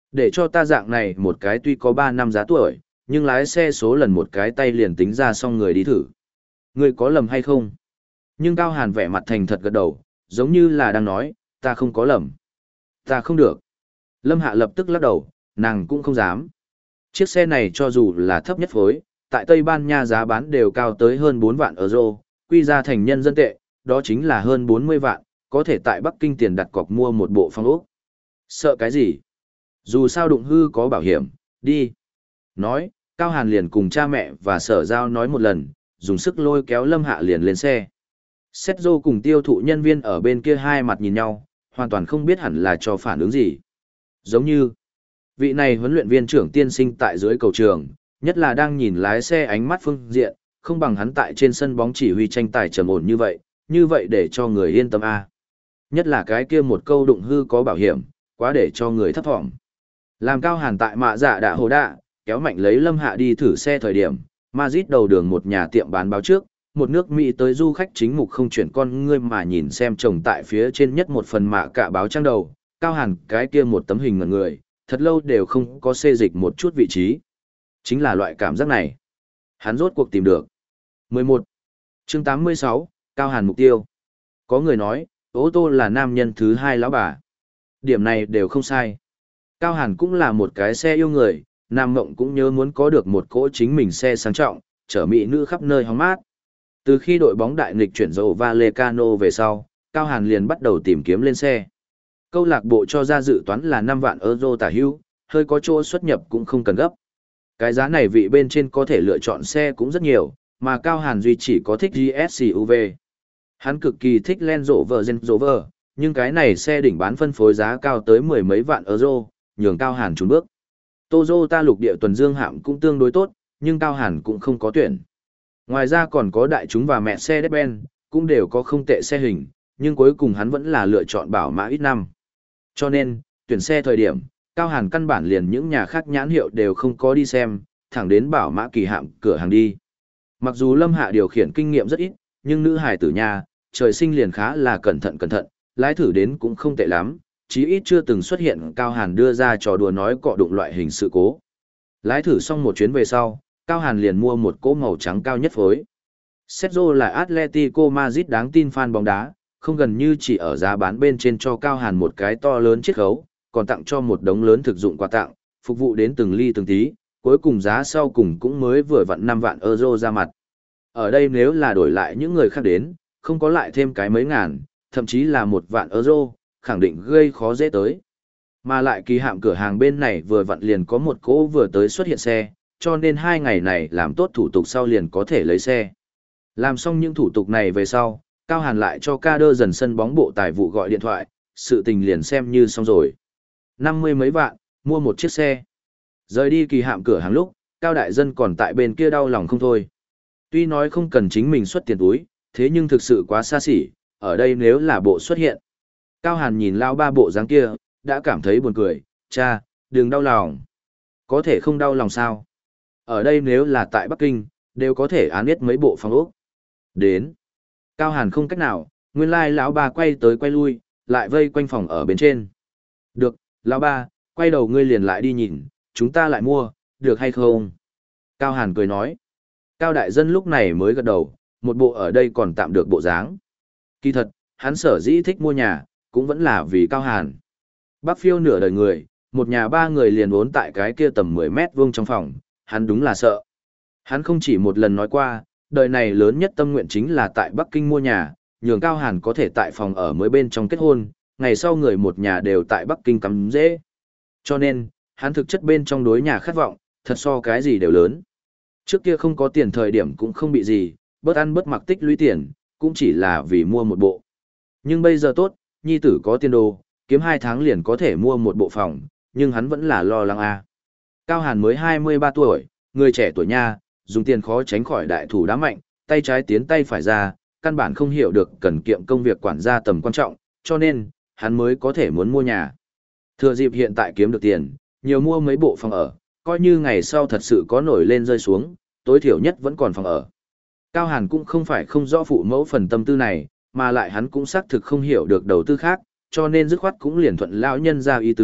Để cho ta dạng này một cái tuy có ba năm giá tuổi, nhưng lái xe số lần một cái tay liền tính ra xong người đi thử. Ngươi có lầm hay không? Nhưng Cao Hàn vẻ mặt thành thật gật đầu, giống như là đang nói, ta không có lầm. Ta không được. Lâm Hạ lập tức lắc đầu, nàng cũng không dám. Chiếc xe này cho dù là thấp nhất phối, tại Tây Ban Nha giá bán đều cao tới hơn bốn vạn euro, quy ra thành nhân dân tệ, đó chính là hơn bốn mươi vạn, có thể tại Bắc Kinh tiền đặt cọc mua một bộ phong ốc. Sợ cái gì? Dù sao đụng hư có bảo hiểm, đi. Nói, Cao Hàn liền cùng cha mẹ và sở giao nói một lần, dùng sức lôi kéo Lâm Hạ liền lên xe. Sét Dô cùng tiêu thụ nhân viên ở bên kia hai mặt nhìn nhau, hoàn toàn không biết hẳn là cho phản ứng gì. Giống như, vị này huấn luyện viên trưởng tiên sinh tại dưới cầu trường, nhất là đang nhìn lái xe ánh mắt phương diện, không bằng hắn tại trên sân bóng chỉ huy tranh tài trầm ổn như vậy, như vậy để cho người yên tâm a. Nhất là cái kia một câu đụng hư có bảo hiểm, quá để cho người thấp thỏm. Làm Cao Hàn tại mạ dạ đạ hồ đạ, kéo mạnh lấy Lâm Hạ đi thử xe thời điểm, Madrid đầu đường một nhà tiệm bán báo trước, một nước Mỹ tới du khách chính mục không chuyển con ngươi mà nhìn xem chồng tại phía trên nhất một phần mạ cả báo trang đầu, Cao Hàn cái kia một tấm hình ngẩn người, thật lâu đều không có xê dịch một chút vị trí. Chính là loại cảm giác này. Hắn rốt cuộc tìm được. mười một. Chương tám mươi sáu, Cao Hàn mục tiêu. Có người nói, ô tô là nam nhân thứ hai lão bà. Điểm này đều không sai. Cao Hàn cũng là một cái xe yêu người, Nam Mộng cũng nhớ muốn có được một cỗ chính mình xe sang trọng, chở mỹ nữ khắp nơi hóng mát. Từ khi đội bóng đại nghịch chuyển dầu Vallecano về sau, Cao Hàn liền bắt đầu tìm kiếm lên xe. Câu lạc bộ cho ra dự toán là năm vạn euro tả hữu, hơi có chỗ xuất nhập cũng không cần gấp. Cái giá này vị bên trên có thể lựa chọn xe cũng rất nhiều, mà Cao Hàn duy chỉ có thích giê ét xê u vê. Hắn cực kỳ thích Land Rover Range Rover, nhưng cái này xe đỉnh bán phân phối giá cao tới mười mấy vạn euro, nhường Cao Hàn chùn bước. Toyota lục địa tuần dương hạm cũng tương đối tốt, nhưng Cao Hàn cũng không có tuyển. Ngoài ra còn có đại chúng và Mercedes-Benz, cũng đều có không tệ xe hình, nhưng cuối cùng hắn vẫn là lựa chọn bảo mã ít năm. Cho nên, tuyển xe thời điểm, Cao Hàn căn bản liền những nhà khác nhãn hiệu đều không có đi xem, thẳng đến bảo mã kỳ hạm cửa hàng đi. Mặc dù Lâm Hạ điều khiển kinh nghiệm rất ít, nhưng nữ hài tử nhà, trời sinh liền khá là cẩn thận cẩn thận, lái thử đến cũng không tệ lắm, chí ít chưa từng xuất hiện Cao Hàn đưa ra trò đùa nói cọ đụng loại hình sự cố. Lái thử xong một chuyến về sau, Cao Hàn liền mua một cỗ màu trắng cao nhất phối. Sergio là Atletico Madrid đáng tin fan bóng đá, không gần như chỉ ở giá bán bên trên cho Cao Hàn một cái to lớn chiết khấu, còn tặng cho một đống lớn thực dụng quà tặng, phục vụ đến từng ly từng tí, cuối cùng giá sau cùng cũng mới vừa vặn năm vạn euro ra mặt. Ở đây nếu là đổi lại những người khác đến, không có lại thêm cái mấy ngàn, thậm chí là một vạn euro, khẳng định gây khó dễ tới. Mà lại kỳ hạm cửa hàng bên này vừa vặn liền có một cỗ vừa tới xuất hiện xe, cho nên hai ngày này làm tốt thủ tục sau liền có thể lấy xe. Làm xong những thủ tục này về sau, Cao Hàn lại cho ca đơ dần sân bóng bộ tài vụ gọi điện thoại, sự tình liền xem như xong rồi. Năm mươi mấy vạn, mua một chiếc xe. Rời đi kỳ hạm cửa hàng lúc, Cao Đại Dân còn tại bên kia đau lòng không thôi. Tuy nói không cần chính mình xuất tiền túi, thế nhưng thực sự quá xa xỉ, ở đây nếu là bộ xuất hiện. Cao Hàn nhìn lao ba bộ dáng kia, đã cảm thấy buồn cười, cha, đừng đau lòng. Có thể không đau lòng sao? Ở đây nếu là tại Bắc Kinh, đều có thể án biết mấy bộ phòng ốc. Đến. Cao Hàn không cách nào, nguyên lai lão ba quay tới quay lui, lại vây quanh phòng ở bên trên. Được, lão ba, quay đầu ngươi liền lại đi nhìn, chúng ta lại mua, được hay không? Cao Hàn cười nói. Cao Đại Dân lúc này mới gật đầu, một bộ ở đây còn tạm được bộ dáng. Kỳ thật, hắn sở dĩ thích mua nhà, cũng vẫn là vì Cao Hàn. Bắc phiêu nửa đời người, một nhà ba người liền vốn tại cái kia tầm mười mét vuông trong phòng, hắn đúng là sợ. Hắn không chỉ một lần nói qua, đời này lớn nhất tâm nguyện chính là tại Bắc Kinh mua nhà, nhường Cao Hàn có thể tại phòng ở mới bên trong kết hôn, ngày sau người một nhà đều tại Bắc Kinh cắm dễ. Cho nên, hắn thực chất bên trong đối nhà khát vọng, thật so cái gì đều lớn. Trước kia không có tiền thời điểm cũng không bị gì, bớt ăn bớt mặc tích lũy tiền, cũng chỉ là vì mua một bộ. Nhưng bây giờ tốt, nhi tử có tiền đồ, kiếm hai tháng liền có thể mua một bộ phòng, nhưng hắn vẫn là lo lắng a. Cao Hàn mới hai mươi ba tuổi, người trẻ tuổi nha, dùng tiền khó tránh khỏi đại thủ đá mạnh, tay trái tiến tay phải ra, căn bản không hiểu được cần kiệm công việc quản gia tầm quan trọng, cho nên, hắn mới có thể muốn mua nhà. Thừa dịp hiện tại kiếm được tiền, nhiều mua mấy bộ phòng ở, coi như ngày sau thật sự có nổi lên rơi xuống, tối thiểu nhất vẫn còn phòng ở. Cao Hàn cũng không phải không rõ phụ mẫu phần tâm tư này, mà lại hắn cũng xác thực không hiểu được đầu tư khác, cho nên dứt khoát cũng liền thuận lão nhân ra ý tứ,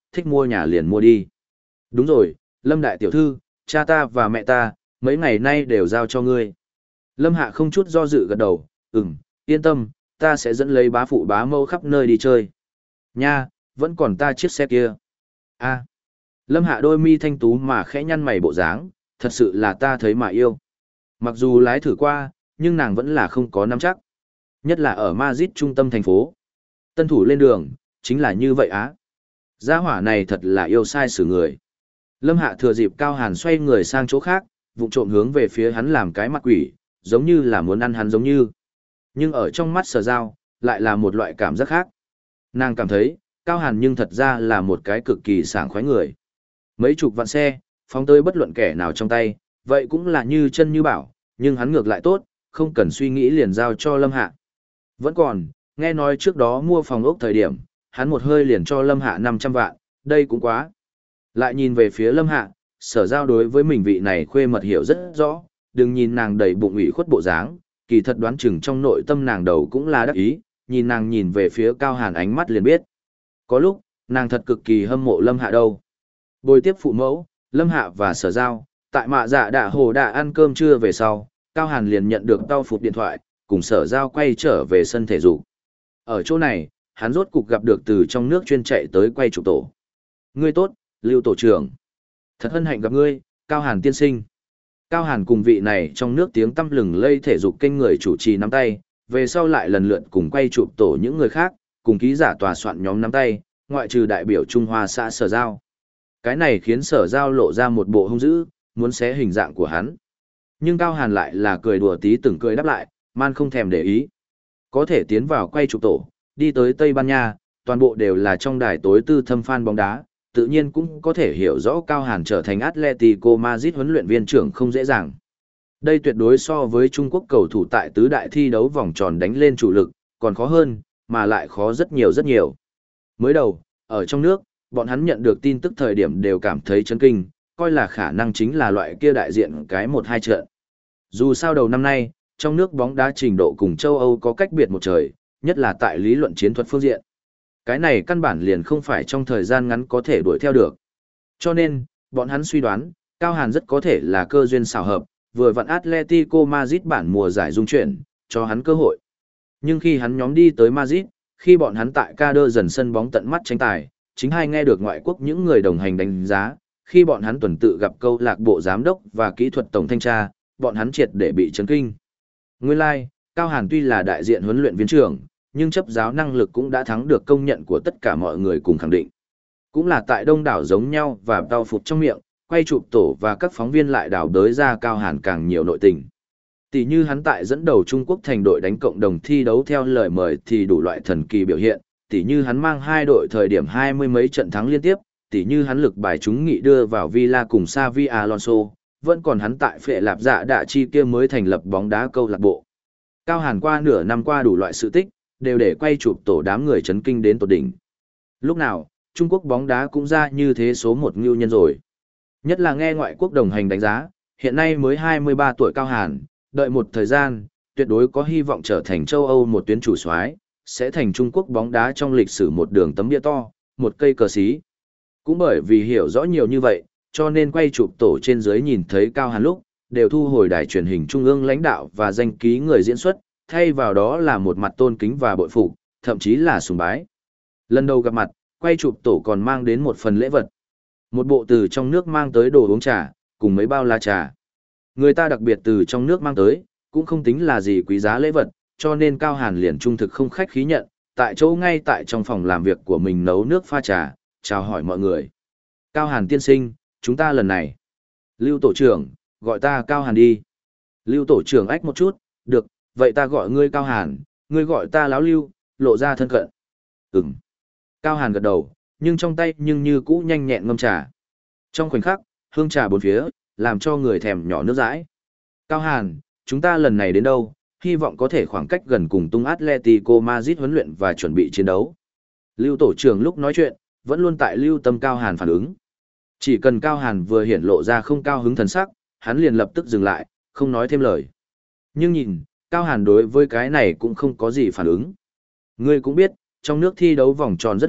thích mua nhà liền mua đi. Đúng rồi, Lâm đại tiểu thư, cha ta và mẹ ta, mấy ngày nay đều giao cho ngươi. Lâm Hạ không chút do dự gật đầu, ừm, yên tâm, ta sẽ dẫn lấy bá phụ bá mâu khắp nơi đi chơi. Nha, vẫn còn ta chiếc xe kia. A. Lâm Hạ đôi mi thanh tú mà khẽ nhăn mày bộ dáng, thật sự là ta thấy mà yêu. Mặc dù lái thử qua, nhưng nàng vẫn là không có nắm chắc. Nhất là ở Madrid trung tâm thành phố. Tân thủ lên đường, chính là như vậy á. Gia hỏa này thật là yêu sai xử người. Lâm Hạ thừa dịp Cao Hàn xoay người sang chỗ khác, vụng trộm hướng về phía hắn làm cái mặt quỷ, giống như là muốn ăn hắn giống như. Nhưng ở trong mắt Sở Giao, lại là một loại cảm giác khác. Nàng cảm thấy, Cao Hàn nhưng thật ra là một cái cực kỳ sảng khoái người. Mấy chục vạn xe, phóng tới bất luận kẻ nào trong tay, vậy cũng là như chân như bảo, nhưng hắn ngược lại tốt, không cần suy nghĩ liền giao cho Lâm Hạ. Vẫn còn, nghe nói trước đó mua phòng ốc thời điểm, hắn một hơi liền cho Lâm Hạ năm trăm vạn, đây cũng quá. Lại nhìn về phía Lâm Hạ, Sở Giao đối với mình vị này khuê mật hiểu rất rõ, đừng nhìn nàng đầy bụng ủy khuất bộ dáng, kỳ thật đoán chừng trong nội tâm nàng đầu cũng là đắc ý, nhìn nàng nhìn về phía Cao Hàn ánh mắt liền biết. Có lúc, nàng thật cực kỳ hâm mộ Lâm Hạ đâu. Bồi tiếp phụ mẫu, Lâm Hạ và Sở Giao, tại mạ dạ đạ hồ đạ ăn cơm trưa về sau, Cao Hàn liền nhận được tao phục điện thoại, cùng Sở Giao quay trở về sân thể dục. Ở chỗ này, hắn rốt cục gặp được từ trong nước chuyên chạy tới quay chụp tổ. Ngươi tốt, Lưu tổ trưởng. Thật hân hạnh gặp ngươi, Cao Hàn tiên sinh. Cao Hàn cùng vị này trong nước tiếng tăm lừng lây thể dục kênh người chủ trì nắm tay, về sau lại lần lượt cùng quay chụp tổ những người khác, cùng ký giả tòa soạn nhóm nắm tay, ngoại trừ đại biểu Trung Hoa xã Sở Giao. Cái này khiến Sở Giao lộ ra một bộ hung dữ, muốn xé hình dạng của hắn. Nhưng Cao Hàn lại là cười đùa tí từng cười đáp lại, man không thèm để ý. Có thể tiến vào quay chụp tổ, đi tới Tây Ban Nha, toàn bộ đều là trong đài tối tư thâm fan bóng đá, tự nhiên cũng có thể hiểu rõ Cao Hàn trở thành Atletico Madrid huấn luyện viên trưởng không dễ dàng. Đây tuyệt đối so với Trung Quốc cầu thủ tại tứ đại thi đấu vòng tròn đánh lên chủ lực, còn khó hơn, mà lại khó rất nhiều rất nhiều. Mới đầu, ở trong nước, bọn hắn nhận được tin tức thời điểm đều cảm thấy chấn kinh, coi là khả năng chính là loại kia đại diện cái một hai trận. Dù sao đầu năm nay, trong nước bóng đá trình độ cùng châu Âu có cách biệt một trời, nhất là tại lý luận chiến thuật phương diện. Cái này căn bản liền không phải trong thời gian ngắn có thể đuổi theo được. Cho nên, bọn hắn suy đoán, Cao Hàn rất có thể là cơ duyên xảo hợp, vừa vặn Atletico Madrid bản mùa giải dung chuyển, cho hắn cơ hội. Nhưng khi hắn nhóm đi tới Madrid, khi bọn hắn tại ca đơ dần sân bóng tận mắt tranh tài, chính hay nghe được ngoại quốc những người đồng hành đánh giá, khi bọn hắn tuần tự gặp câu lạc bộ giám đốc và kỹ thuật tổng thanh tra, bọn hắn triệt để bị chấn kinh. Nguyên lai, like, Cao Hàn tuy là đại diện huấn luyện viên trưởng, nhưng chấp giáo năng lực cũng đã thắng được công nhận của tất cả mọi người cùng khẳng định. Cũng là tại đông đảo giống nhau và đau phục trong miệng, quay chụp tổ và các phóng viên lại đào đới ra Cao Hàn càng nhiều nội tình. Tỷ như hắn tại dẫn đầu Trung Quốc thành đội đánh cộng đồng thi đấu theo lời mời thì đủ loại thần kỳ biểu hiện, tỷ như hắn mang hai đội thời điểm hai mươi mấy trận thắng liên tiếp, tỷ như hắn lực bài chúng nghị đưa vào Villa cùng Xavi Alonso, vẫn còn hắn tại Phệ Lạp Dạ Đạ Chi kia mới thành lập bóng đá câu lạc bộ. Cao Hàn qua nửa năm qua đủ loại sự tích, đều để quay chụp tổ đám người chấn kinh đến tột đỉnh. Lúc nào, Trung Quốc bóng đá cũng ra như thế số một ngưu nhân rồi. Nhất là nghe ngoại quốc đồng hành đánh giá, hiện nay mới hai mươi ba tuổi Cao Hàn, đợi một thời gian, tuyệt đối có hy vọng trở thành châu Âu một tuyến chủ soái, sẽ thành Trung Quốc bóng đá trong lịch sử một đường tấm bia to, một cây cờ xí. Cũng bởi vì hiểu rõ nhiều như vậy, cho nên quay chụp tổ trên dưới nhìn thấy Cao Hàn lúc, đều thu hồi đài truyền hình trung ương lãnh đạo và danh ký người diễn xuất, thay vào đó là một mặt tôn kính và bội phục, thậm chí là sùng bái. Lần đầu gặp mặt, quay chụp tổ còn mang đến một phần lễ vật. Một bộ từ trong nước mang tới đồ uống trà, cùng mấy bao lá trà. Người ta đặc biệt từ trong nước mang tới, cũng không tính là gì quý giá lễ vật, cho nên Cao Hàn liền trung thực không khách khí nhận, tại chỗ ngay tại trong phòng làm việc của mình nấu nước pha trà, chào hỏi mọi người. Cao Hàn tiên sinh, chúng ta lần này. Lưu tổ trưởng, gọi ta Cao Hàn đi. Lưu tổ trưởng ách một chút, được, vậy ta gọi ngươi Cao Hàn, ngươi gọi ta Láo Lưu, lộ ra thân cận. Ừm. Cao Hàn gật đầu, nhưng trong tay nhưng như cũ nhanh nhẹn ngâm trà. Trong khoảnh khắc, hương trà bốn phía, làm cho người thèm nhỏ nước dãi. Cao Hàn, chúng ta lần này đến đâu, hy vọng có thể khoảng cách gần cùng tung Atletico Madrid huấn luyện và chuẩn bị chiến đấu. Lưu tổ trưởng lúc nói chuyện, vẫn luôn tại lưu tâm Cao Hàn phản ứng. Chỉ cần Cao Hàn vừa hiển lộ ra không cao hứng thần sắc, hắn liền lập tức dừng lại, không nói thêm lời. Nhưng nhìn, Cao Hàn đối với cái này cũng không có gì phản ứng. Ngươi cũng biết, trong nước thi đấu vòng tròn rất loạn,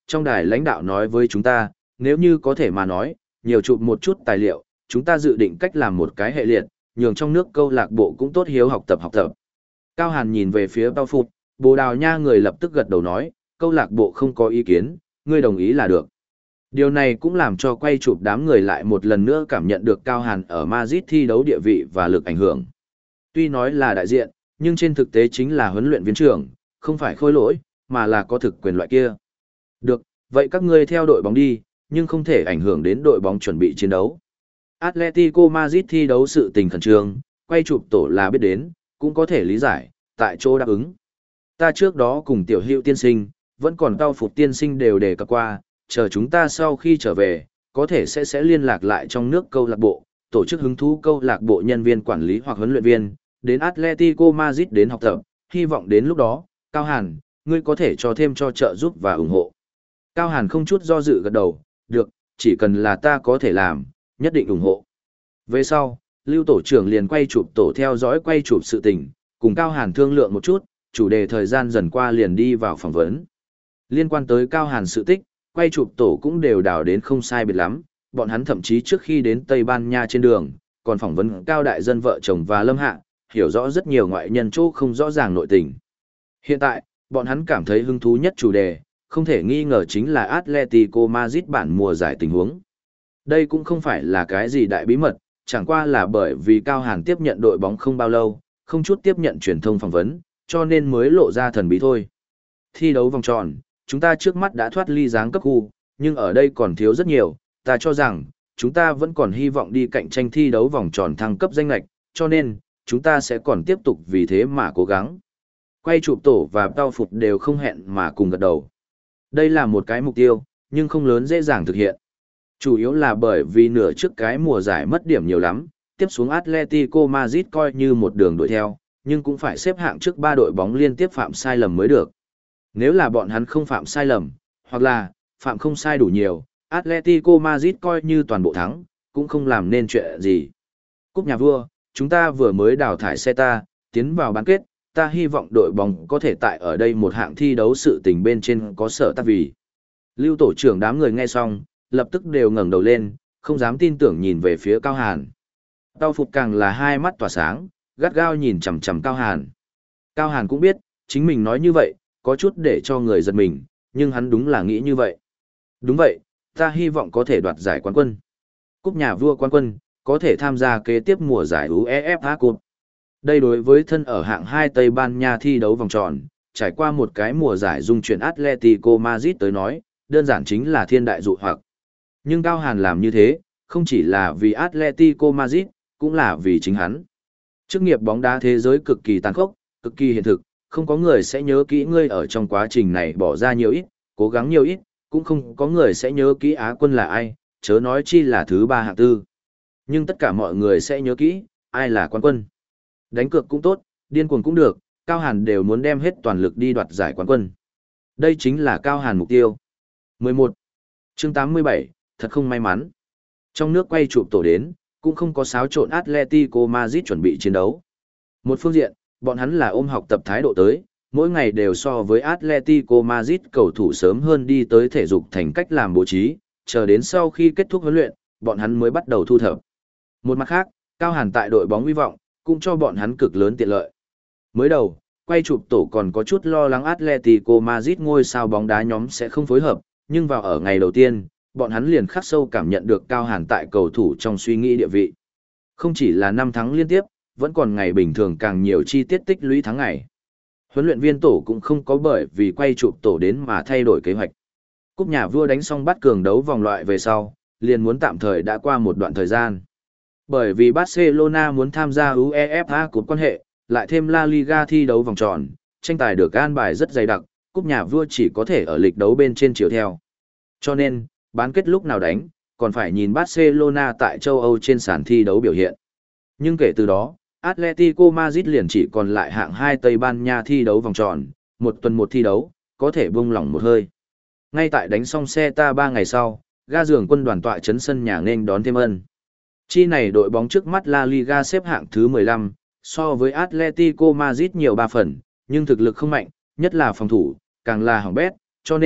trong đài lãnh đạo nói với chúng ta, nếu như có thể mà nói, nhiều chụp một chút tài liệu, chúng ta dự định cách làm một cái hệ liệt, nhường trong nước câu lạc bộ cũng tốt hiếu học tập học tập. Cao Hàn nhìn về phía Bao Phục, Bồ Đào Nha người lập tức gật đầu nói, câu lạc bộ không có ý kiến, ngươi đồng ý là được. Điều này cũng làm cho quay chụp đám người lại một lần nữa cảm nhận được Cao Hàn ở Madrid thi đấu địa vị và lực ảnh hưởng. Tuy nói là đại diện, nhưng trên thực tế chính là huấn luyện viên trưởng, không phải khôi lỗi, mà là có thực quyền loại kia. Được, vậy các ngươi theo đội bóng đi, nhưng không thể ảnh hưởng đến đội bóng chuẩn bị chiến đấu. Atletico Madrid thi đấu sự tình khẩn trương, quay chụp tổ là biết đến, cũng có thể lý giải, tại chỗ đáp ứng. Ta trước đó cùng tiểu hữu tiên sinh, vẫn còn cao phục tiên sinh đều đề cập qua, chờ chúng ta sau khi trở về, có thể sẽ sẽ liên lạc lại trong nước câu lạc bộ, tổ chức hứng thú câu lạc bộ nhân viên quản lý hoặc huấn luyện viên, đến Atletico Madrid đến học tập, hy vọng đến lúc đó, Cao Hàn, ngươi có thể cho thêm cho trợ giúp và ủng hộ. Cao Hàn không chút do dự gật đầu, được, chỉ cần là ta có thể làm, nhất định ủng hộ. Về sau, Lưu tổ trưởng liền quay chụp tổ theo dõi quay chụp sự tình, cùng Cao Hàn thương lượng một chút, chủ đề thời gian dần qua liền đi vào phỏng vấn. Liên quan tới Cao Hàn sự tích, quay chụp tổ cũng đều đào đến không sai biệt lắm, bọn hắn thậm chí trước khi đến Tây Ban Nha trên đường, còn phỏng vấn Cao đại dân vợ chồng và Lâm Hạ, hiểu rõ rất nhiều ngoại nhân chỗ không rõ ràng nội tình. Hiện tại, bọn hắn cảm thấy hứng thú nhất chủ đề, không thể nghi ngờ chính là Atletico Madrid bản mùa giải tình huống. Đây cũng không phải là cái gì đại bí mật, chẳng qua là bởi vì Cao Hàn tiếp nhận đội bóng không bao lâu, không chút tiếp nhận truyền thông phỏng vấn, cho nên mới lộ ra thần bí thôi. Thi đấu vòng tròn, chúng ta trước mắt đã thoát ly giáng cấp khu, nhưng ở đây còn thiếu rất nhiều, ta cho rằng, chúng ta vẫn còn hy vọng đi cạnh tranh thi đấu vòng tròn thăng cấp danh lạch, cho nên, chúng ta sẽ còn tiếp tục vì thế mà cố gắng. Quay chụp tổ và Tao Phục đều không hẹn mà cùng gật đầu. Đây là một cái mục tiêu, nhưng không lớn dễ dàng thực hiện. Chủ yếu là bởi vì nửa trước cái mùa giải mất điểm nhiều lắm, tiếp xuống Atletico Madrid coi như một đường đuổi theo, nhưng cũng phải xếp hạng trước ba đội bóng liên tiếp phạm sai lầm mới được. Nếu là bọn hắn không phạm sai lầm, hoặc là phạm không sai đủ nhiều, Atletico Madrid coi như toàn bộ thắng, cũng không làm nên chuyện gì. Cúp nhà vua, chúng ta vừa mới đào thải Celta, tiến vào bán kết, ta hy vọng đội bóng có thể tại ở đây một hạng thi đấu sự tình bên trên có sở tác vì. Lưu tổ trưởng đám người nghe xong, lập tức đều ngẩng đầu lên, không dám tin tưởng nhìn về phía Cao Hàn. Tao Phục càng là hai mắt tỏa sáng, gắt gao nhìn chằm chằm Cao Hàn. Cao Hàn cũng biết, chính mình nói như vậy, có chút để cho người giật mình, nhưng hắn đúng là nghĩ như vậy. Đúng vậy, ta hy vọng có thể đoạt giải quán quân. Cúp nhà vua quán quân, có thể tham gia kế tiếp mùa giải UEFA Cup. Đây đối với thân ở hạng hai Tây Ban Nha thi đấu vòng tròn, trải qua một cái mùa giải dung chuyển Atletico Madrid tới nói, đơn giản chính là thiên đại dụ hoặc. Nhưng Cao Hàn làm như thế, không chỉ là vì Atletico Madrid, cũng là vì chính hắn. Chức nghiệp bóng đá thế giới cực kỳ tàn khốc, cực kỳ hiện thực, không có người sẽ nhớ kỹ ngươi ở trong quá trình này bỏ ra nhiều ít, cố gắng nhiều ít, cũng không có người sẽ nhớ kỹ Á quân là ai, chớ nói chi là thứ ba hạng tư. Nhưng tất cả mọi người sẽ nhớ kỹ, ai là quán quân. Đánh cược cũng tốt, điên cuồng cũng được, Cao Hàn đều muốn đem hết toàn lực đi đoạt giải quán quân. Đây chính là Cao Hàn mục tiêu. mười một. Chương tám mươi bảy, thật không may mắn. Trong nước quay chụp tổ đến, cũng không có xáo trộn Atletico Madrid chuẩn bị chiến đấu. Một phương diện, bọn hắn là ôm học tập thái độ tới, mỗi ngày đều so với Atletico Madrid cầu thủ sớm hơn đi tới thể dục thành cách làm bố trí, chờ đến sau khi kết thúc huấn luyện, bọn hắn mới bắt đầu thu thập. Một mặt khác, Cao Hàn tại đội bóng hy vọng, cũng cho bọn hắn cực lớn tiện lợi. Mới đầu, quay chụp tổ còn có chút lo lắng Atletico Madrid ngôi sao bóng đá nhóm sẽ không phối hợp, nhưng vào ở ngày đầu tiên, bọn hắn liền khắc sâu cảm nhận được Cao Hàn tại cầu thủ trong suy nghĩ địa vị. Không chỉ là năm tháng liên tiếp, vẫn còn ngày bình thường càng nhiều chi tiết tích lũy tháng ngày. Huấn luyện viên tổ cũng không có bởi vì quay chụp tổ đến mà thay đổi kế hoạch. Cúp nhà vua đánh xong bắt cường đấu vòng loại về sau, liền muốn tạm thời đã qua một đoạn thời gian. Bởi vì Barcelona muốn tham gia UEFA Cup quan hệ, lại thêm La Liga thi đấu vòng tròn, tranh tài được an bài rất dày đặc, cúp nhà vua chỉ có thể ở lịch đấu bên trên chiều theo. Cho nên, bán kết lúc nào đánh, còn phải nhìn Barcelona tại châu Âu trên sàn thi đấu biểu hiện. Nhưng kể từ đó, Atletico Madrid liền chỉ còn lại hạng hai Tây Ban Nha thi đấu vòng tròn, một tuần một thi đấu, có thể buông lỏng một hơi. Ngay tại đánh xong Celta ba ngày sau, ga giường quân đoàn tọa chấn sân nhà nên đón thêm ân. Chi này đội bóng trước mắt La Liga xếp hạng thứ mười lăm, so với Atletico Madrid nhiều ba phần, nhưng thực lực không mạnh, nhất là phòng thủ, càng là hỏng bét, cho nên,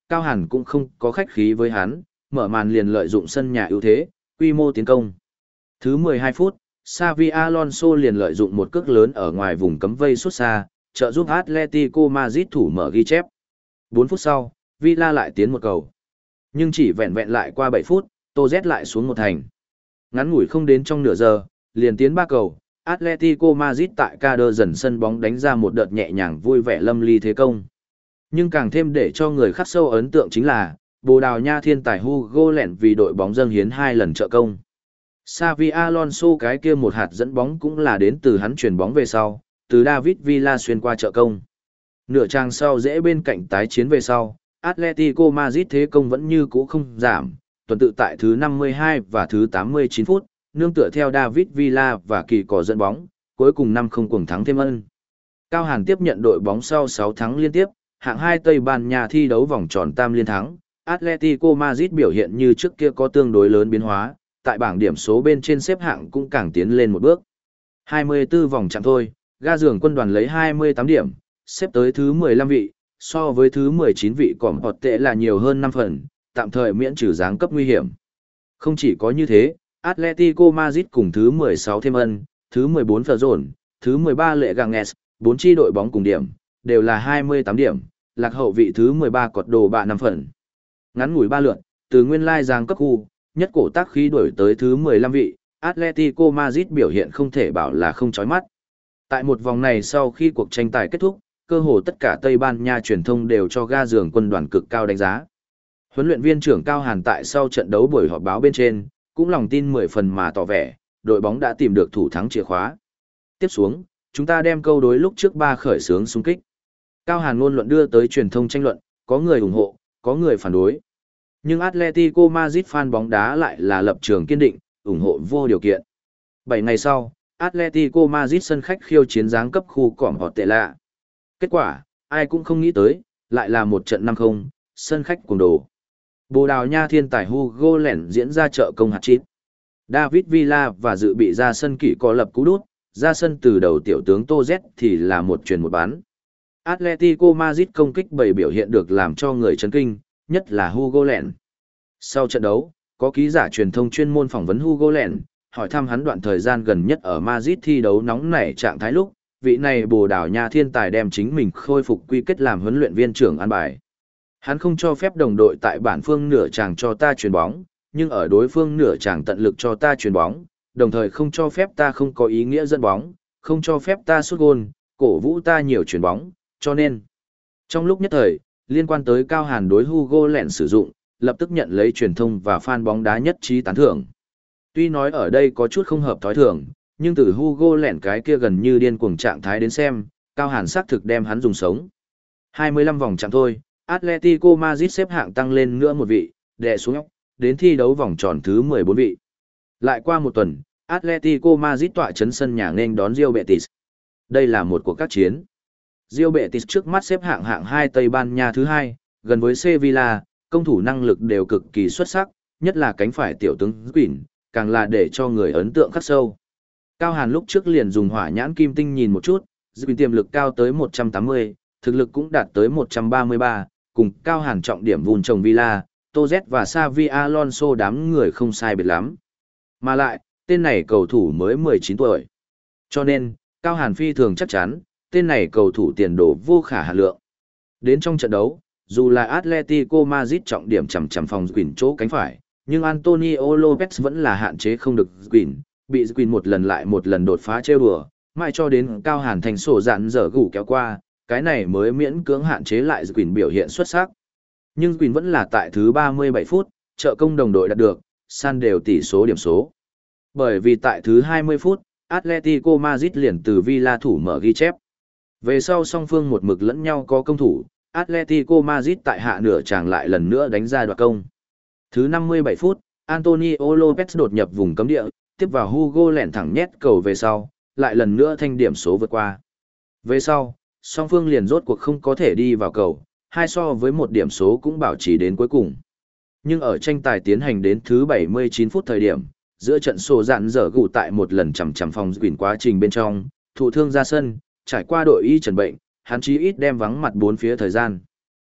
Cao Hàn cũng không có khách khí với hắn, mở màn liền lợi dụng sân nhà ưu thế, quy mô tiến công. Thứ mười hai phút, Xavi Alonso liền lợi dụng một cước lớn ở ngoài vùng cấm vây xuất xa, trợ giúp Atletico Madrid thủ mở ghi chép. bốn phút sau, Villa lại tiến một cầu. Nhưng chỉ vẹn vẹn lại qua bảy phút, Tô Z lại xuống một thành. Ngắn ngủi không đến trong nửa giờ, liền tiến ba cầu, Atletico Madrid tại Cadơ dần sân bóng đánh ra một đợt nhẹ nhàng vui vẻ lâm ly thế công. Nhưng càng thêm để cho người khắc sâu ấn tượng chính là, Bồ Đào Nha thiên tài Hugo lẹn vì đội bóng dâng hiến hai lần trợ công. Xavi Alonso cái kia một hạt dẫn bóng cũng là đến từ hắn chuyển bóng về sau, từ David Villa xuyên qua trợ công. Nửa trang sau dễ bên cạnh tái chiến về sau, Atletico Madrid thế công vẫn như cũ không giảm, tuần tự tại thứ năm mươi hai và thứ tám mươi chín phút, nương tựa theo David Villa và kỳ cỏ dẫn bóng, cuối cùng năm không cuồng thắng thêm ân. Cao Hàn tiếp nhận đội bóng sau sáu thắng liên tiếp, hạng hai Tây Ban Nha thi đấu vòng tròn tam liên thắng, Atletico Madrid biểu hiện như trước kia có tương đối lớn biến hóa, tại bảng điểm số bên trên xếp hạng cũng càng tiến lên một bước. hai mươi tư vòng chạm thôi, ga giường quân đoàn lấy hai mươi tám điểm, xếp tới thứ mười lăm vị, so với thứ mười chín vị cỏm họt tệ là nhiều hơn năm phần, tạm thời miễn trừ giáng cấp nguy hiểm. Không chỉ có như thế, Atletico Madrid cùng thứ mười sáu thêm ân, thứ mười bốn phờ dồn, thứ mười ba lệ Ganges, bốn chi đội bóng cùng điểm, đều là hai mươi tám điểm, lạc hậu vị thứ mười ba cọt đồ bạ năm phần. Ngắn ngủi ba lượt, từ nguyên lai giáng cấp khu, nhất cổ tác khí đuổi tới thứ mười lăm vị, Atletico Madrid biểu hiện không thể bảo là không chói mắt. Tại một vòng này sau khi cuộc tranh tài kết thúc, cơ hồ tất cả Tây Ban Nha truyền thông đều cho ga giường quân đoàn cực cao đánh giá. Huấn luyện viên trưởng Cao Hàn tại sau trận đấu buổi họp báo bên trên, cũng lòng tin mười phần mà tỏ vẻ, đội bóng đã tìm được thủ thắng chìa khóa. Tiếp xuống, chúng ta đem câu đối lúc trước ba khởi xướng xung kích. Cao Hàn ngôn luận đưa tới truyền thông tranh luận, có người ủng hộ, có người phản đối. Nhưng Atletico Madrid fan bóng đá lại là lập trường kiên định, ủng hộ vô điều kiện. bảy ngày sau, Atletico Madrid sân khách khiêu chiến giáng cấp khu cỏm họt tệ lạ. Kết quả, ai cũng không nghĩ tới, lại là một trận năm không, sân khách cuồng đồ. Bồ Đào Nha thiên tài Hugo lẻn diễn ra trợ công hạt chít. David Villa và dự bị ra sân kỷ có lập cú đút, ra sân từ đầu tiểu tướng Tô Z thì là một truyền một bán. Atletico Madrid công kích bày biểu hiện được làm cho người chấn kinh, nhất là Hugo lẻn. Sau trận đấu, có ký giả truyền thông chuyên môn phỏng vấn Hugo lẻn, hỏi thăm hắn đoạn thời gian gần nhất ở Madrid thi đấu nóng nảy trạng thái lúc, vị này Bồ Đào Nha thiên tài đem chính mình khôi phục quy kết làm huấn luyện viên trưởng an bài. Hắn không cho phép đồng đội tại bản phương nửa chàng cho ta chuyền bóng, nhưng ở đối phương nửa chàng tận lực cho ta chuyền bóng, đồng thời không cho phép ta không có ý nghĩa dẫn bóng, không cho phép ta sút gôn, cổ vũ ta nhiều chuyền bóng, cho nên. Trong lúc nhất thời, liên quan tới Cao Hàn đối Hugo lẻn sử dụng, lập tức nhận lấy truyền thông và fan bóng đá nhất trí tán thưởng. Tuy nói ở đây có chút không hợp thói thường, nhưng từ Hugo lẻn cái kia gần như điên cuồng trạng thái đến xem, Cao Hàn xác thực đem hắn dùng sống. hai mươi lăm vòng chạm thôi, Atletico Madrid xếp hạng tăng lên nữa một vị, đè xuống óc, đến thi đấu vòng tròn thứ mười bốn vị. Lại qua một tuần, Atletico Madrid tọa chấn sân nhà nên đón Real Betis. Đây là một cuộc các chiến. Real Betis trước mắt xếp hạng hạng hai Tây Ban Nha thứ hai, gần với Sevilla, công thủ năng lực đều cực kỳ xuất sắc, nhất là cánh phải tiểu tướng Quỳnh, càng là để cho người ấn tượng khắc sâu. Cao Hàn lúc trước liền dùng hỏa nhãn kim tinh nhìn một chút, Quỳnh tiềm lực cao tới một trăm tám mươi, thực lực cũng đạt tới một trăm ba mươi ba, cùng Cao Hàn trọng điểm vun trồng Villa, Tô Z và Xavi Alonso đám người không sai biệt lắm. Mà lại, tên này cầu thủ mới mười chín tuổi. Cho nên, Cao Hàn phi thường chắc chắn, tên này cầu thủ tiền đồ vô khả hạn lượng. Đến trong trận đấu, dù là Atletico Madrid trọng điểm chằm chằm phòng Quỳnh chỗ cánh phải, nhưng Antonio Lopez vẫn là hạn chế không được Quỳnh, bị Quỳnh một lần lại một lần đột phá trêu đùa, mãi cho đến Cao Hàn thành sổ dạn dở gủ kéo qua, cái này mới miễn cưỡng hạn chế lại Quỳnh biểu hiện xuất sắc. Nhưng Quỳnh vẫn là tại thứ ba mươi bảy phút, trợ công đồng đội đạt được, san đều tỷ số điểm số. Bởi vì tại thứ hai mươi phút, Atletico Madrid liền từ Villa thủ mở ghi chép. Về sau song phương một mực lẫn nhau có công thủ, Atletico Madrid tại hạ nửa chàng lại lần nữa đánh ra đoạt công. Thứ năm mươi bảy phút, Antonio Lopez đột nhập vùng cấm địa, tiếp vào Hugo lẻn thẳng nhét cầu về sau, lại lần nữa thanh điểm số vượt qua. Về sau, song phương liền rốt cuộc không có thể đi vào cầu, hai so với một điểm số cũng bảo trì đến cuối cùng. Nhưng ở tranh tài tiến hành đến thứ bảy mươi chín phút thời điểm, giữa trận sổ dạn dở gụ tại một lần chằm chằm phòng Quỳnh quá trình bên trong, thụ thương ra sân, trải qua đội y trần bệnh, hắn chí ít đem vắng mặt bốn phía thời gian.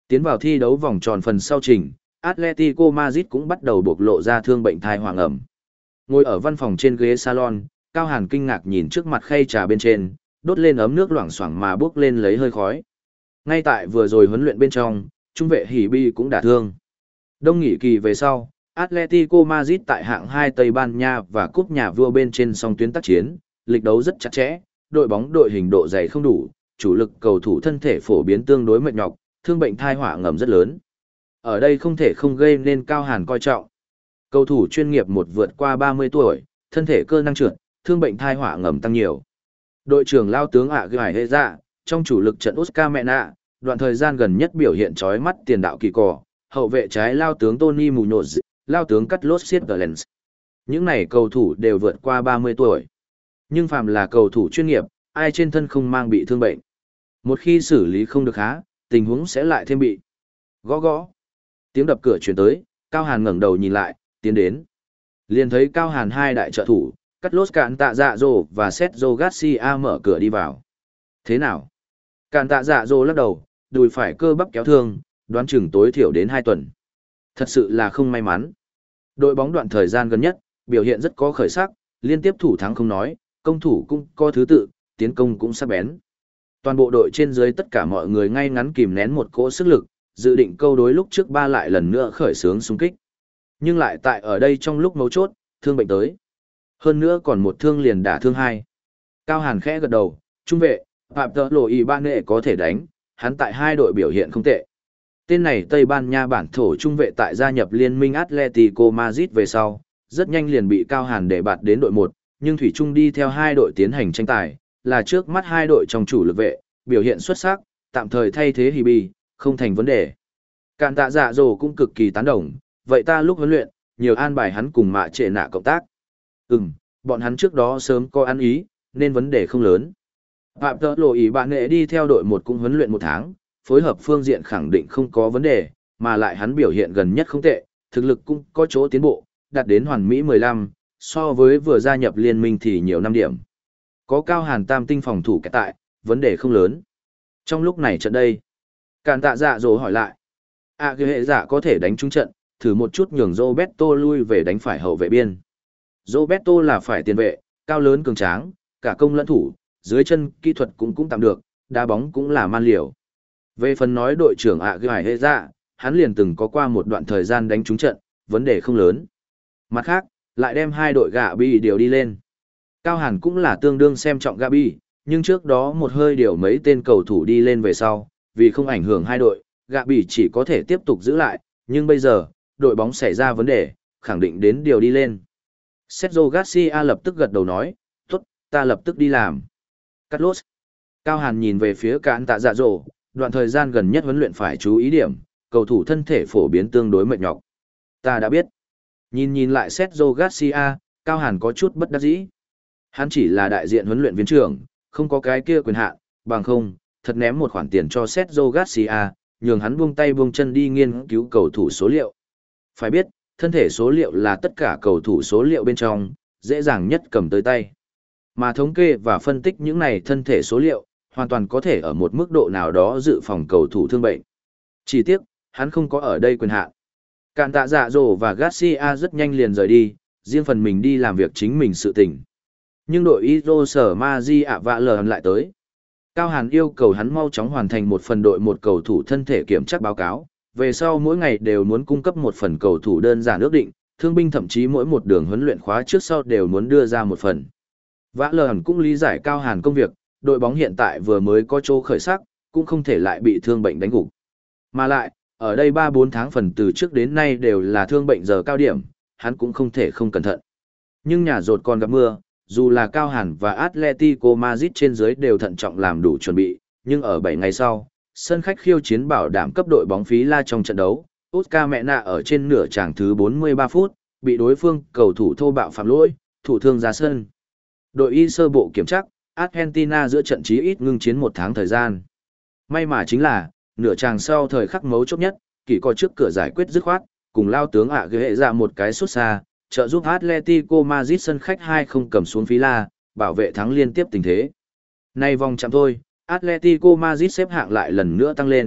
Tiến vào thi đấu vòng tròn phần sau trình, Atletico Madrid cũng bắt đầu bộc lộ ra thương bệnh thai hoàng ẩm. Ngồi ở văn phòng trên ghế salon, Cao Hàn kinh ngạc nhìn trước mặt khay trà bên trên, đốt lên ấm nước loảng xoảng mà bốc lên lấy hơi khói. Ngay tại vừa rồi huấn luyện bên trong, trung vệ Hỉ Bi cũng đả thương. Đông nghỉ kỳ về sau, Atletico Madrid tại hạng hai Tây Ban Nha và cúp nhà vua bên trên song tuyến tác chiến, lịch đấu rất chặt chẽ, đội bóng đội hình độ dày không đủ, chủ lực cầu thủ thân thể phổ biến tương đối mệt nhọc, thương bệnh thai họa ngầm rất lớn. Ở đây không thể không gây nên Cao Hàn coi trọng. Cầu thủ chuyên nghiệp một vượt qua ba mươi tuổi, thân thể cơ năng trượt, thương bệnh thai họa ngầm tăng nhiều. Đội trưởng lao tướng ạ Gài Hệ Dạ, trong chủ lực trận Oscar Mena, đoạn thời gian gần nhất biểu hiện chói mắt tiền đạo kỳ cỏ, hậu vệ trái lao tướng Tony Munoz, lao tướng Carlos Sietterlens. Những này cầu thủ đều vượt qua ba mươi tuổi. Nhưng phàm là cầu thủ chuyên nghiệp, ai trên thân không mang bị thương bệnh. Một khi xử lý không được há, tình huống sẽ lại thêm bị. Gõ gõ. Tiếng đập cửa chuyển tới, Cao Hàn ngẩng đầu nhìn lại, tiến đến. Liền thấy Cao Hàn hai đại trợ thủ, Carlos Cạn Tạ Dạ Dồ và Sergio Garcia mở cửa đi vào. Thế nào? Cạn Tạ Dạ Dồ lắc đầu, đùi phải cơ bắp kéo thương, đoán chừng tối thiểu đến hai tuần. Thật sự là không may mắn. Đội bóng đoạn thời gian gần nhất, biểu hiện rất có khởi sắc, liên tiếp thủ thắng không nói, công thủ cũng có thứ tự, tiến công cũng sắc bén. Toàn bộ đội trên dưới tất cả mọi người ngay ngắn kìm nén một cỗ sức lực, dự định câu đối lúc trước ba lại lần nữa khởi xướng xung kích. Nhưng lại tại ở đây trong lúc mấu chốt, thương bệnh tới. Hơn nữa còn một thương liền đả thương hai. Cao Hàn khẽ gật đầu, trung vệ, Phạm Tợ Lộ Y Ban Nghệ có thể đánh, hắn tại hai đội biểu hiện không tệ. Tên này Tây Ban Nha bản thổ trung vệ tại gia nhập liên minh Atletico Madrid về sau, rất nhanh liền bị Cao Hàn để bạt đến đội một, nhưng Thủy Trung đi theo hai đội tiến hành tranh tài, là trước mắt hai đội trong chủ lực vệ, biểu hiện xuất sắc, tạm thời thay thế Hibi, không thành vấn đề. Cạn Tạ Dạ Dồ cũng cực kỳ tán đồng, vậy ta lúc huấn luyện, nhiều an bài hắn cùng Mạ Trệ Nạ cộng tác. Ừm, bọn hắn trước đó sớm có ăn ý, nên vấn đề không lớn. Phạm Tợ Lộ Ý bạn nghệ đi theo đội một cũng huấn luyện một tháng, phối hợp phương diện khẳng định không có vấn đề, mà lại hắn biểu hiện gần nhất không tệ, thực lực cũng có chỗ tiến bộ, đạt đến hoàn mỹ mười lăm, so với vừa gia nhập liên minh thì nhiều năm điểm. Có Cao Hàn tam tinh phòng thủ kẹt tại, vấn đề không lớn. Trong lúc này trận đây, Càn Tạ Dạ Dỗ hỏi lại. À cái hệ dạ có thể đánh trúng trận, thử một chút nhường Roberto lui về đánh phải hậu vệ biên. Roberto là phải tiền vệ, cao lớn cường tráng, cả công lẫn thủ, dưới chân kỹ thuật cũng cũng tạm được, đá bóng cũng là man liều. Về phần nói đội trưởng ạ cái hệ dạ, hắn liền từng có qua một đoạn thời gian đánh trúng trận, vấn đề không lớn. Mặt khác, lại đem hai đội gạ bi điều đi lên. Cao Hàn cũng là tương đương xem trọng Gabi, nhưng trước đó một hơi điều mấy tên cầu thủ đi lên về sau, vì không ảnh hưởng hai đội, Gabi chỉ có thể tiếp tục giữ lại, nhưng bây giờ, đội bóng xảy ra vấn đề, khẳng định đến điều đi lên. Sergio Garcia lập tức gật đầu nói, tốt, ta lập tức đi làm. Carlos. Cao Hàn nhìn về phía Cạn Tạ Dạ Dỗ, đoạn thời gian gần nhất huấn luyện phải chú ý điểm, cầu thủ thân thể phổ biến tương đối mệt nhọc. Ta đã biết. Nhìn nhìn lại Sergio Garcia, Cao Hàn có chút bất đắc dĩ. Hắn chỉ là đại diện huấn luyện viên trưởng, không có cái kia quyền hạn, bằng không, thật ném một khoản tiền cho Sergio Garcia, nhường hắn buông tay buông chân đi nghiên cứu cầu thủ số liệu. Phải biết, thân thể số liệu là tất cả cầu thủ số liệu bên trong, dễ dàng nhất cầm tới tay. Mà thống kê và phân tích những này thân thể số liệu, hoàn toàn có thể ở một mức độ nào đó dự phòng cầu thủ thương bệnh. Chỉ tiếc, hắn không có ở đây quyền hạn. Cạn Tạ Dạ Dỗ và Garcia rất nhanh liền rời đi, riêng phần mình đi làm việc chính mình sự tình. Nhưng đội Iso Sở Maji ạ vạ lờ lại tới. Cao Hàn yêu cầu hắn mau chóng hoàn thành một phần đội một cầu thủ thân thể kiểm tra báo cáo, về sau mỗi ngày đều muốn cung cấp một phần cầu thủ đơn giản ước định, thương binh thậm chí mỗi một đường huấn luyện khóa trước sau đều muốn đưa ra một phần. Vã lờ cũng lý giải Cao Hàn công việc, đội bóng hiện tại vừa mới có chỗ khởi sắc, cũng không thể lại bị thương bệnh đánh gục. Mà lại, ở đây ba bốn tháng phần từ trước đến nay đều là thương bệnh giờ cao điểm, hắn cũng không thể không cẩn thận. Nhưng nhà rột còn gặp mưa, dù là Cao Hàn và Atletico Madrid trên dưới đều thận trọng làm đủ chuẩn bị, nhưng ở bảy ngày sau, sân khách khiêu chiến bảo đảm cấp đội bóng phí la trong trận đấu, Oscar Mena ở trên nửa tràng thứ bốn mươi ba phút, bị đối phương cầu thủ thô bạo phạm lỗi, thủ thương ra sân. Đội y sơ bộ kiểm tra, Argentina giữa trận chí ít ngưng chiến một tháng thời gian. May mà chính là, nửa tràng sau thời khắc mấu chốt nhất, kỳ coi trước cửa giải quyết dứt khoát, cùng lao tướng ạ ghế ra một cái sút xa, trợ giúp Atletico Madrid sân khách hai không cầm xuống phí la, bảo vệ thắng liên tiếp tình thế. Nay vòng chạm thôi, Atletico Madrid xếp hạng lại lần nữa tăng lên,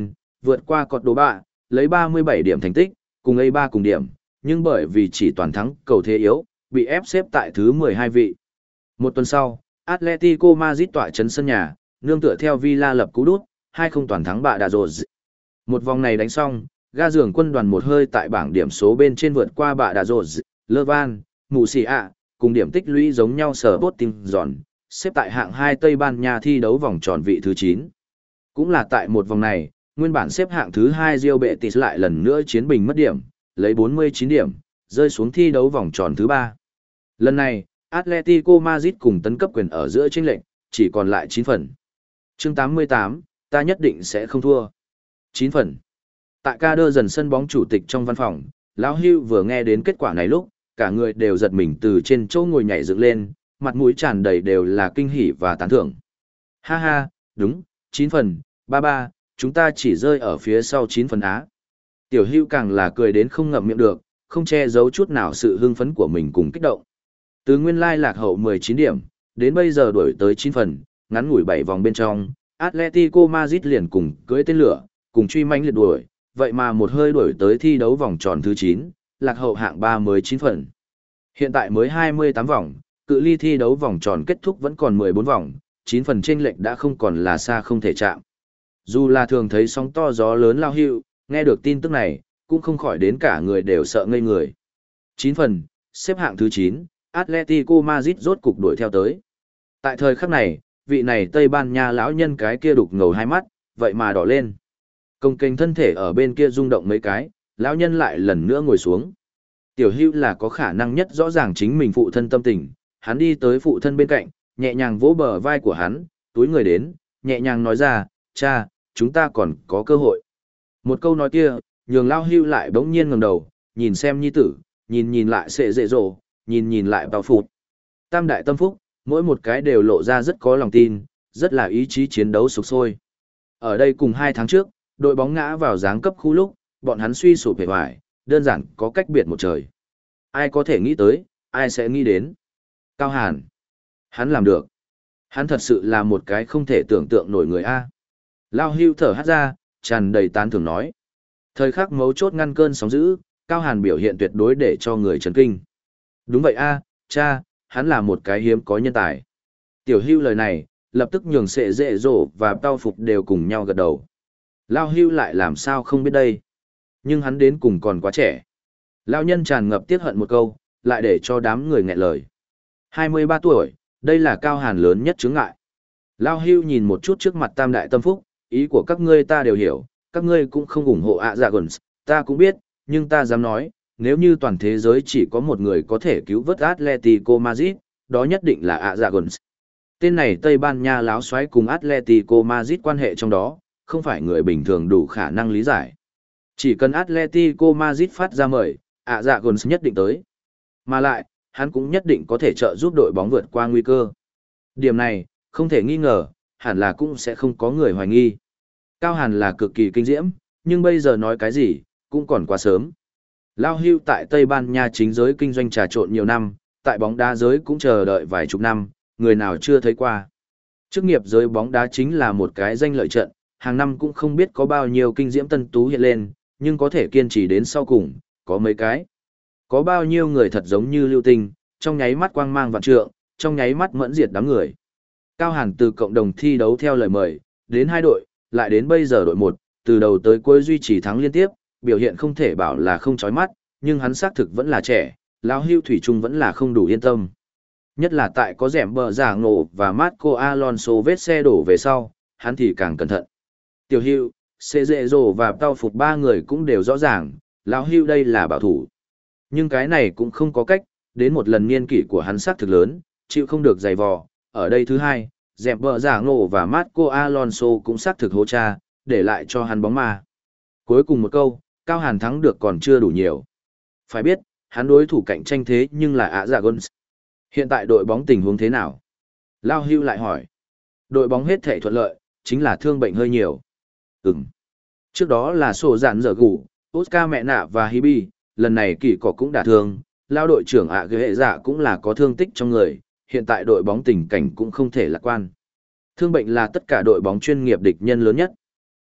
vượt qua cọt đồ bạ, lấy ba mươi bảy điểm thành tích, cùng A ba cùng điểm, nhưng bởi vì chỉ toàn thắng cầu thế yếu, bị ép xếp tại thứ mười hai vị. Một tuần sau, Atletico Madrid tỏa chấn sân nhà, nương tựa theo Villa lập cú đút, hai không toàn thắng bạ đà rồ. Một vòng này đánh xong, ga giường quân đoàn một hơi tại bảng điểm số bên trên vượt qua bạ đà rồ, Levan, Murcia, cùng điểm tích lũy giống nhau sở Sporting giòn, xếp tại hạng hai Tây Ban Nha thi đấu vòng tròn vị thứ chín. Cũng là tại một vòng này, nguyên bản xếp hạng thứ hai Real Betis lại lần nữa chiến bình mất điểm, lấy bốn mươi chín điểm, rơi xuống thi đấu vòng tròn thứ ba. Lần này, Atletico Madrid cùng tấn cấp quyền ở giữa chênh lệch, chỉ còn lại chín phần. Chương tám mươi tám, ta nhất định sẽ không thua. chín phần. Tại ca đơ dần sân bóng chủ tịch trong văn phòng, lão Hugh vừa nghe đến kết quả này lúc, cả người đều giật mình từ trên chỗ ngồi nhảy dựng lên, mặt mũi tràn đầy đều là kinh hỉ và tán thưởng. Ha ha, đúng, chín phần, ba ba, chúng ta chỉ rơi ở phía sau chín phần á. Tiểu Hugh càng là cười đến không ngậm miệng được, không che giấu chút nào sự hưng phấn của mình cùng kích động. Từ nguyên lai lạc hậu mười chín điểm, đến bây giờ đuổi tới chín phần, ngắn ngủi bảy vòng bên trong, Atletico Madrid liền cùng cưỡi tên lửa, cùng truy mãnh liệt đuổi, vậy mà một hơi đuổi tới thi đấu vòng tròn thứ chín, lạc hậu hạng ba mới chín phần. Hiện tại mới hai mươi tám vòng, cự ly thi đấu vòng tròn kết thúc vẫn còn mười bốn vòng, chín phần chênh lệch đã không còn là xa không thể chạm. Dù là thường thấy sóng to gió lớn lao hưu, nghe được tin tức này, cũng không khỏi đến cả người đều sợ ngây người. chín phần, xếp hạng thứ chín, Atletico Madrid rốt cục đuổi theo tới. Tại thời khắc này, vị này Tây Ban Nha lão nhân cái kia đục ngầu hai mắt, vậy mà đỏ lên. Công kênh thân thể ở bên kia rung động mấy cái, lão nhân lại lần nữa ngồi xuống. Tiểu Hưu là có khả năng nhất rõ ràng chính mình phụ thân tâm tình, hắn đi tới phụ thân bên cạnh, nhẹ nhàng vỗ bờ vai của hắn, túi người đến, nhẹ nhàng nói ra, cha, chúng ta còn có cơ hội. Một câu nói kia, nhường Lao Hưu lại bỗng nhiên ngẩng đầu, nhìn xem nhi tử, nhìn nhìn lại sệ dệ rồ, nhìn nhìn lại vào phụt. Tam đại tâm phúc, mỗi một cái đều lộ ra rất có lòng tin, rất là ý chí chiến đấu sục sôi. Ở đây cùng hai tháng trước, đội bóng ngã vào giáng cấp khu lúc, bọn hắn suy sụp hề hoài, đơn giản có cách biệt một trời. Ai có thể nghĩ tới, ai sẽ nghĩ đến. Cao Hàn. Hắn làm được. Hắn thật sự là một cái không thể tưởng tượng nổi người A. Lao Hưu thở hắt ra, tràn đầy tán thưởng nói. Thời khắc mấu chốt ngăn cơn sóng dữ, Cao Hàn biểu hiện tuyệt đối để cho người chấn kinh. Đúng vậy A, cha, hắn là một cái hiếm có nhân tài. Tiểu Hưu lời này, lập tức nhường sệ dễ dỗ và tao phục đều cùng nhau gật đầu. Lao Hưu lại làm sao không biết đây. Nhưng hắn đến cùng còn quá trẻ. Lao nhân tràn ngập tiếc hận một câu, lại để cho đám người nghẹn lời. hai mươi ba tuổi, đây là Cao Hàn lớn nhất chướng ngại. Lao Hưu nhìn một chút trước mặt tam đại tâm phúc, ý của các ngươi ta đều hiểu, các ngươi cũng không ủng hộ ạ dạ gần, ta cũng biết, nhưng ta dám nói, nếu như toàn thế giới chỉ có một người có thể cứu vớt Atletico Madrid, đó nhất định là ạ dạ gần. Tên này Tây Ban Nha láo xoáy cùng Atletico Madrid quan hệ trong đó, không phải người bình thường đủ khả năng lý giải. Chỉ cần Atletico Madrid phát ra mời, ạ dạ gần nhất định tới. Mà lại, hắn cũng nhất định có thể trợ giúp đội bóng vượt qua nguy cơ. Điểm này, không thể nghi ngờ, hẳn là cũng sẽ không có người hoài nghi. Cao Hàn là cực kỳ kinh diễm, nhưng bây giờ nói cái gì, cũng còn quá sớm. Lao Hưu tại Tây Ban Nha chính giới kinh doanh trà trộn nhiều năm, tại bóng đá giới cũng chờ đợi vài chục năm, người nào chưa thấy qua. Chức nghiệp giới bóng đá chính là một cái danh lợi trận, hàng năm cũng không biết có bao nhiêu kinh diễm tân tú hiện lên, nhưng có thể kiên trì đến sau cùng, có mấy cái. Có bao nhiêu người thật giống như lưu tinh, trong nháy mắt quang mang vạn trượng, trong nháy mắt mẫn diệt đám người. Cao Hàn từ cộng đồng thi đấu theo lời mời, đến hai đội, lại đến bây giờ đội một, từ đầu tới cuối duy trì thắng liên tiếp, biểu hiện không thể bảo là không chói mắt, nhưng hắn xác thực vẫn là trẻ, lão Hưu thủy chung vẫn là không đủ yên tâm. Nhất là tại có rẻm bờ giả ngộ và Marco Alonso vết xe đổ về sau, hắn thì càng cẩn thận. Tiểu Hưu, Cezero và Tao Phục ba người cũng đều rõ ràng, lão Hưu đây là bảo thủ. Nhưng cái này cũng không có cách, đến một lần niên kỷ của hắn xác thực lớn, chịu không được dày vò. Ở đây thứ hai, dẹp bờ giả ngộ và Marco Alonso cũng xác thực hô cha, để lại cho hắn bóng ma. Cuối cùng một câu, Cao Hàn thắng được còn chưa đủ nhiều. Phải biết, hắn đối thủ cạnh tranh thế nhưng là ạ dạ Guns. Hiện tại đội bóng tình huống thế nào? Lao Hưu lại hỏi. Đội bóng hết thể thuận lợi, chính là thương bệnh hơi nhiều. Ừm. Trước đó là sổ dạn dở gủ, Oscar mẹ nạ và Hibi, lần này kỳ cỏ cũng đả thương, lao đội trưởng ạ ghế hệ dạ cũng là có thương tích trong người, hiện tại đội bóng tình cảnh cũng không thể lạc quan. Thương bệnh là tất cả đội bóng chuyên nghiệp địch nhân lớn nhất.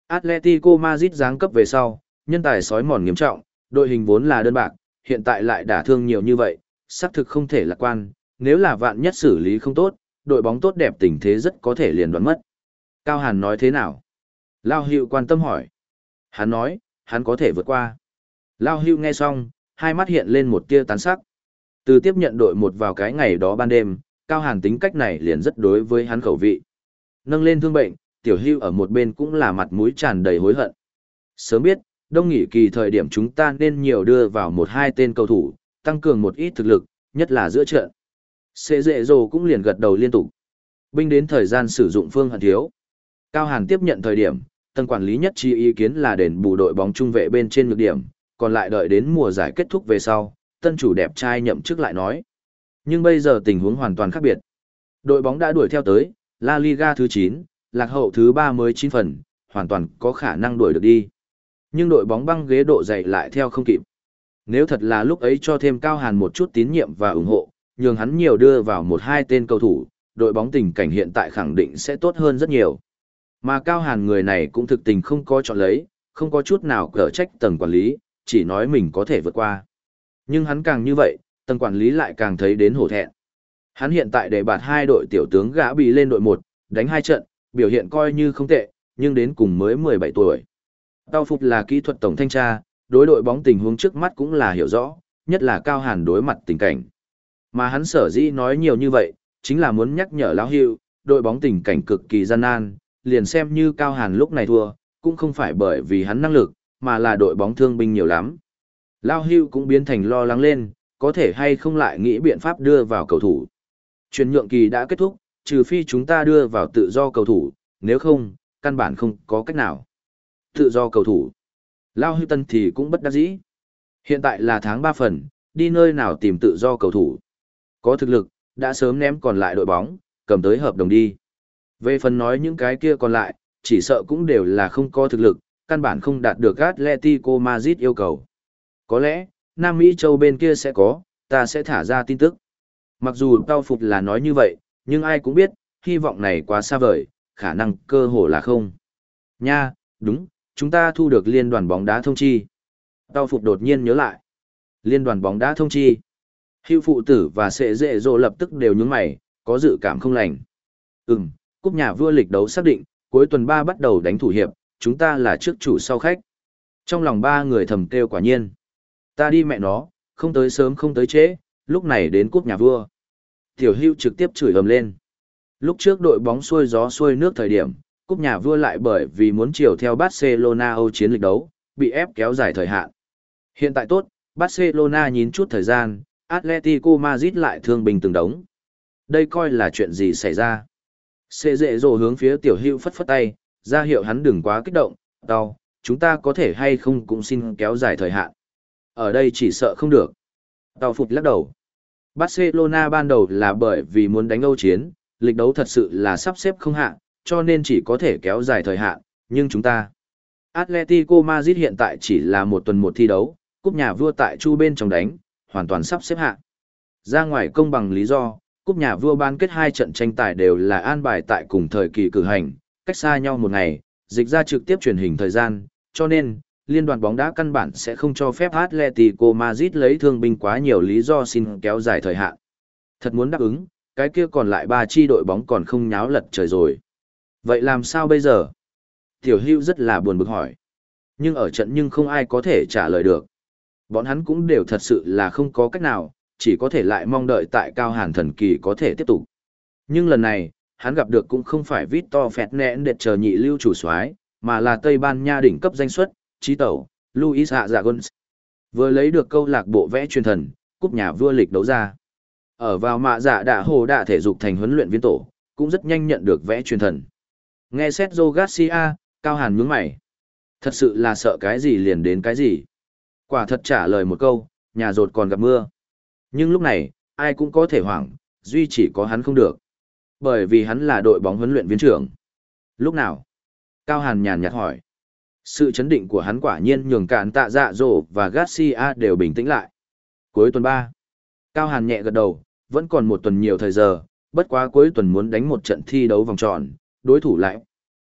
Atletico Madrid giáng cấp về sau, nhân tài sói mòn nghiêm trọng, đội hình vốn là đơn bạc, hiện tại lại đả thương nhiều như vậy, xác thực không thể lạc quan, nếu là vạn nhất xử lý không tốt, đội bóng tốt đẹp tình thế rất có thể liền đoán mất. Cao Hàn nói thế nào? Lao Hữu quan tâm hỏi. Hắn nói, hắn có thể vượt qua. Lao Hữu nghe xong, hai mắt hiện lên một tia tán sắc. Từ tiếp nhận đội một vào cái ngày đó ban đêm, Cao Hàn tính cách này liền rất đối với hắn khẩu vị. Nâng lên thương bệnh, Tiểu Hữu ở một bên cũng là mặt mũi tràn đầy hối hận. Sớm biết, đông nghỉ kỳ thời điểm chúng ta nên nhiều đưa vào một hai tên cầu thủ, tăng cường một ít thực lực, nhất là giữa trận. Sệ dệ dồ cũng liền gật đầu liên tục. Binh đến thời gian sử dụng phương hận thiếu. Cao Hàn tiếp nhận thời điểm, tầng quản lý nhất trí ý kiến là đền bù đội bóng trung vệ bên trên nhược điểm, còn lại đợi đến mùa giải kết thúc về sau, tân chủ đẹp trai nhậm chức lại nói. Nhưng bây giờ tình huống hoàn toàn khác biệt. Đội bóng đã đuổi theo tới, La Liga thứ chín, lạc hậu thứ ba mới chín phần, hoàn toàn có khả năng đuổi được đi. Nhưng đội bóng băng ghế độ dày lại theo không kịp. Nếu thật là lúc ấy cho thêm Cao Hàn một chút tín nhiệm và ủng hộ, nhường hắn nhiều đưa vào một hai tên cầu thủ, đội bóng tình cảnh hiện tại khẳng định sẽ tốt hơn rất nhiều. Mà Cao Hàn người này cũng thực tình không có chọn lấy, không có chút nào cở trách tầng quản lý, chỉ nói mình có thể vượt qua. Nhưng hắn càng như vậy, tầng quản lý lại càng thấy đến hổ thẹn. Hắn hiện tại để bạt hai đội tiểu tướng gã bị lên đội một, đánh hai trận, biểu hiện coi như không tệ, nhưng đến cùng mới mười bảy tuổi. Tao Phục là kỹ thuật tổng thanh tra, đối đội bóng tình huống trước mắt cũng là hiểu rõ, nhất là Cao Hàn đối mặt tình cảnh. Mà hắn sở dĩ nói nhiều như vậy, chính là muốn nhắc nhở Lão Hữu, đội bóng tình cảnh cực kỳ gian nan, liền xem như Cao Hàn lúc này thua, cũng không phải bởi vì hắn năng lực, mà là đội bóng thương binh nhiều lắm. Lão Hữu cũng biến thành lo lắng lên, có thể hay không lại nghĩ biện pháp đưa vào cầu thủ. Chuyển nhượng kỳ đã kết thúc, trừ phi chúng ta đưa vào tự do cầu thủ, nếu không, căn bản không có cách nào. Tự do cầu thủ. Lão Hữu Tân thì cũng bất đắc dĩ. Hiện tại là tháng ba phần, đi nơi nào tìm tự do cầu thủ. Có thực lực, đã sớm ném còn lại đội bóng, cầm tới hợp đồng đi. Về phần nói những cái kia còn lại, chỉ sợ cũng đều là không có thực lực, căn bản không đạt được Atletico Madrid yêu cầu. Có lẽ, Nam Mỹ châu bên kia sẽ có, ta sẽ thả ra tin tức. Mặc dù Tao Phục là nói như vậy, nhưng ai cũng biết, hy vọng này quá xa vời, khả năng cơ hồ là không. Nha, đúng, chúng ta thu được liên đoàn bóng đá thông chi. Tao Phục đột nhiên nhớ lại. Liên đoàn bóng đá thông chi. Hữu phụ tử và Sệ Dệ Dỗ lập tức đều nhướng mày, có dự cảm không lành. Ừm, cúp nhà vua lịch đấu xác định, cuối tuần ba bắt đầu đánh thủ hiệp, chúng ta là trước chủ sau khách. Trong lòng ba người thầm kêu quả nhiên. Ta đi mẹ nó, không tới sớm không tới trễ, lúc này đến cúp nhà vua. Tiểu Hữu trực tiếp chửi ầm lên. Lúc trước đội bóng xuôi gió xuôi nước thời điểm, cúp nhà vua lại bởi vì muốn chiều theo Barcelona Âu chiến lịch đấu, bị ép kéo dài thời hạn. Hiện tại tốt, Barcelona nhín chút thời gian, Atletico Madrid lại thương bình từng đống. Đây coi là chuyện gì xảy ra? Sệ Dệ Dỗ hướng phía Tiểu Hữu phất phất tay, ra hiệu hắn đừng quá kích động, tao, chúng ta có thể hay không cũng xin kéo dài thời hạn. Ở đây chỉ sợ không được. Tao Phục lắc đầu. Barcelona ban đầu là bởi vì muốn đánh Âu chiến, lịch đấu thật sự là sắp xếp không hạn, cho nên chỉ có thể kéo dài thời hạn, nhưng chúng ta. Atletico Madrid hiện tại chỉ là một tuần một thi đấu, cúp nhà vua tại chu bên trong đánh, hoàn toàn sắp xếp hạn. Ra ngoài công bằng lý do, cúp nhà vua bán kết hai trận tranh tài đều là an bài tại cùng thời kỳ cử hành, cách xa nhau một ngày, dịch ra trực tiếp truyền hình thời gian, cho nên, liên đoàn bóng đá căn bản sẽ không cho phép Atletico Madrid lấy thương binh quá nhiều lý do xin kéo dài thời hạn. Thật muốn đáp ứng, cái kia còn lại ba chi đội bóng còn không nháo lật trời rồi. Vậy làm sao bây giờ? Tiểu Hữu rất là buồn bực hỏi. Nhưng ở trận nhưng không ai có thể trả lời được. Bọn hắn cũng đều thật sự là không có cách nào, chỉ có thể lại mong đợi tại Cao Hàn thần kỳ có thể tiếp tục. Nhưng lần này, hắn gặp được cũng không phải Victor Fernandes chờ nhị lưu chủ soái, mà là Tây Ban Nha đỉnh cấp danh suất, trí tẩu, Luis Aragon. Vừa lấy được câu lạc bộ vẽ truyền thần, cúp nhà vua lịch đấu ra. Ở vào mạ dạ đạ hồ đạ thể dục thành huấn luyện viên tổ, cũng rất nhanh nhận được vẽ truyền thần. Nghe Sergio Garcia, Cao Hàn nhướng mày. Thật sự là sợ cái gì liền đến cái gì. Quả thật trả lời một câu, nhà rột còn gặp mưa. Nhưng lúc này, ai cũng có thể hoảng, duy chỉ có hắn không được. Bởi vì hắn là đội bóng huấn luyện viên trưởng. Lúc nào? Cao Hàn nhàn nhạt hỏi. Sự chấn định của hắn quả nhiên nhường cạn tạ dạ dỗ và Garcia đều bình tĩnh lại. Cuối tuần ba. Cao Hàn nhẹ gật đầu, vẫn còn một tuần nhiều thời giờ, bất quá cuối tuần muốn đánh một trận thi đấu vòng tròn, đối thủ lại.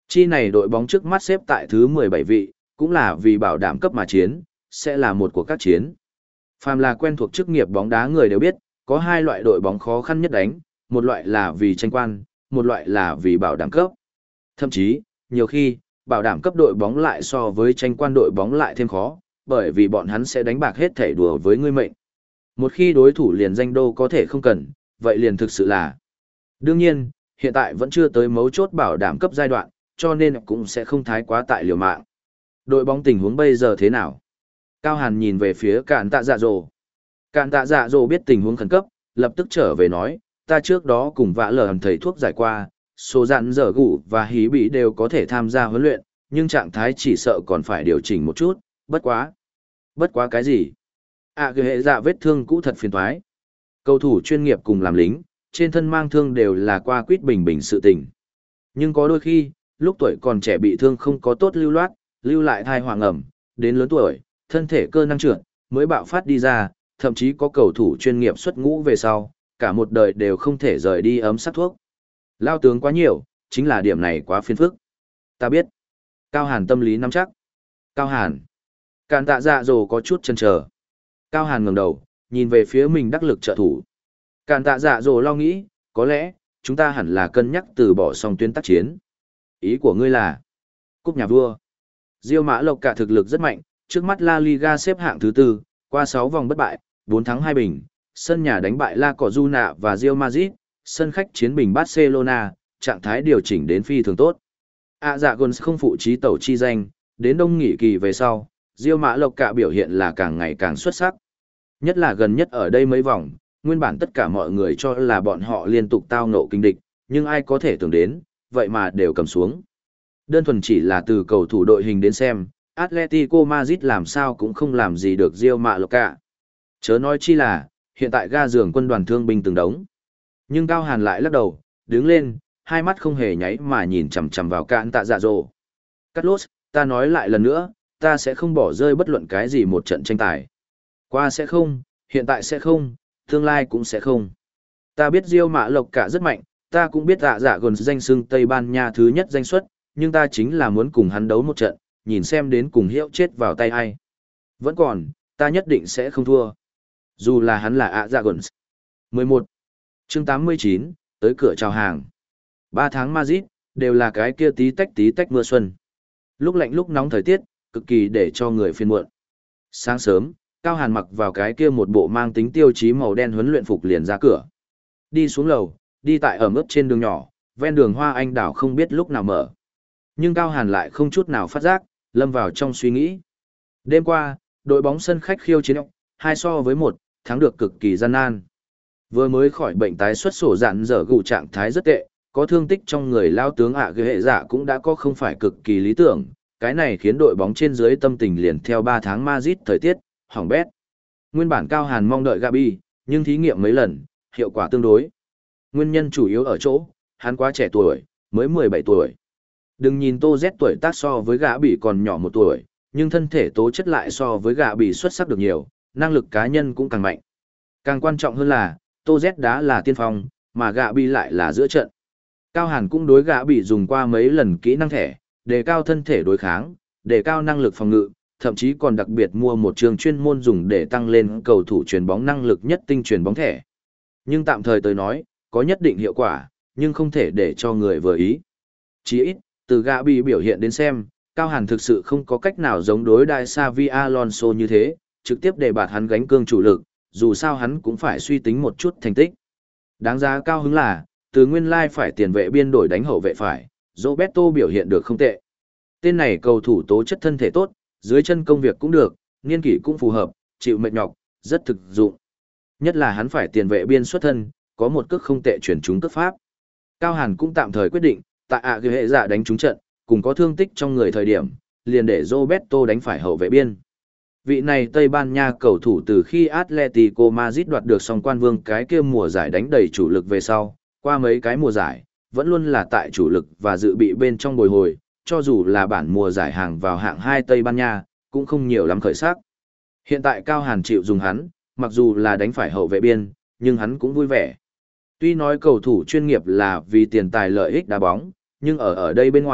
Chi này đội bóng trước mắt xếp tại thứ mười bảy vị, cũng là vì bảo đảm cấp mà chiến, sẽ là một cuộc các chiến. Phàm là quen thuộc chức nghiệp bóng đá người đều biết, có hai loại đội bóng khó khăn nhất đánh, một loại là vì tranh quan, một loại là vì bảo đảm cấp. Thậm chí, nhiều khi, bảo đảm cấp đội bóng lại so với tranh quan đội bóng lại thêm khó, bởi vì bọn hắn sẽ đánh bạc hết thể đùa với ngươi mệnh. Một khi đối thủ liền danh đô có thể không cần, vậy liền thực sự là. Đương nhiên, hiện tại vẫn chưa tới mấu chốt bảo đảm cấp giai đoạn, cho nên cũng sẽ không thái quá tại liều mạng. Đội bóng tình huống bây giờ thế nào? Cao Hàn nhìn về phía Cản Tạ Dạ Dỗ. Cản Tạ Dạ Dỗ biết tình huống khẩn cấp, lập tức trở về nói, ta trước đó cùng vã lờ hầm thầy thuốc giải qua, số dặn dở gụ và hí bị đều có thể tham gia huấn luyện, nhưng trạng thái chỉ sợ còn phải điều chỉnh một chút, bất quá. Bất quá cái gì? À cái hệ dạ vết thương cũ thật phiền toái. Cầu thủ chuyên nghiệp cùng làm lính, trên thân mang thương đều là qua quýt bình bình sự tình. Nhưng có đôi khi, lúc tuổi còn trẻ bị thương không có tốt lưu loát, lưu lại thai hoàng ẩm, đến lớn tuổi, thân thể cơ năng trượt, mới bạo phát đi ra, thậm chí có cầu thủ chuyên nghiệp xuất ngũ về sau, cả một đời đều không thể rời đi ấm sát thuốc. Lao tướng quá nhiều, chính là điểm này quá phiền phức. Ta biết. Cao Hàn tâm lý nắm chắc. Cao Hàn. Càn Tạ Dạ Dỗ có chút chần chờ. Cao Hàn ngẩng đầu, nhìn về phía mình đắc lực trợ thủ. Càn Tạ Dạ Dỗ lo nghĩ, có lẽ, chúng ta hẳn là cân nhắc từ bỏ song tuyến tác chiến. Ý của ngươi là, cúp nhà vua. Real Mã Lộc cả thực lực rất mạnh, trước mắt La Liga xếp hạng thứ tư, qua sáu vòng bất bại, bốn thắng hai bình, sân nhà đánh bại La Cojuna và Real Madrid, sân khách chiến bình Barcelona, trạng thái điều chỉnh đến phi thường tốt. À dạ Gons không phụ trí tẩu chi danh, đến đông nghỉ kỳ về sau, Real Mã Lộc cả biểu hiện là càng ngày càng xuất sắc. Nhất là gần nhất ở đây mấy vòng, nguyên bản tất cả mọi người cho là bọn họ liên tục tao ngộ kinh địch, nhưng ai có thể tưởng đến, vậy mà đều cầm xuống. Đơn thuần chỉ là từ cầu thủ đội hình đến xem, Atletico Madrid làm sao cũng không làm gì được Real Mã Lộc cả. Chớ nói chi là, hiện tại ga giường quân đoàn thương binh từng đống. Nhưng Cao Hàn lại lắc đầu, đứng lên, hai mắt không hề nháy mà nhìn chằm chằm vào Cản Tạ Dạ Dỗ. Carlos, ta nói lại lần nữa, ta sẽ không bỏ rơi bất luận cái gì một trận tranh tài. Qua sẽ không, hiện tại sẽ không, tương lai cũng sẽ không. Ta biết Real Mã Lộc cả rất mạnh, ta cũng biết dạ dạ gần danh xưng Tây Ban Nha thứ nhất danh suất, nhưng ta chính là muốn cùng hắn đấu một trận, nhìn xem đến cùng hiệu chết vào tay ai. Vẫn còn, ta nhất định sẽ không thua. Dù là hắn là ạ dạ gần. mười một. Chương tám mươi chín, tới cửa chào hàng. Ba tháng Madrid, đều là cái kia tí tách tí tách mưa xuân. Lúc lạnh lúc nóng thời tiết, cực kỳ để cho người phiền muộn. Sáng sớm, Cao Hàn mặc vào cái kia một bộ mang tính tiêu chí màu đen huấn luyện phục liền ra cửa. Đi xuống lầu, đi tại ẩm ướt trên đường nhỏ, ven đường hoa anh đào không biết lúc nào mở. Nhưng Cao Hàn lại không chút nào phát giác, lâm vào trong suy nghĩ. Đêm qua, đội bóng sân khách khiêu chiến hai so với một, thắng được cực kỳ gian nan. Vừa mới khỏi bệnh tái xuất sổ dạn dở gụ trạng thái rất tệ, có thương tích trong người lao tướng ạ ghệ dạ cũng đã có không phải cực kỳ lý tưởng, cái này khiến đội bóng trên dưới tâm tình liền theo ba tháng Madrid thời tiết, hỏng bét. Nguyên bản Cao Hàn mong đợi Gabi, nhưng thí nghiệm mấy lần, hiệu quả tương đối. Nguyên nhân chủ yếu ở chỗ, hắn quá trẻ tuổi, mới mười bảy tuổi. Đừng nhìn Tô Z tuổi tác so với Gabi còn nhỏ một tuổi, nhưng thân thể tố chất lại so với Gabi xuất sắc được nhiều, năng lực cá nhân cũng càng mạnh. Càng quan trọng hơn là, Tô Z đã là tiên phong, mà Gabi lại là giữa trận. Cao Hàn cũng đối Gabi dùng qua mấy lần kỹ năng thẻ, đề cao thân thể đối kháng, đề cao năng lực phòng ngự, thậm chí còn đặc biệt mua một trường chuyên môn dùng để tăng lên cầu thủ chuyền bóng năng lực nhất tinh chuyền bóng thẻ. Nhưng tạm thời tôi nói, có nhất định hiệu quả, nhưng không thể để cho người vừa ý. Chỉ ít, từ Gabi biểu hiện đến xem, Cao Hàn thực sự không có cách nào giống đối đại Xavi Alonso như thế, trực tiếp để bạt hắn gánh cương chủ lực, dù sao hắn cũng phải suy tính một chút thành tích. Đáng giá cao hứng là, từ nguyên lai phải tiền vệ biên đổi đánh hậu vệ phải, Roberto biểu hiện được không tệ. Tên này cầu thủ tố chất thân thể tốt, dưới chân công việc cũng được, niên kỷ cũng phù hợp, chịu mệt nhọc, rất thực dụng. Nhất là hắn phải tiền vệ biên xuất thân, có một cước không tệ chuyển trúng cước pháp. Cao Hàn cũng tạm thời quyết định, tại ạ à hệ dạ đánh trúng trận, cùng có thương tích trong người thời điểm, liền để Roberto đánh phải hậu vệ biên. Vị này Tây Ban Nha cầu thủ từ khi Atletico Madrid đoạt được song quan vương cái kia mùa giải đánh đầy chủ lực về sau, qua mấy cái mùa giải, vẫn luôn là tại chủ lực và dự bị bên trong bồi hồi, cho dù là bản mùa giải hàng vào hạng hai Tây Ban Nha, cũng không nhiều lắm khởi sắc. Hiện tại Cao Hàn chịu dùng hắn, mặc dù là đánh phải hậu vệ biên, nhưng hắn cũng vui vẻ. Tuy nói cầu thủ chuyên nghiệp là vì tiền tài lợi ích đá bóng, nhưng ở ở đây bên ngoài,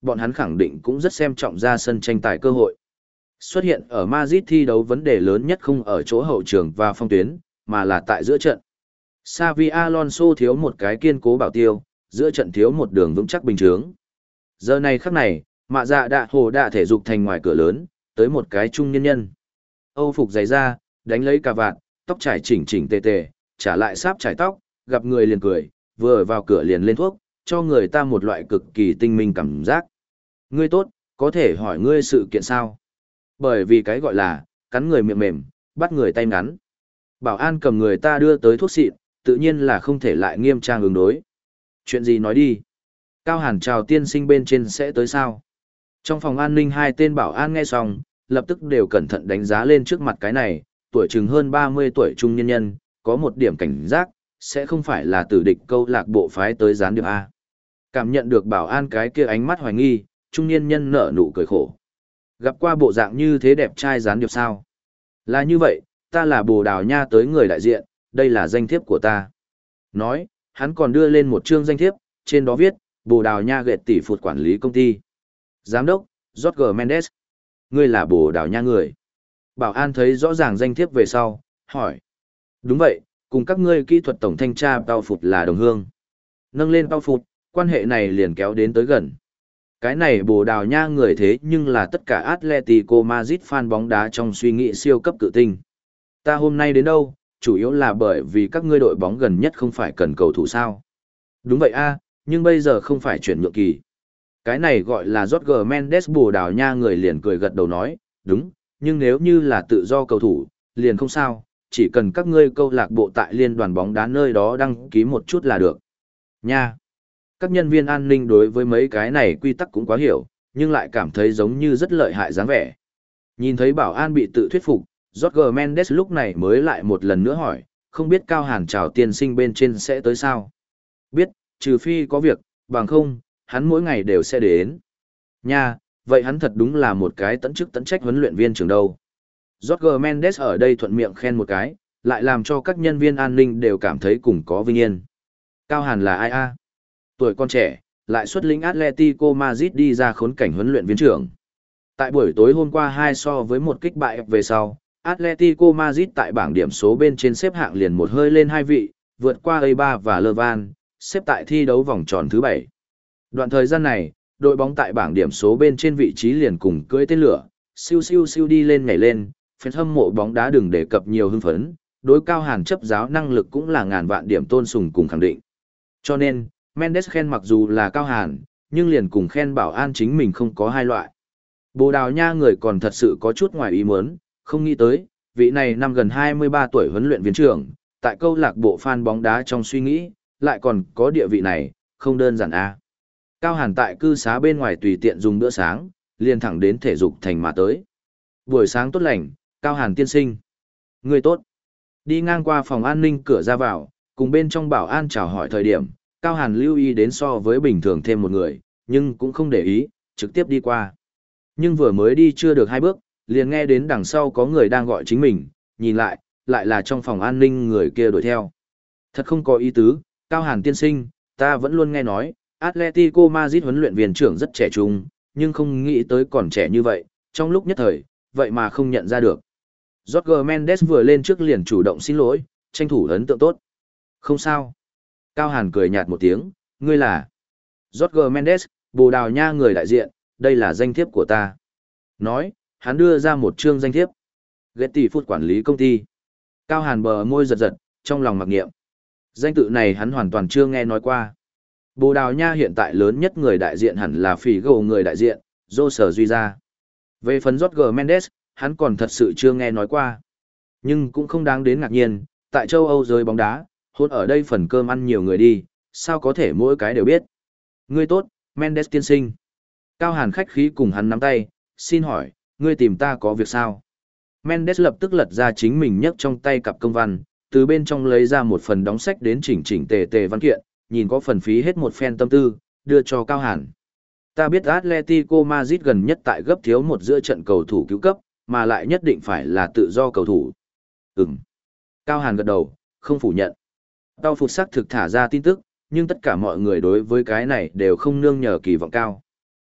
bọn hắn khẳng định cũng rất xem trọng ra sân tranh tài cơ hội. Xuất hiện ở Madrid thi đấu vấn đề lớn nhất không ở chỗ hậu trường và phong tuyến, mà là tại giữa trận. Xavi Alonso thiếu một cái kiên cố bảo tiêu, giữa trận thiếu một đường vững chắc bình chướng. Giờ này khắc này, mạ dạ đạ hồ đạ thể dục thành ngoài cửa lớn, tới một cái trung nhân nhân. Âu phục giày da, đánh lấy cà vạt, tóc trải chỉnh chỉnh tề tề, trả lại sáp trải tóc, gặp người liền cười, vừa ở vào cửa liền lên thuốc, cho người ta một loại cực kỳ tinh minh cảm giác. Ngươi tốt, có thể hỏi ngươi sự kiện sao? Bởi vì cái gọi là, cắn người miệng mềm, bắt người tay ngắn. Bảo an cầm người ta đưa tới thuốc xịn, tự nhiên là không thể lại nghiêm trang ứng đối. Chuyện gì nói đi? Cao Hàn chào tiên sinh bên trên sẽ tới sao? Trong phòng an ninh hai tên bảo an nghe xong, lập tức đều cẩn thận đánh giá lên trước mặt cái này, tuổi chừng hơn ba mươi tuổi trung nhân nhân, có một điểm cảnh giác, sẽ không phải là tử địch câu lạc bộ phái tới gián điệp A. Cảm nhận được bảo an cái kia ánh mắt hoài nghi, trung niên nhân nở nụ cười khổ. Gặp qua bộ dạng như thế đẹp trai gián điệp sao? Là như vậy, ta là Bồ Đào Nha tới người đại diện, đây là danh thiếp của ta. Nói, hắn còn đưa lên một chương danh thiếp, trên đó viết, Bồ Đào Nha gệt tỷ phụt quản lý công ty. Giám đốc, Jorge Mendes. Ngươi là Bồ Đào Nha người. Bảo an thấy rõ ràng danh thiếp về sau, hỏi. Đúng vậy, cùng các ngươi kỹ thuật tổng thanh tra Tao Phụt là đồng hương. Nâng lên Tao Phụt, quan hệ này liền kéo đến tới gần. Cái này Bồ Đào Nha người thế nhưng là tất cả Atletico Madrid fan bóng đá trong suy nghĩ siêu cấp cự tinh. Ta hôm nay đến đâu, chủ yếu là bởi vì các ngươi đội bóng gần nhất không phải cần cầu thủ sao. Đúng vậy a, nhưng bây giờ không phải chuyển nhượng kỳ. Cái này gọi là Jorge Mendes Bồ Đào Nha người liền cười gật đầu nói, đúng, nhưng nếu như là tự do cầu thủ, liền không sao, chỉ cần các ngươi câu lạc bộ tại liên đoàn bóng đá nơi đó đăng ký một chút là được. Nha! Các nhân viên an ninh đối với mấy cái này quy tắc cũng quá hiểu, nhưng lại cảm thấy giống như rất lợi hại dáng vẻ. Nhìn thấy bảo an bị tự thuyết phục, Jorge Mendes lúc này mới lại một lần nữa hỏi, không biết Cao Hàn chào tiên sinh bên trên sẽ tới sao? Biết, trừ phi có việc, bằng không, hắn mỗi ngày đều sẽ đến. Nha, vậy hắn thật đúng là một cái tận chức tận trách huấn luyện viên trưởng đâu. Jorge Mendes ở đây thuận miệng khen một cái, lại làm cho các nhân viên an ninh đều cảm thấy cùng có vinh yên. Cao Hàn là ai a? Tuổi con trẻ, lại xuất lĩnh Atletico Madrid đi ra khốn cảnh huấn luyện viên trưởng. Tại buổi tối hôm qua hai so với một kích bại về sau, Atletico Madrid tại bảng điểm số bên trên xếp hạng liền một hơi lên hai vị, vượt qua a ba và Levan, xếp tại thi đấu vòng tròn thứ bảy. Đoạn thời gian này, đội bóng tại bảng điểm số bên trên vị trí liền cùng cưỡi tên lửa, siêu siêu siêu đi lên nhảy lên, fan hâm mộ bóng đá đừng đề cập nhiều hưng phấn, đối Cao Hàn chấp giáo năng lực cũng là ngàn vạn điểm tôn sùng cùng khẳng định. Cho nên, Mendes khen mặc dù là Cao Hàn, nhưng liền cùng khen bảo an chính mình không có hai loại. Bồ Đào Nha người còn thật sự có chút ngoài ý muốn, không nghĩ tới, vị này năm gần hai mươi ba tuổi huấn luyện viên trưởng, tại câu lạc bộ fan bóng đá trong suy nghĩ, lại còn có địa vị này, không đơn giản a. Cao Hàn tại cư xá bên ngoài tùy tiện dùng bữa sáng, liền thẳng đến thể dục thành mà tới. Buổi sáng tốt lành, Cao Hàn tiên sinh. Người tốt. Đi ngang qua phòng an ninh cửa ra vào, cùng bên trong bảo an chào hỏi thời điểm, Cao Hàn lưu ý đến so với bình thường thêm một người, nhưng cũng không để ý, trực tiếp đi qua. Nhưng vừa mới đi chưa được hai bước, liền nghe đến đằng sau có người đang gọi chính mình, nhìn lại, lại là trong phòng an ninh người kia đuổi theo. Thật không có ý tứ, Cao Hàn tiên sinh, ta vẫn luôn nghe nói, Atletico Madrid huấn luyện viên trưởng rất trẻ trung, nhưng không nghĩ tới còn trẻ như vậy, trong lúc nhất thời, vậy mà không nhận ra được. Jorge Mendes vừa lên trước liền chủ động xin lỗi, tranh thủ ấn tượng tốt. Không sao. Cao Hàn cười nhạt một tiếng, ngươi là Jorge Mendes, Bồ Đào Nha người đại diện, đây là danh thiếp của ta. Nói, hắn đưa ra một chương danh thiếp. Getty Food quản lý công ty. Cao Hàn bờ môi giật giật, trong lòng mặc niệm. Danh tự này hắn hoàn toàn chưa nghe nói qua. Bồ Đào Nha hiện tại lớn nhất người đại diện hẳn là phỉ gầu người đại diện, Jose Duy Gia. Về phần Jorge Mendes, hắn còn thật sự chưa nghe nói qua. Nhưng cũng không đáng đến ngạc nhiên, tại châu Âu giới bóng đá, hôn ở đây phần cơm ăn nhiều người đi, sao có thể mỗi cái đều biết. Ngươi tốt, Mendes tiên sinh. Cao Hàn khách khí cùng hắn nắm tay, xin hỏi, ngươi tìm ta có việc sao? Mendes lập tức lật ra chính mình nhấc trong tay cặp công văn, từ bên trong lấy ra một phần đóng sách đến chỉnh chỉnh tề tề văn kiện, nhìn có phần phí hết một phen tâm tư, đưa cho Cao Hàn. Ta biết Atletico Madrid gần nhất tại gấp thiếu một giữa trận cầu thủ cứu cấp, mà lại nhất định phải là tự do cầu thủ. Ừm. Cao Hàn gật đầu, không phủ nhận. Tao Phụt sắc thực thả ra tin tức, nhưng tất cả mọi người đối với cái này đều không nương nhờ kỳ vọng cao.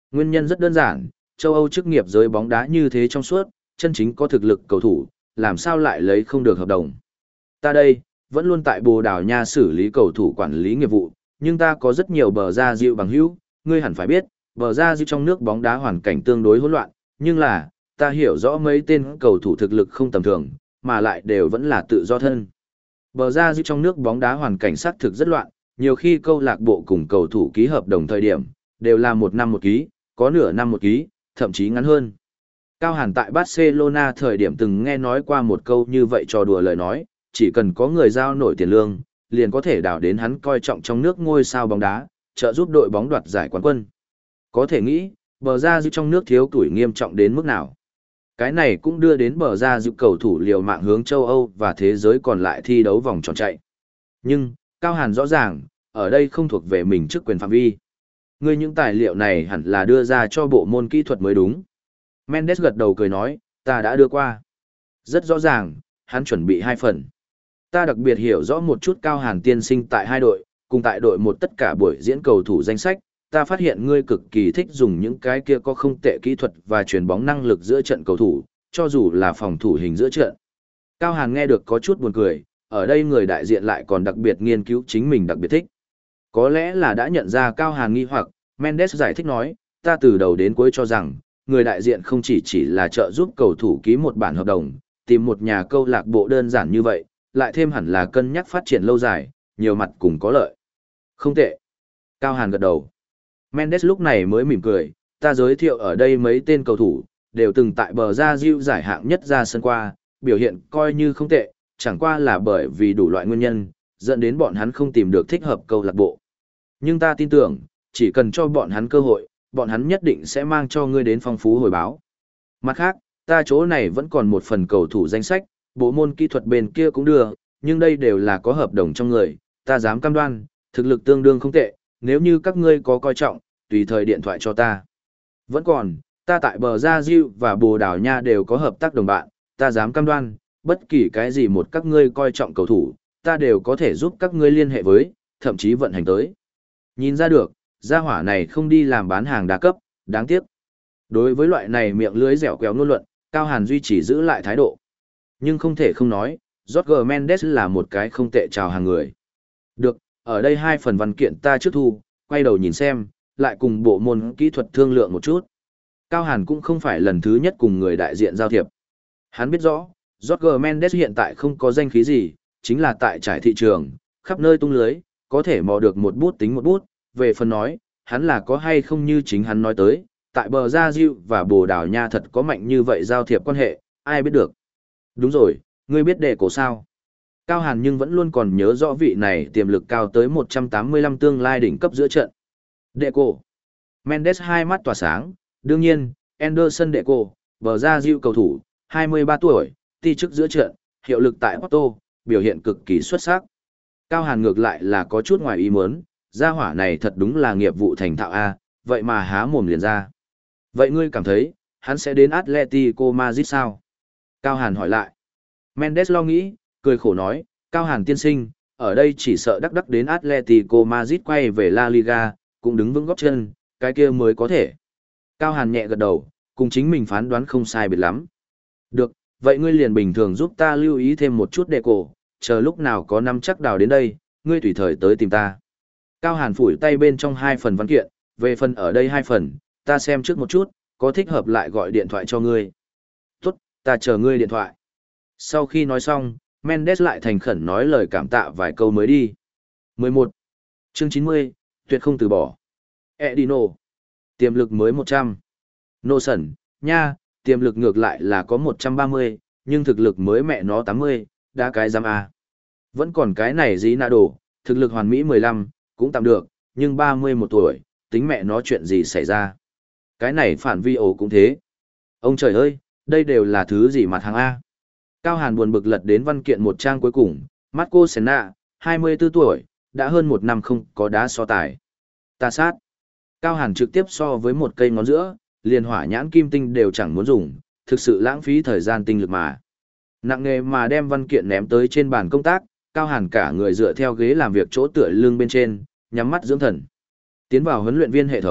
Nguyên nhân rất đơn giản, châu Âu chức nghiệp giới bóng đá như thế trong suốt, chân chính có thực lực cầu thủ, làm sao lại lấy không được hợp đồng. Ta đây, vẫn luôn tại Bồ Đào Nha xử lý cầu thủ quản lý nghiệp vụ, nhưng ta có rất nhiều bờ ra dịu bằng hữu, ngươi hẳn phải biết, bờ ra dịu trong nước bóng đá hoàn cảnh tương đối hỗn loạn, nhưng là, ta hiểu rõ mấy tên cầu thủ thực lực không tầm thường, mà lại đều vẫn là tự do thân. Bờ ra dịu trong nước bóng đá hoàn cảnh xác thực rất loạn, nhiều khi câu lạc bộ cùng cầu thủ ký hợp đồng thời điểm, đều là một năm một ký, có nửa năm một ký, thậm chí ngắn hơn. Cao Hàn tại Barcelona thời điểm từng nghe nói qua một câu như vậy trò đùa lời nói, chỉ cần có người giao nổi tiền lương, liền có thể đào đến hắn coi trọng trong nước ngôi sao bóng đá, trợ giúp đội bóng đoạt giải quán quân. Có thể nghĩ, bờ ra dịu trong nước thiếu tuổi nghiêm trọng đến mức nào. Cái này cũng đưa đến bờ ra dịu cầu thủ liều mạng hướng châu Âu và thế giới còn lại thi đấu vòng tròn chạy. Nhưng, Cao Hàn rõ ràng, ở đây không thuộc về mình chức quyền phạm vi. Ngươi những tài liệu này hẳn là đưa ra cho bộ môn kỹ thuật mới đúng. Mendes gật đầu cười nói, ta đã đưa qua. Rất rõ ràng, hắn chuẩn bị hai phần. Ta đặc biệt hiểu rõ một chút Cao Hàn tiên sinh tại hai đội, cùng tại đội một tất cả buổi diễn cầu thủ danh sách. Ta phát hiện ngươi cực kỳ thích dùng những cái kia có không tệ kỹ thuật và chuyền bóng năng lực giữa trận cầu thủ, cho dù là phòng thủ hình giữa trận. Cao Hàn nghe được có chút buồn cười, ở đây người đại diện lại còn đặc biệt nghiên cứu chính mình đặc biệt thích. Có lẽ là đã nhận ra Cao Hàn nghi hoặc, Mendes giải thích nói, ta từ đầu đến cuối cho rằng, người đại diện không chỉ chỉ là trợ giúp cầu thủ ký một bản hợp đồng, tìm một nhà câu lạc bộ đơn giản như vậy, lại thêm hẳn là cân nhắc phát triển lâu dài, nhiều mặt cùng có lợi. Không tệ. Cao Hàn gật đầu. Mendes lúc này mới mỉm cười, ta giới thiệu ở đây mấy tên cầu thủ, đều từng tại bờ ra diệu giải hạng nhất ra sân qua, biểu hiện coi như không tệ, chẳng qua là bởi vì đủ loại nguyên nhân, dẫn đến bọn hắn không tìm được thích hợp câu lạc bộ. Nhưng ta tin tưởng, chỉ cần cho bọn hắn cơ hội, bọn hắn nhất định sẽ mang cho ngươi đến phong phú hồi báo. Mặt khác, ta chỗ này vẫn còn một phần cầu thủ danh sách, bộ môn kỹ thuật bên kia cũng đưa, nhưng đây đều là có hợp đồng trong người, ta dám cam đoan, thực lực tương đương không tệ, nếu như các ngươi có coi trọng, tùy thời điện thoại cho ta. Vẫn còn, ta tại bờ Gia Diệu và Bồ Đào Nha đều có hợp tác đồng bạn, ta dám cam đoan, bất kỳ cái gì một các ngươi coi trọng cầu thủ, ta đều có thể giúp các ngươi liên hệ với, thậm chí vận hành tới. Nhìn ra được, gia hỏa này không đi làm bán hàng đa cấp, đáng tiếc. Đối với loại này miệng lưới dẻo quẹo ngôn luận, Cao Hàn duy trì giữ lại thái độ. Nhưng không thể không nói, Jorge Mendes là một cái không tệ chào hàng người. Được, ở đây hai phần văn kiện ta trước thu, quay đầu nhìn xem, lại cùng bộ môn kỹ thuật thương lượng một chút. Cao Hàn cũng không phải lần thứ nhất cùng người đại diện giao thiệp. Hắn biết rõ, Jorge Mendes hiện tại không có danh khí gì, chính là tại trải thị trường, khắp nơi tung lưới, có thể mò được một bút tính một bút, về phần nói, hắn là có hay không như chính hắn nói tới, tại bờ Gia Diệu và Bồ Đào Nha thật có mạnh như vậy giao thiệp quan hệ, ai biết được. Đúng rồi, ngươi biết đệ cổ sao? Cao Hàn nhưng vẫn luôn còn nhớ rõ vị này tiềm lực cao tới một trăm tám mươi lăm tương lai đỉnh cấp giữa trận. Đệ cổ. Mendes hai mắt tỏa sáng, đương nhiên, Anderson đệ cổ, bờ Gia Diệu cầu thủ, hai mươi ba tuổi, ti chức giữa trận, hiệu lực tại Porto, biểu hiện cực kỳ xuất sắc. Cao Hàn ngược lại là có chút ngoài ý muốn, gia hỏa này thật đúng là nghiệp vụ thành thạo A, vậy mà há mồm liền ra. Vậy ngươi cảm thấy, hắn sẽ đến Atletico Madrid sao? Cao Hàn hỏi lại. Mendes lo nghĩ, cười khổ nói, Cao Hàn tiên sinh, ở đây chỉ sợ đắc đắc đến Atletico Madrid quay về La Liga, cũng đứng vững góp chân, cái kia mới có thể. Cao Hàn nhẹ gật đầu, cùng chính mình phán đoán không sai biệt lắm. Được, vậy ngươi liền bình thường giúp ta lưu ý thêm một chút đệ cổ, chờ lúc nào có năm chắc đào đến đây, ngươi tùy thời tới tìm ta. Cao Hàn phủi tay bên trong hai phần văn kiện, về phần ở đây hai phần, ta xem trước một chút, có thích hợp lại gọi điện thoại cho ngươi. Tốt, ta chờ ngươi điện thoại. Sau khi nói xong, Mendes lại thành khẩn nói lời cảm tạ vài câu mới đi. mười một. Chương chín mươi, tuyệt không từ bỏ. Edino. Tiềm lực mới một trăm. Nô sẩn, nha, tiềm lực ngược lại là có một trăm ba mươi, nhưng thực lực mới mẹ nó tám mươi, đã cái giam A. Vẫn còn cái này dí nạ đồ, thực lực hoàn mỹ mười lăm, cũng tạm được, nhưng ba mươi mốt tuổi, tính mẹ nó chuyện gì xảy ra. Cái này phản vi ổ cũng thế. Ông trời ơi, đây đều là thứ gì mặt hàng A. Cao Hàn buồn bực lật đến văn kiện một trang cuối cùng, Marco Senna, hai mươi tư tuổi, đã hơn một năm không có đá so tài. Ta sát. Cao Hàn trực tiếp so với một cây ngón giữa, liền hỏa nhãn kim tinh đều chẳng muốn dùng, thực sự lãng phí thời gian tinh lực mà. Nặng nề mà đem văn kiện ném tới trên bàn công tác, Cao Hàn cả người dựa theo ghế làm việc chỗ tựa lưng bên trên, nhắm mắt dưỡng thần. Tiến vào huấn luyện viên hệ thống,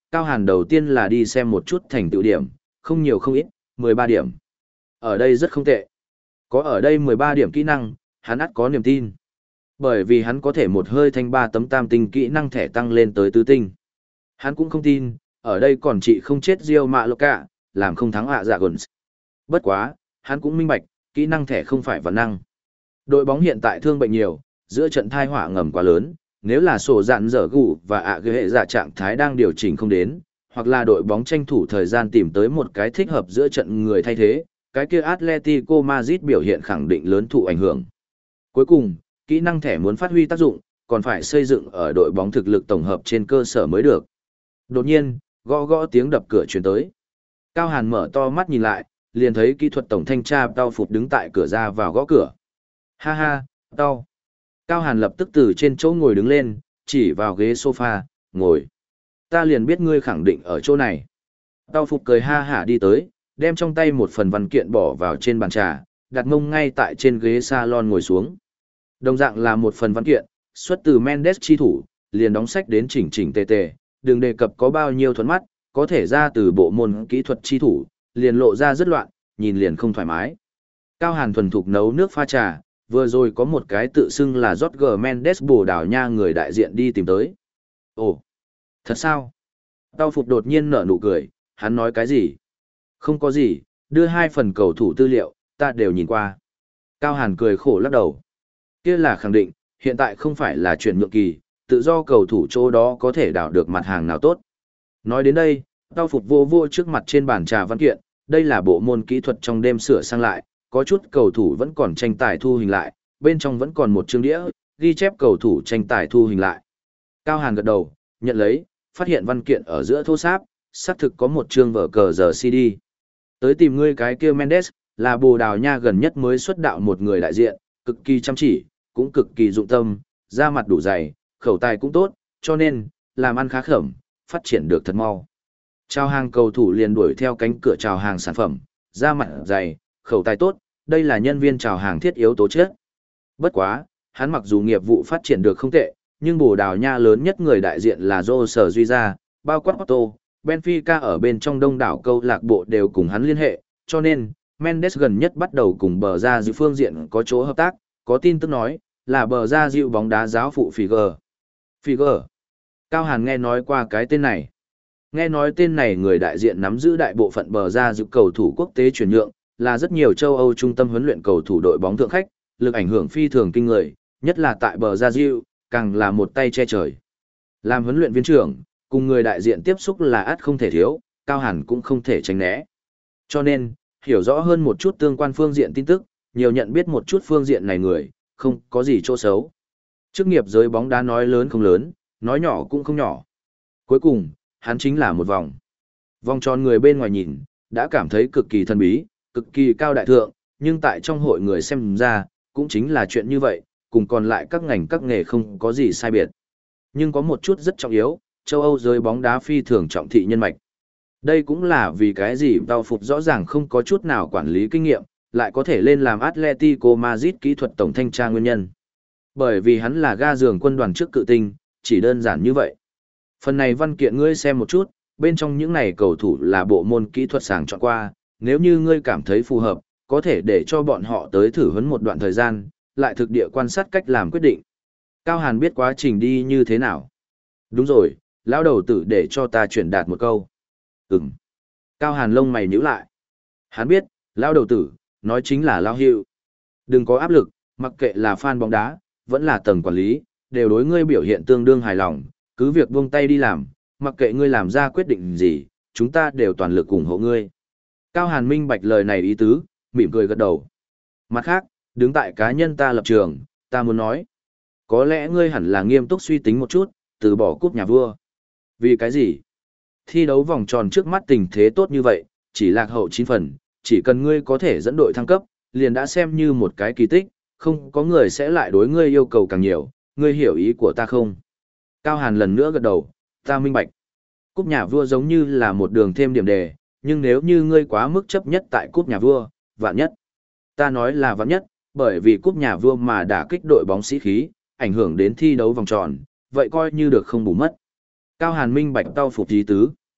Cao Hàn đầu tiên là đi xem một chút thành tựu điểm, không nhiều không ít, mười ba điểm. Ở đây rất không tệ. Có ở đây mười ba điểm kỹ năng, hắn ắt có niềm tin. Bởi vì hắn có thể một hơi thanh ba tấm tam tinh kỹ năng thẻ tăng lên tới tứ tinh. Hắn cũng không tin, ở đây còn chị không chết Rio Mạ Lộc Cả, làm không thắng ạ dạ gần. Bất quá, hắn cũng minh bạch, kỹ năng thẻ không phải vật năng. Đội bóng hiện tại thương bệnh nhiều, giữa trận thai họa ngầm quá lớn, nếu là sổ dạn dở gù và ạ ghế hệ dạ trạng thái đang điều chỉnh không đến, hoặc là đội bóng tranh thủ thời gian tìm tới một cái thích hợp giữa trận người thay thế, cái kia Atletico Madrid biểu hiện khẳng định lớn thụ ảnh hưởng. Cuối cùng, kỹ năng thẻ muốn phát huy tác dụng, còn phải xây dựng ở đội bóng thực lực tổng hợp trên cơ sở mới được. Đột nhiên, gõ gõ tiếng đập cửa truyền tới. Cao Hàn mở to mắt nhìn lại, liền thấy kỹ thuật tổng thanh tra Tao Phục đứng tại cửa ra vào gõ cửa. Ha ha, Tao. Cao Hàn lập tức từ trên chỗ ngồi đứng lên, chỉ vào ghế sofa, ngồi. Ta liền biết ngươi khẳng định ở chỗ này. Tao Phục cười ha hả đi tới, đem trong tay một phần văn kiện bỏ vào trên bàn trà, đặt mông ngay tại trên ghế salon ngồi xuống. Đồng dạng là một phần văn kiện, xuất từ Mendes chi thủ, liền đóng sách đến chỉnh chỉnh tề tề, đừng đề cập có bao nhiêu thuẫn mắt, có thể ra từ bộ môn kỹ thuật chi thủ, liền lộ ra rất loạn, nhìn liền không thoải mái. Cao Hàn thuần thục nấu nước pha trà, vừa rồi có một cái tự xưng là Jorge Mendes Bồ Đào Nha người đại diện đi tìm tới. Ồ, thật sao? Tao Phục đột nhiên nở nụ cười, hắn nói cái gì? Không có gì, đưa hai phần cầu thủ tư liệu, ta đều nhìn qua. Cao Hàn cười khổ lắc đầu. Kia là khẳng định, hiện tại không phải là chuyển nhượng kỳ, tự do cầu thủ chỗ đó có thể đảo được mặt hàng nào tốt. Nói đến đây, Tao Phục vô vô trước mặt trên bàn trà văn kiện, đây là bộ môn kỹ thuật trong đêm sửa sang lại, có chút cầu thủ vẫn còn tranh tài thu hình lại, bên trong vẫn còn một chương đĩa, ghi chép cầu thủ tranh tài thu hình lại. Cao Hàn gật đầu, nhận lấy, phát hiện văn kiện ở giữa thô sáp, xác thực có một chương vở cờ giờ xê đê. Tới tìm ngươi cái kia Mendes, là Bồ Đào Nha gần nhất mới xuất đạo một người đại diện, cực kỳ chăm chỉ, cũng cực kỳ dụng tâm, da mặt đủ dày, khẩu tài cũng tốt, cho nên, làm ăn khá khẩm, phát triển được thật mau. Chào hàng cầu thủ liền đuổi theo cánh cửa chào hàng sản phẩm, da mặt dày, khẩu tài tốt, đây là nhân viên chào hàng thiết yếu tố chất. Bất quá, hắn mặc dù nghiệp vụ phát triển được không tệ, nhưng Bồ Đào Nha lớn nhất người đại diện là Jose Duy ra, bao quát Otto, Benfica ở bên trong đông đảo câu lạc bộ đều cùng hắn liên hệ, cho nên, Mendes gần nhất bắt đầu cùng bờ ra dịu phương diện có chỗ hợp tác, có tin tức nói, là bờ ra dịu bóng đá giáo phụ Figer. Figer. Cao Hàn nghe nói qua cái tên này. Nghe nói tên này người đại diện nắm giữ đại bộ phận bờ ra dịu cầu thủ quốc tế chuyển nhượng, là rất nhiều châu Âu trung tâm huấn luyện cầu thủ đội bóng thượng khách, lực ảnh hưởng phi thường kinh người, nhất là tại bờ ra dịu, càng là một tay che trời. Làm huấn luyện viên trưởng, cùng người đại diện tiếp xúc là ắt không thể thiếu, Cao Hàn cũng không thể tránh né. Cho nên, hiểu rõ hơn một chút tương quan phương diện tin tức, nhiều nhận biết một chút phương diện này người, không có gì chỗ xấu. Chức nghiệp giới bóng đá nói lớn không lớn, nói nhỏ cũng không nhỏ. Cuối cùng, hắn chính là một vòng. Vòng tròn người bên ngoài nhìn, đã cảm thấy cực kỳ thân bí, cực kỳ cao đại thượng, nhưng tại trong hội người xem ra, cũng chính là chuyện như vậy, cùng còn lại các ngành các nghề không có gì sai biệt. Nhưng có một chút rất trọng yếu, châu Âu giới bóng đá phi thường trọng thị nhân mạch. Đây cũng là vì cái gì Tao Phục rõ ràng không có chút nào quản lý kinh nghiệm, lại có thể lên làm Atletico Madrid kỹ thuật tổng thanh tra nguyên nhân. Bởi vì hắn là ga giường quân đoàn trước cự tinh, chỉ đơn giản như vậy. Phần này văn kiện ngươi xem một chút, bên trong những này cầu thủ là bộ môn kỹ thuật sàng chọn qua, nếu như ngươi cảm thấy phù hợp, có thể để cho bọn họ tới thử huấn một đoạn thời gian, lại thực địa quan sát cách làm quyết định. Cao Hàn biết quá trình đi như thế nào. Đúng rồi, lão đầu tử để cho ta chuyển đạt một câu. Ừm. Cao Hàn lông mày nhíu lại. Hắn biết, lão đầu tử, nói chính là lão Hữu. Đừng có áp lực, mặc kệ là fan bóng đá, vẫn là tầng quản lý, đều đối ngươi biểu hiện tương đương hài lòng, cứ việc buông tay đi làm, mặc kệ ngươi làm ra quyết định gì, chúng ta đều toàn lực ủng hộ ngươi. Cao Hàn minh bạch lời này ý tứ, mỉm cười gật đầu. Mặt khác, đứng tại cá nhân ta lập trường, ta muốn nói. Có lẽ ngươi hẳn là nghiêm túc suy tính một chút, từ bỏ cúp nhà vua. Vì cái gì? Thi đấu vòng tròn trước mắt tình thế tốt như vậy, chỉ lạc hậu chín phần, chỉ cần ngươi có thể dẫn đội thăng cấp, liền đã xem như một cái kỳ tích, không có người sẽ lại đối ngươi yêu cầu càng nhiều, ngươi hiểu ý của ta không? Cao Hàn lần nữa gật đầu, ta minh bạch. Cúp nhà vua giống như là một đường thêm điểm đề, nhưng nếu như ngươi quá mức chấp nhất tại cúp nhà vua, vạn nhất. Ta nói là vạn nhất, bởi vì cúp nhà vua mà đả kích đội bóng sĩ khí, ảnh hưởng đến thi đấu vòng tròn, vậy coi như được không bù mất. Cao Hàn minh bạch Tao Phục ý tứ.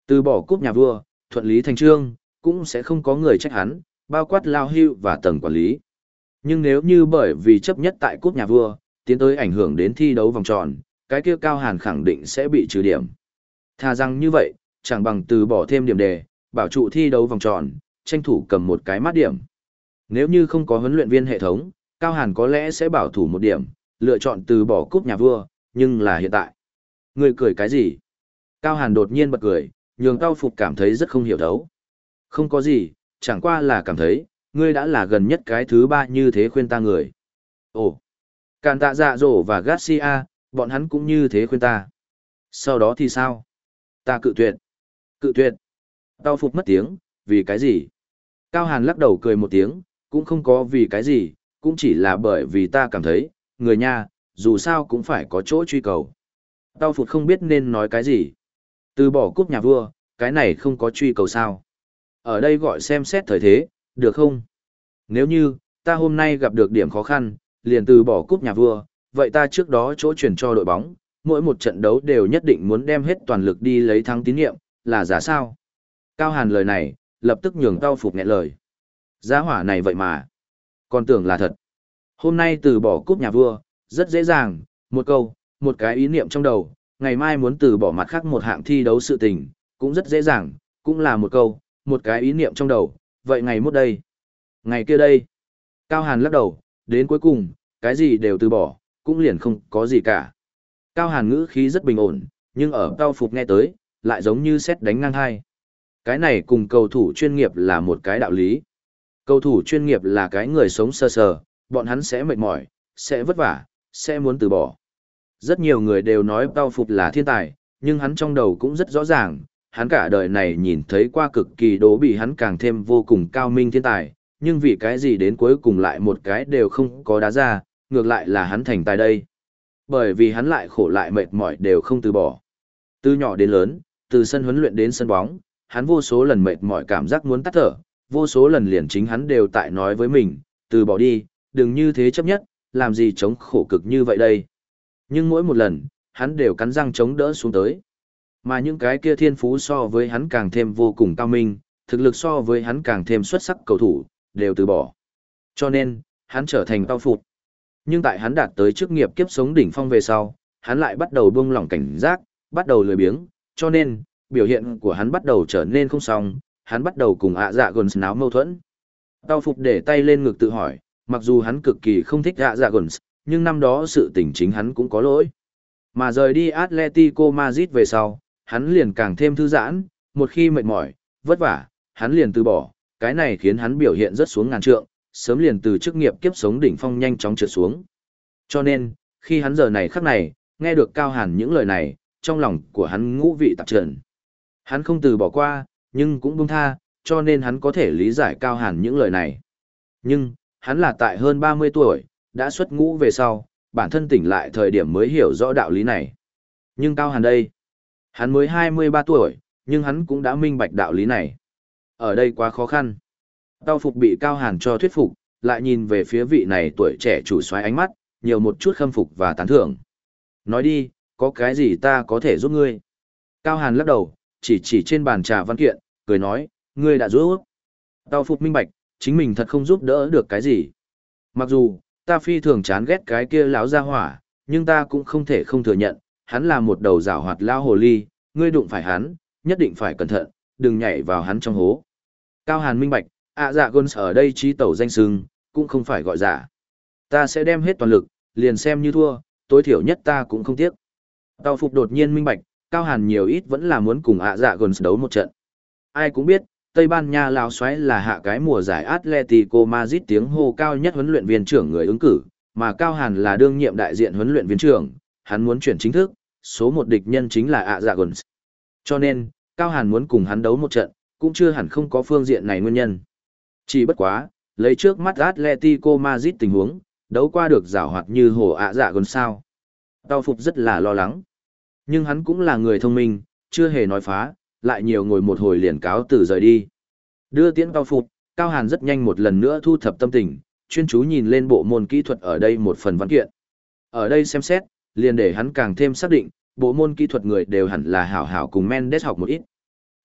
Từ bỏ cúp nhà vua, thuận lý thành trương, cũng sẽ không có người trách hắn, bao quát Lao Hưu và tầng quản lý. Nhưng nếu như bởi vì chấp nhất tại cúp nhà vua, tiến tới ảnh hưởng đến thi đấu vòng tròn, cái kia Cao Hàn khẳng định sẽ bị trừ điểm. Thà rằng như vậy, chẳng bằng từ bỏ thêm điểm đề, bảo trụ thi đấu vòng tròn, tranh thủ cầm một cái mát điểm. Nếu như không có huấn luyện viên hệ thống, Cao Hàn có lẽ sẽ bảo thủ một điểm, lựa chọn từ bỏ cúp nhà vua, nhưng là hiện tại. Người cười cái gì? Cao Hàn đột nhiên bật cười, nhường Cao Phục cảm thấy rất không hiểu thấu. Không có gì, chẳng qua là cảm thấy, ngươi đã là gần nhất cái thứ ba như thế khuyên ta người. Ồ, Càn Tạ Dạ Dỗ và Garcia, bọn hắn cũng như thế khuyên ta. Sau đó thì sao? Ta cự tuyệt. Cự tuyệt. Cao Phục mất tiếng, vì cái gì? Cao Hàn lắc đầu cười một tiếng, cũng không có vì cái gì, cũng chỉ là bởi vì ta cảm thấy, người nha, dù sao cũng phải có chỗ truy cầu. Cao Phục không biết nên nói cái gì. Từ bỏ cúp nhà vua, cái này không có truy cầu sao? Ở đây gọi xem xét thời thế, được không? Nếu như, ta hôm nay gặp được điểm khó khăn, liền từ bỏ cúp nhà vua, vậy ta trước đó chỗ chuyển cho đội bóng, mỗi một trận đấu đều nhất định muốn đem hết toàn lực đi lấy thắng tín nhiệm, là giả sao? Cao Hàn lời này, lập tức nhường Cao Phục nghẹn lời. Giá hỏa này vậy mà, còn tưởng là thật. Hôm nay từ bỏ cúp nhà vua, rất dễ dàng, một câu, một cái ý niệm trong đầu, ngày mai muốn từ bỏ mặt khác một hạng thi đấu sự tình, cũng rất dễ dàng, cũng là một câu, một cái ý niệm trong đầu, vậy ngày mốt đây, ngày kia đây. Cao Hàn lắc đầu, đến cuối cùng, cái gì đều từ bỏ, cũng liền không có gì cả. Cao Hàn ngữ khí rất bình ổn, nhưng ở Cao Phục nghe tới, lại giống như sét đánh ngang hai. Cái này cùng cầu thủ chuyên nghiệp là một cái đạo lý. Cầu thủ chuyên nghiệp là cái người sống sơ sờ, bọn hắn sẽ mệt mỏi, sẽ vất vả, sẽ muốn từ bỏ. Rất nhiều người đều nói Cao Phục là thiên tài, nhưng hắn trong đầu cũng rất rõ ràng, hắn cả đời này nhìn thấy qua cực kỳ đố bị hắn càng thêm vô cùng cao minh thiên tài, nhưng vì cái gì đến cuối cùng lại một cái đều không có đá ra, ngược lại là hắn thành tài đây. Bởi vì hắn lại khổ lại mệt mỏi đều không từ bỏ. Từ nhỏ đến lớn, từ sân huấn luyện đến sân bóng, hắn vô số lần mệt mỏi cảm giác muốn tắt thở, vô số lần liền chính hắn đều tại nói với mình, từ bỏ đi, đừng như thế chấp nhất, làm gì chống khổ cực như vậy đây. Nhưng mỗi một lần, hắn đều cắn răng chống đỡ xuống tới. Mà những cái kia thiên phú so với hắn càng thêm vô cùng cao minh, thực lực so với hắn càng thêm xuất sắc cầu thủ, đều từ bỏ. Cho nên, hắn trở thành Cao Phục. Nhưng tại hắn đạt tới chức nghiệp kiếp sống đỉnh phong về sau, hắn lại bắt đầu buông lỏng cảnh giác, bắt đầu lười biếng, cho nên, biểu hiện của hắn bắt đầu trở nên không xong, hắn bắt đầu cùng ạ dạ gần náo mâu thuẫn. Cao Phục để tay lên ngực tự hỏi, mặc dù hắn cực kỳ không thích ạ dạ gần, nhưng năm đó sự tình chính hắn cũng có lỗi. Mà rời đi Atletico Madrid về sau, hắn liền càng thêm thư giãn, một khi mệt mỏi, vất vả, hắn liền từ bỏ, cái này khiến hắn biểu hiện rất xuống ngàn trượng, sớm liền từ chức nghiệp kiếp sống đỉnh phong nhanh chóng trượt xuống. Cho nên, khi hắn giờ này khắc này, nghe được Cao Hàn những lời này, trong lòng của hắn ngũ vị tạp trần. Hắn không từ bỏ qua, nhưng cũng buông tha, cho nên hắn có thể lý giải Cao Hàn những lời này. Nhưng, hắn là tại hơn ba mươi tuổi, đã xuất ngũ về sau, bản thân tỉnh lại thời điểm mới hiểu rõ đạo lý này. Nhưng Cao Hàn đây, hắn mới hai mươi ba tuổi, nhưng hắn cũng đã minh bạch đạo lý này. Ở đây quá khó khăn. Cao Phục bị Cao Hàn cho thuyết phục, lại nhìn về phía vị này tuổi trẻ chủ soái ánh mắt, nhiều một chút khâm phục và tán thưởng. Nói đi, có cái gì ta có thể giúp ngươi? Cao Hàn lắc đầu, chỉ chỉ trên bàn trà văn kiện, cười nói, ngươi đã giúp. Cao Phục minh bạch, chính mình thật không giúp đỡ được cái gì. Mặc dù, ta phi thường chán ghét cái kia lão gia hỏa, nhưng ta cũng không thể không thừa nhận, hắn là một đầu giảo hoạt lao hồ ly, ngươi đụng phải hắn, nhất định phải cẩn thận, đừng nhảy vào hắn trong hố. Cao Hàn minh bạch, ạ dạ Gôn ở đây trí tẩu danh sưng, cũng không phải gọi giả. Ta sẽ đem hết toàn lực, liền xem như thua, tối thiểu nhất ta cũng không tiếc. Cao Phục đột nhiên minh bạch, Cao Hàn nhiều ít vẫn là muốn cùng ạ dạ Gôn đấu một trận. Ai cũng biết, Tây Ban Nha lão xoáy là hạ cái mùa giải Atletico Madrid tiếng hô cao nhất huấn luyện viên trưởng người ứng cử, mà Cao Hàn là đương nhiệm đại diện huấn luyện viên trưởng, hắn muốn chuyển chính thức, số một địch nhân chính là ạ dạ Gôn. Cho nên, Cao Hàn muốn cùng hắn đấu một trận, cũng chưa hẳn không có phương diện này nguyên nhân. Chỉ bất quá, lấy trước mắt Atletico Madrid tình huống, đấu qua được giảo hoạt như hồ ạ dạ Gôn sao. Cao Phục rất là lo lắng. Nhưng hắn cũng là người thông minh, chưa hề nói phá, lại nhiều ngồi một hồi liền cáo từ rời đi. Đưa tiễn Cao Phục, Cao Hàn rất nhanh một lần nữa thu thập tâm tình, chuyên chú nhìn lên bộ môn kỹ thuật ở đây một phần văn kiện. Ở đây xem xét, liền để hắn càng thêm xác định, bộ môn kỹ thuật người đều hẳn là hảo hảo cùng Mendes học một ít.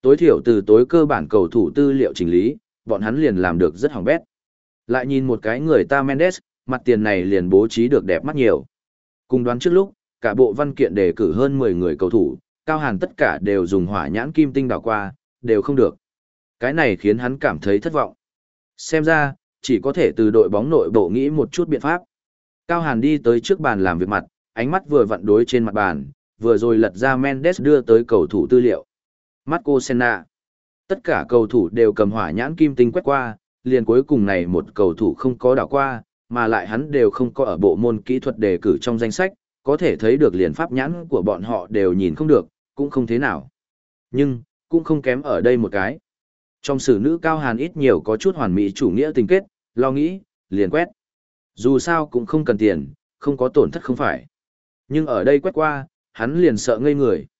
Tối thiểu từ tối cơ bản cầu thủ tư liệu chỉnh lý, bọn hắn liền làm được rất hỏng bét. Lại nhìn một cái người ta Mendes, mặt tiền này liền bố trí được đẹp mắt nhiều. Cùng đoán trước lúc, cả bộ văn kiện đề cử hơn mười người cầu thủ, Cao Hàn tất cả đều dùng hỏa nhãn kim tinh đảo qua, đều không được. Cái này khiến hắn cảm thấy thất vọng. Xem ra, chỉ có thể từ đội bóng nội bộ nghĩ một chút biện pháp. Cao Hàn đi tới trước bàn làm việc mặt, ánh mắt vừa vặn đối trên mặt bàn, vừa rồi lật ra Mendes đưa tới cầu thủ tư liệu. Marco Senna. Tất cả cầu thủ đều cầm hỏa nhãn kim tinh quét qua, liền cuối cùng này một cầu thủ không có đảo qua, mà lại hắn đều không có ở bộ môn kỹ thuật đề cử trong danh sách, có thể thấy được liền pháp nhãn của bọn họ đều nhìn không được, cũng không thế nào. Nhưng, cũng không kém ở đây một cái. Trong sử nữ Cao Hàn ít nhiều có chút hoàn mỹ chủ nghĩa tình kết, lo nghĩ, liền quét. Dù sao cũng không cần tiền, không có tổn thất không phải. Nhưng ở đây quét qua, hắn liền sợ ngây người.